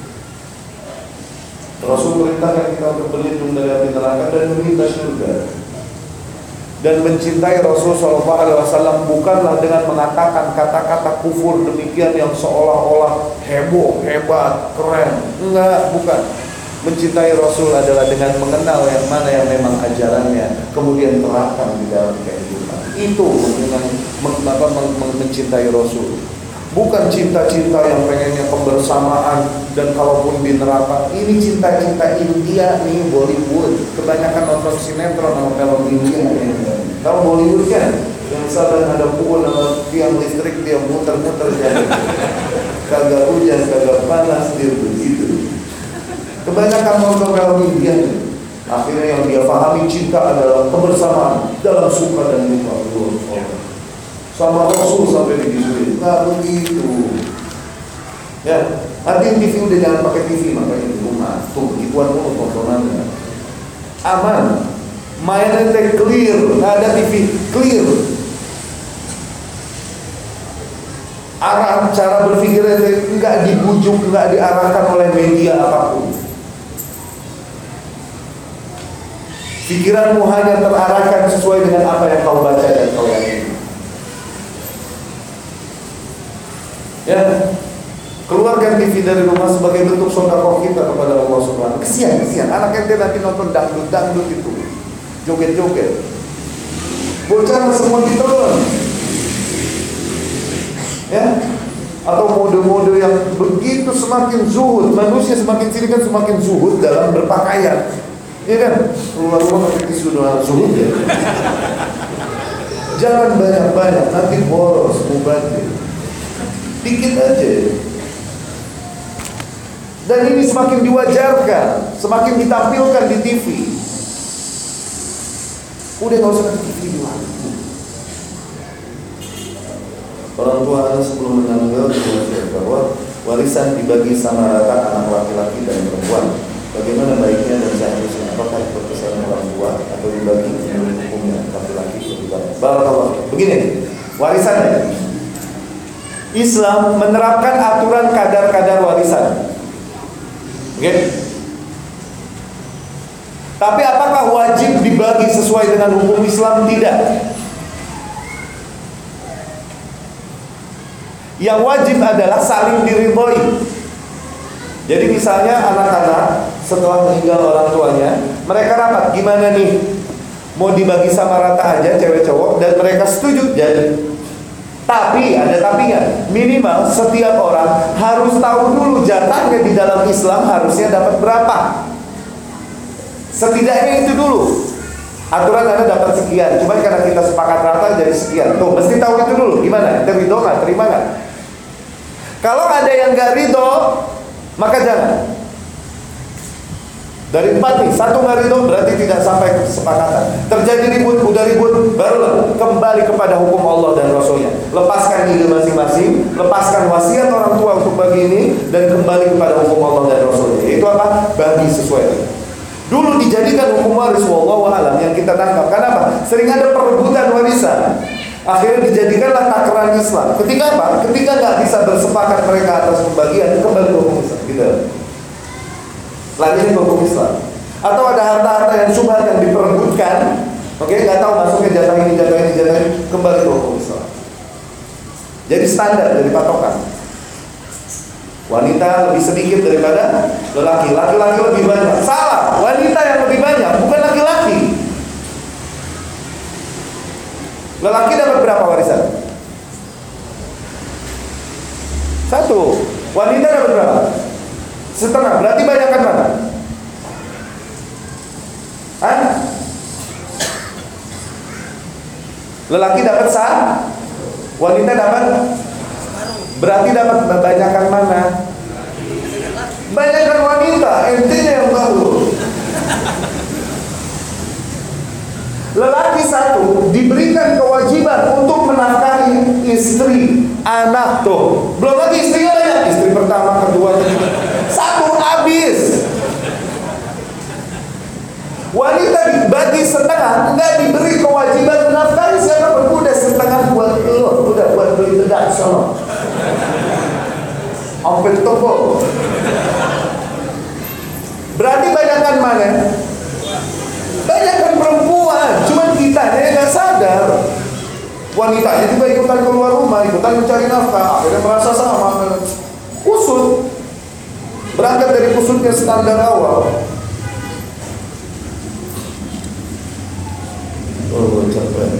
Rasul perintahkan kita untuk berlindung dari api neraka dan meminta surga. Dan mencintai Rasul sallallahu alaihi wasallam bukanlah dengan mengatakan kata-kata kufur demikian yang seolah-olah heboh, hebat, keren. Enggak, bukan. Mencintai Rasul adalah dengan mengenal yang mana yang memang ajarannya, kemudian terapkan di dalam kehidupan. Itu mencintai Rasul. Bukan cinta-cinta yang pengennya kebersamaan dan kalaupun di neraka. Ini cinta-cinta India nih, Bollywood. Kebanyakan nonton sinetron sama film India. Tahu Bollywood kan? Yang sahabat ada pukul sama tiang listrik dia muter-muter jadi. Kagak hujan, kagak panas, dia begitu. Kebanyakan nonton film India. Akhirnya yang dia pahami cinta adalah kebersamaan dalam suka dan duka. Sama Rasul sampai digituin. Nggak begitu. Ya, nanti TV udah jangan pakai TV, makanya di rumah tuh begituan mulu tontonannya. Aman, mainnya clear, nggak ada TV clear. Arah cara berpikirnya nggak dibujuk, nggak diarahkan oleh media apapun. Pikiranmu hanya terarahkan sesuai dengan apa yang kau baca dan kau yakini. Ya, keluarkan TV dari rumah sebagai bentuk sedekah kita kepada Allah Subhanahu. Kesian, anak ente nanti nonton dangdut itu, joget-joget. Bocah semua ditonton. Ya, atau mode-mode yang begitu semakin zuhud. Manusia semakin sini kan semakin zuhud dalam berpakaian. Iya kan? Keluar rumah pakai tisu doang zuhud ya. Jangan banyak-banyak, nanti boros, mubazir. Dikit aja. Dan ini semakin diwajarkan, semakin ditampilkan di TV. Udah gak usah di TV doang. Orang tua anak sebelum meninggal mewasiatkan bahwa warisan dibagi sama rata anak laki-laki dan perempuan. Bagaimana baiknya dan seharusnya? Apakah keputusan orang tua atau dibagi menurut hukumnya laki-laki lebih baik? Barakallah. Begini, warisannya. Islam menerapkan aturan kadar-kadar warisan. Oke? Tapi apakah wajib dibagi sesuai dengan hukum Islam? Tidak. Yang wajib adalah saling diridhoi. Jadi misalnya anak-anak setelah meninggal orang tuanya, mereka rapat, gimana nih? Mau dibagi sama rata aja cewek cowok, dan mereka setuju jadi. Tapi ada tapinya, minimal setiap orang harus tahu dulu jatahnya di dalam Islam harusnya dapat berapa. Setidaknya itu dulu. Aturan Anda dapat sekian, cuma karena kita sepakat rata jadi sekian. Tuh, mesti tahu itu dulu. Gimana? Ente ridho nggak? Terima nggak? Kalau ada yang nggak ridho, maka jangan. Dari 4 nih, 1 nggak ridho berarti tidak sampai kesepakatan. Terjadi ribut, udah ribut, barulah kembali kepada hukum Allah dan Rasulnya. Lepaskan ide masing-masing, lepaskan wasiat orang tua untuk bagi ini, dan kembali kepada hukum Allah dan Rasulnya. Itu apa? Bagi sesuai. Dulu dijadikan hukum waris, wallahu a'lam, yang kita tangkap. Kenapa? Sering ada perebutan warisan. Akhirnya dijadikanlah takaran Islam. Ketika apa? Ketika nggak bisa bersepakat mereka atas pembagian, kembali ke hukum Islam. Gitu. Lagi ke hukum Islam. Atau ada harta-harta yang syubhat yang diperebutkan, oke, nggak tahu masuknya jatah ini, kembali ke hukum Islam. Jadi standar dari patokan. Wanita lebih sedikit daripada lelaki, laki-laki lebih banyak. Salah, wanita yang lebih banyak, bukan laki-laki. Lelaki dapat berapa warisan? 1. Wanita dapat berapa? Setengah. Berarti banyakkan mana? Hah? Lelaki dapat sah, wanita dapat. Berarti dapat banyakkan mana? Banyakkan wanita, intinya yang baru. Lelaki 1 diberikan kewajiban untuk menafkahi istri, anak tuh. Belum lagi istrinya pertama, kedua, ketiga. Satu habis. Wanita dibagi setengah, nggak diberi kewajiban menafkahi. Siapa berbudak setengah buat lo, udah buat beli bedak sono. Hampir toko. Berarti banyakkan mana? Banyakkan perempuan. Cuman kita ini nggak sadar. Wanitanya juga ikutan keluar rumah, ikutan mencari nafkah, akhirnya merasa sama. Kusut. Berangkat dari kusutnya standar awal. Oh, capek.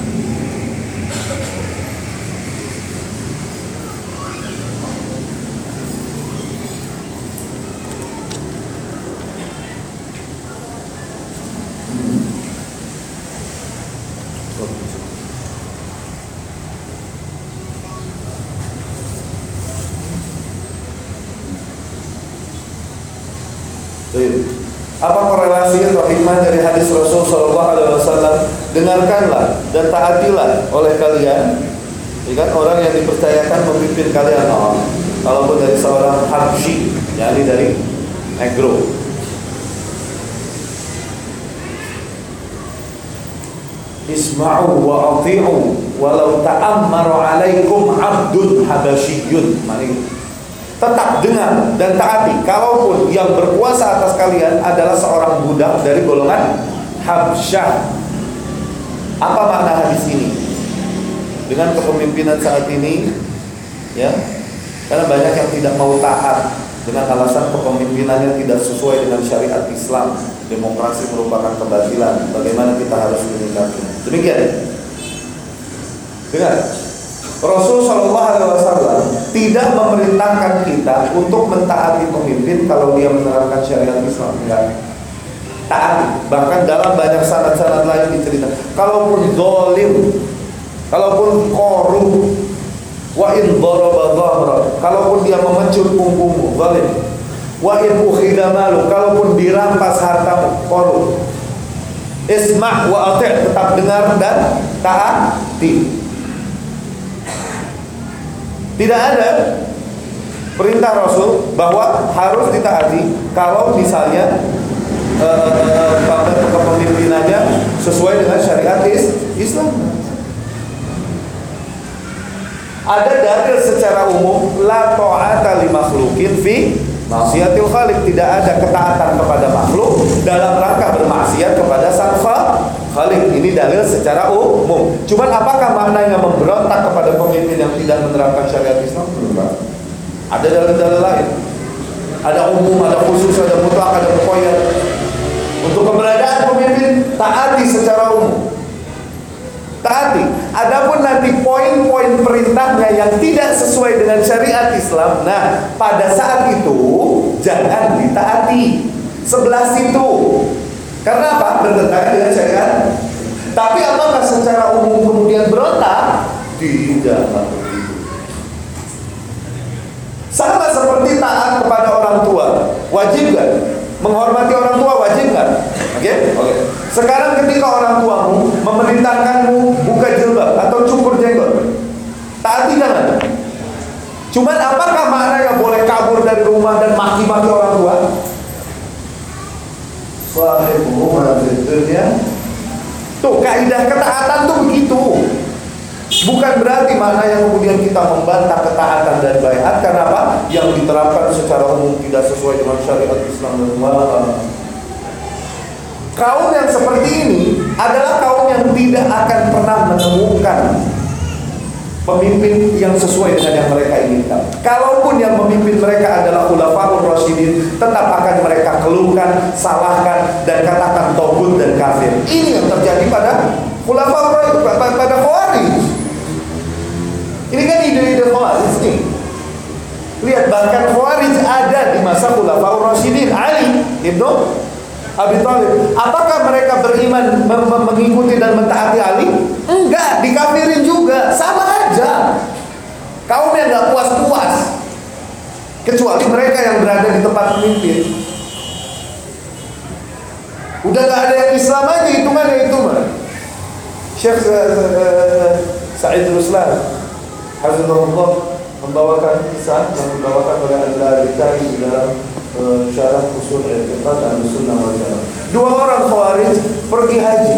Apa korelasi atau hikmah dari hadis Rasul Shallallahu Alaihi Wasallam? Dengarkanlah dan taatilah oleh kalian, kan orang yang dipercayakan memimpin kalian. Kalaupun dari seorang Habsyi, yakni dari Negro. Isma'u wa ati'u walau ta'ammaru alaikum 'abdun habasyiyyun. Tetap dengar dan taati kalaupun yang berkuasa atas kalian adalah seorang budak dari golongan Habsyah. Apa makna hadis ini? Dengan kepemimpinan saat ini, ya, karena banyak yang tidak mau taat dengan alasan kepemimpinannya tidak sesuai dengan syariat Islam. Demokrasi merupakan kebatilan. Bagaimana kita harus menyikapinya? Demikian. Dengar. Rasul Shallallahu Alaihi Wasallam tidak memerintahkan kita untuk mentaati pemimpin kalau dia menerapkan syariat Islam. Enggak. Taat. Bahkan dalam banyak sanad-sanad lain diceritakan, kalaupun zalim, kalaupun korup, wa in daraba dhahra, kalaupun dia memecut punggungmu, zalim. Wa in ukhidha malu, kalaupun dirampas hartamu, korup. Isma' wa ati', tetap dengar dan taati. Tidak ada perintah Rasul bahwa harus ditaati kalau misalnya kepemimpinannya sesuai dengan syariat Islam. Ada dalil secara umum la ta'ata li makhluqin fi maksiatil khaliq. Tidak ada ketaatan kepada makhluk dalam rangka bermaksiat kepada sang Khaliq. Ini dalil secara umum. Cuman apakah maknanya memberontak kepada pemimpin yang tidak menerapkan syariat Islam? Enggak. Ada dalil-dalil lain. Ada umum, ada khusus, ada mutlak, ada muqayyad. Untuk keberadaan pemimpin taati secara umum. Taati. Adapun nanti poin-poin perintahnya yang tidak sesuai dengan syariat Islam, nah pada saat itu jangan ditaati. Sebelah situ. Karena apa? Bertentangan dengan syariat. Tapi apakah secara umum kemudian berontak? Tidak begitu. Sama seperti taat kepada orang tua, wajib kan? Menghormati orang tua wajib kan? Oke? Sekarang ketika orang tuamu memerintahkanmu buka jilbab atau cukur jenggot, taati jangan. Cuman apakah maknanya boleh kabur dari rumah dan maki-maki orang tua? Tuh kaidah ketaatan tuh begitu. Bukan berarti maknanya kemudian kita membantah ketaatan dan baiat karena apa? Yang diterapkan secara umum tidak sesuai dengan syariat Islam dan kaum yang seperti ini adalah kaum yang tidak akan pernah menemukan pemimpin yang sesuai dengan yang mereka inginkan. Kalaupun yang memimpin mereka adalah khulafaur rasyidin, tetap akan mereka keluhkan, salahkan, dan katakan togut dan kafir. Ini yang terjadi pada khulafaur, pada Khawarij. Ini kan ide-ide Khawarij nih. Lihat, bahkan Khawarij ada di masa khulafaur rasyidin. Ali ibnu Abi Thalib. Apakah mereka beriman mengikuti dan mentaati Ali? Enggak, dikafirin juga. Sama aja. Kaum yang gak puas-puas. Kecuali mereka yang berada di tempat pemimpin. Udah gak ada yang Islam aja, hitungannya itu mah. Syekh Sa'id Ruslan Hafizahullah membawakan kisah yang dibawakan oleh Al-Barbahari di dalam syarah usul i'tiqad Ahlussunnah wal Jamaah. Dua orang Khawarij pergi haji.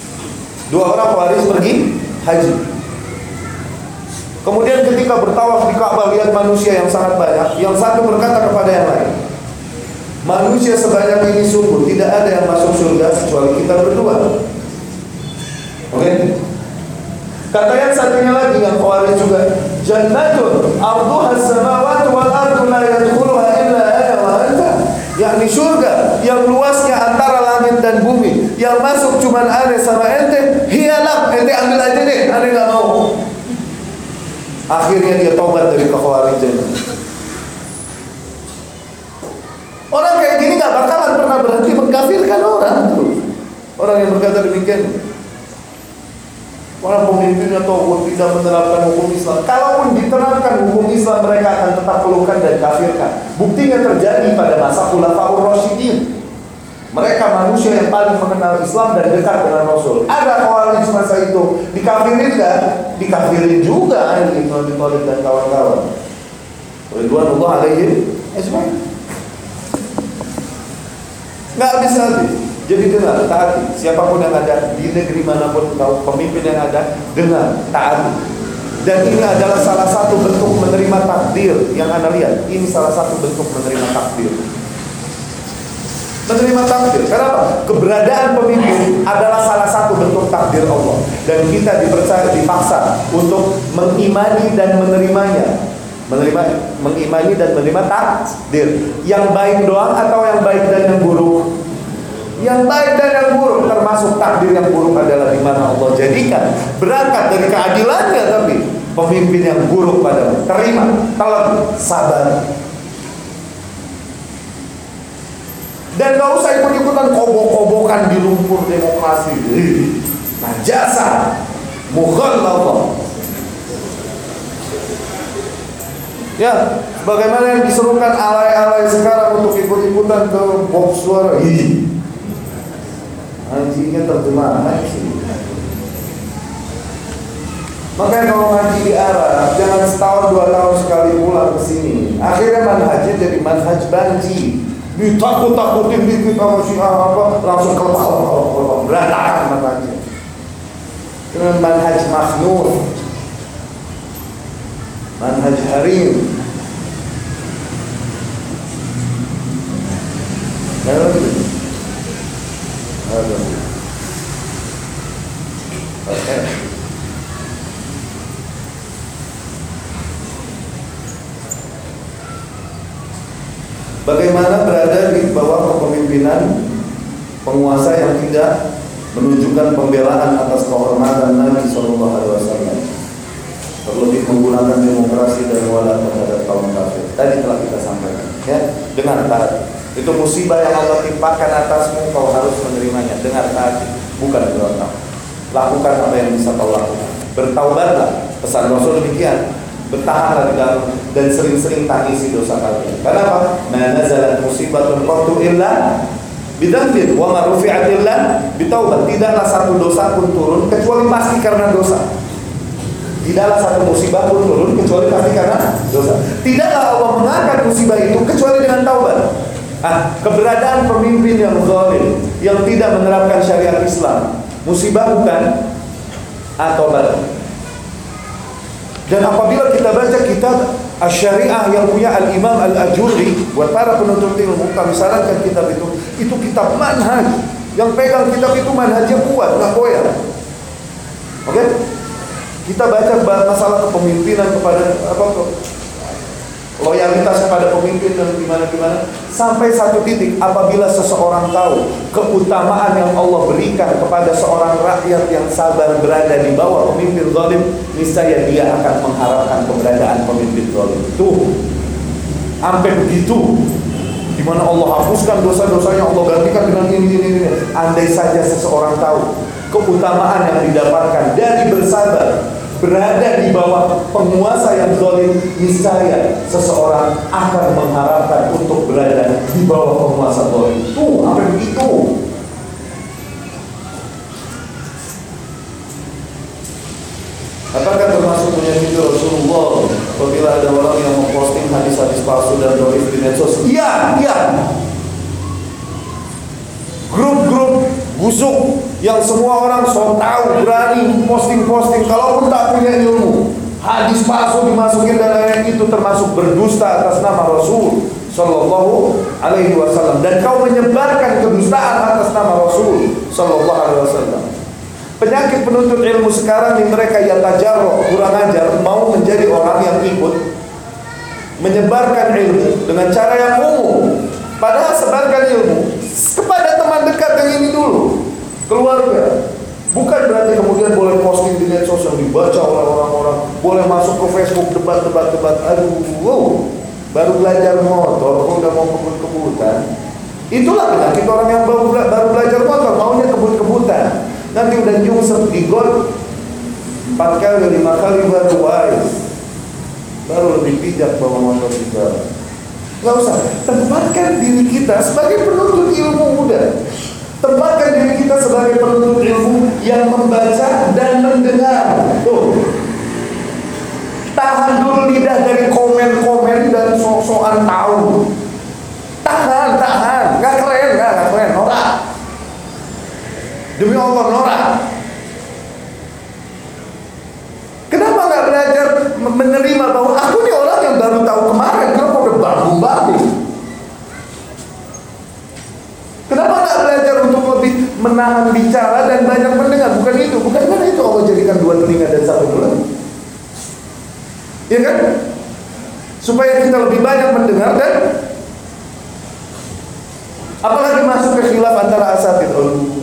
Kemudian ketika bertawaf di Ka'bah lihat manusia yang sangat banyak. Yang satu berkata kepada yang lain, manusia sebanyak ini sungguh tidak ada yang masuk surga kecuali kita berdua. Oke? Kata yang satunya lagi yang Khawarij juga, jannatun arduha as-samawati wal ardu la yadkhuluha illa ana wa anta. Yakni surga yang luasnya antara langit dan bumi, yang masuk cuman ane sama ente. Hiyalah, ente ambil aja deh, ane enggak mau. Akhirnya dia tobat dari kekhawarijan. Orang kayak gini gak bakalan pernah berhenti mengkafirkan orang. Orang yang berkata demikian, orang pemimpinnya tahu tidak menerapkan hukum Islam. Kalaupun diterapkan hukum Islam, mereka akan tetap pelukan dan kafirkan. Buktinya terjadi pada masa Khulafaur Rasyidin. Mereka manusia yang paling mengenal Islam dan dekat dengan Rasul. Ada Khawarij masa itu dikafirin gak? Dikafirin juga Ali bin Abi Thalib dan kawan-kawan. Ridwanullah alaihim ajmain. Nggak habis-habis. Jadi dengar, taati. Siapapun yang ada di negeri manapun, tahu pemimpin yang ada, dengar, taati. Dan ini adalah salah satu bentuk menerima takdir yang Anda lihat. Ini salah satu bentuk menerima takdir. Menerima takdir. Kenapa? Keberadaan pemimpin adalah salah satu bentuk takdir Allah. Dan kita dipaksa untuk mengimani dan menerimanya. Mengimani dan menerima takdir. Yang baik doang atau yang baik dan yang buruk? Yang baik dan yang buruk, termasuk takdir yang buruk adalah di mana Allah jadikan berangkat dari keadilannya, tapi pemimpin yang buruk padamu. Terima, telan, sabar. Dan gak usah ikut-ikutan kobok-kobokan di lumpur demokrasi. Najasa, mughalladhah. Ya, bagaimana yang diserukan alay-alay sekarang untuk ikut-ikutan ke box suara. Hajinya terjemahan sih. Makanya kalau ngaji di Arab, jangan setahun 2 tahun sekali pulang ke sini. Akhirnya manhajnya jadi manhaj banji. Ditakut-takutin dikit sama Syiah apa, langsung kelepah berantakan manhajnya. Dengan manhaj makhnur, manhaj harim. Bagaimana berada di bawah kepemimpinan penguasa yang tidak menunjukkan pembelaan atas kehormatan Nabi SAW, terlebih menggunakan demokrasi dan wala terhadap kaum kafir. Tadi telah kita sampaikan, ya, dengar taat. Itu musibah yang Allah timpakan atasmu, kau harus menerimanya. Dengar taat, bukan berontak. Lakukan apa yang bisa kau lakukan. Bertaubatlah, pesan Rasul demikian. Bertahanlah di dalam dan sering-sering tangisi dosa kalian. Kenapa? Ma nazalat musibatun qattu illa bidzambin wa ma rufi'at illa bitaubat. Tidaklah satu dosa pun turun kecuali pasti karena dosa. Tidaklah satu musibah pun turun kecuali pasti karena dosa. Tidaklah Allah mengangkat musibah itu kecuali dengan taubat. Keberadaan pemimpin yang zalim, yang tidak menerapkan syariat Islam, musibah bukan? Taubat. Dan apabila kita baca kitab Asy-Syariah yang punya Al-Imam Al-Ajurri, buat para penuntut ilmu, kami sarankan kitab itu kitab manhaj. Yang pegang kitab itu manhajnya kuat, nggak goyah. Oke? Kita baca masalah kepemimpinan kepada loyalitas kepada pemimpin dan gimana sampai satu titik apabila seseorang tahu keutamaan yang Allah berikan kepada seorang rakyat yang sabar berada di bawah pemimpin zalim, niscaya dia akan mengharapkan keberadaan pemimpin zalim. Tuh, sampai begitu, di mana Allah hapuskan dosa-dosanya, Allah gantikan dengan ini. Andai saja seseorang tahu keutamaan yang didapatkan dari bersabar berada di bawah penguasa yang zalim, niscaya seseorang akan mengharapkan untuk berada di bawah penguasa zalim. Tuh, sampai begitu. Apakah termasuk penyakit Rasulullah apabila ada orang yang memposting hadis-hadis palsu dan dhaif di medsos? Iya, iya. Grup-grup busuk yang semua orang so tahu, berani posting-posting, kalaupun tak punya ilmu, hadis palsu dimasukin dan lain itu termasuk berdusta atas nama Rasul Sallallahu Alaihi Wasallam, dan kau menyebarkan kedustaan atas nama Rasul Sallallahu Alaihi Wasallam. Penyakit penuntut ilmu sekarang yang mereka yatajarro, kurang ajar, mau menjadi orang yang ikut menyebarkan ilmu dengan cara yang umum. Padahal sebarkan ilmu kepada teman dekat yang ini dulu, keluarga. Bukan berarti kemudian boleh posting di medsos yang dibaca oleh orang-orang, boleh masuk ke Facebook debat. Aduh, wow, baru belajar motor, kok udah mau kebut-kebutan. Itulah penyakit orang yang baru belajar motor, maunya kebut-kebutan. Nanti udah nyungsep di got 4 kali 5 kali baru wise, baru lebih bijak bawa motor juga. Gak usah, tempatkan diri kita sebagai penuntut ilmu. Udah, tempatkan diri kita sebagai penuntut ilmu yang membaca dan mendengar. Tuh, tahan dulu lidah dari komen-komen dan sok-sokan tahu. Tahan, gak keren, norak. Demi Allah, norak. Kenapa gak belajar menerima bahwa aku nih orang yang baru tahu kemarin, kenapa udah bagu-bagu? Kenapa gak belajar untuk lebih menahan bicara dan banyak mendengar? Bukan itu Allah jadikan 2 telinga dan 1 mulut. Iya kan? Supaya kita lebih banyak mendengar dan apalagi masuk ke khilaf antara asatid.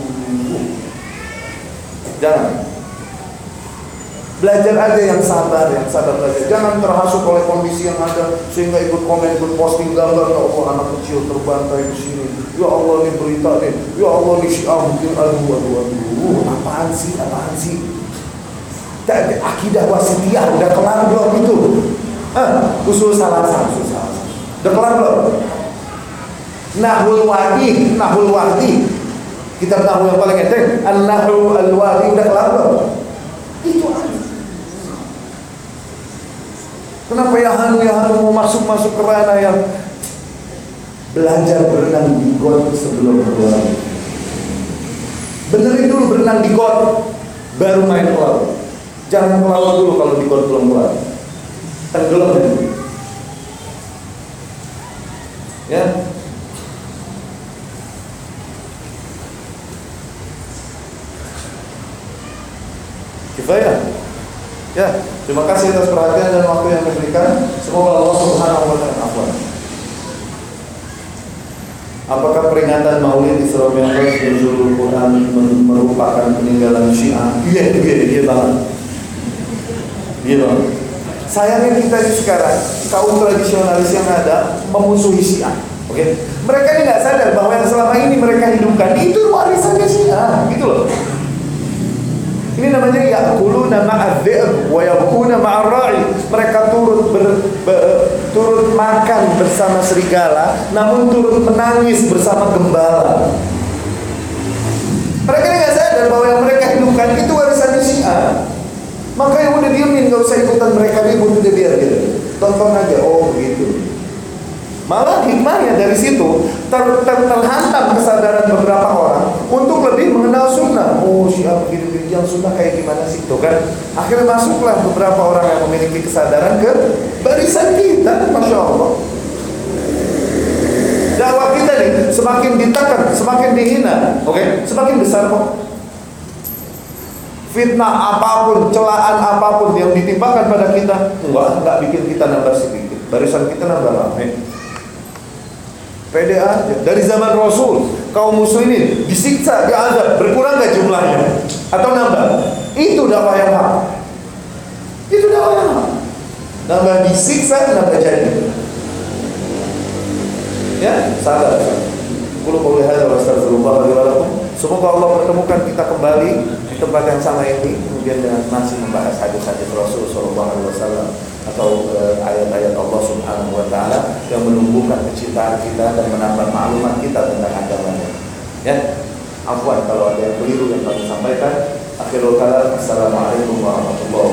Jangan. Belajar aja yang sabar belajar. Jangan terhasut oleh kondisi yang ada sehingga ikut komen, ikut posting gambar. Ya Allah, anak kecil terbantai di sini. Ya Allah, ini berita nih. Ya Allah, ini Syiah mungkin aduh. Apaan sih? Akidah wasitiyah udah kelar belum itu? Usul salasa. Udah kelar belum? Nahul wadi. Kitab Nahwu yang paling enteng, An-Nahwu Al-Wadi, udah kelar belum? Itu aja. Kenapa ya Hanu mau masuk ke ranah yang belajar berenang di got sebelum berdoa? Benerin dulu berenang di got, baru main ke laut. Jangan ke laut dulu kalau di got belum kelar. Tenggelam dulu. Ya. Kifayah. Ya, terima kasih atas perhatian dan waktu yang diberikan. Semoga Allah Subhanahu wa taala. Apakah peringatan Maulid Isra Mi'raj Nuzulul Quran merupakan peninggalan Syiah? Iya banget. Sayangnya kita ini sekarang kaum tradisionalis yang ada memusuhi Syiah. Oke? Mereka ini nggak sadar bahwa yang selama ini mereka hidupkan itu warisannya Syiah, gitu loh. Ini namanya ya'kuluna ma'adh-dhi'b wa yabkuna ma'ar-ra'i. Mereka turut makan bersama serigala, namun turut menangis bersama gembala. Mereka ini nggak sadar bahwa yang mereka hidupkan itu warisan Syiah. Maka yang udah diemin, nggak usah ikutan mereka ribut, udah biar gitu. Tonton aja, oh begitu. Malah hikmahnya dari situ terhantam kesadaran beberapa orang untuk lebih mengenal sunnah. Oh, Syiah begini-begini, yang sunnah kayak gimana sih? Tuh kan, akhirnya masuklah beberapa orang yang memiliki kesadaran ke barisan kita. Masya Allah. Dakwah kita nih semakin ditekan, semakin dihina, oke? Semakin besar kok. Fitnah apapun, celaan apapun yang ditimpakan pada kita, enggak bikin kita nambah sedikit. Barisan kita nambah ramai. Pede aja. Dari zaman Rasul, kaum muslimin disiksa, diazab, berkurang gak jumlahnya? Atau nambah? Itu dakwah yang hak. Nambah disiksa, nambah jadi. Ya, sadar. Qul qouli hadza wa astaghfirullah li wa lakum. Semoga Allah pertemukan kita kembali di tempat yang sama ini, kemudian dengan masih membahas hadis-hadis Rasul sallallahu alaihi wasallam atau ayat-ayat Allah Subhanahu wa taala yang menumbuhkan kecintaan kita dan menambah maklumat kita tentang agamanya. Ya. Afwan kalau ada yang keliru yang kami sampaikan. Akhirul kalam. Assalamualaikum warahmatullahi wabarakatuh.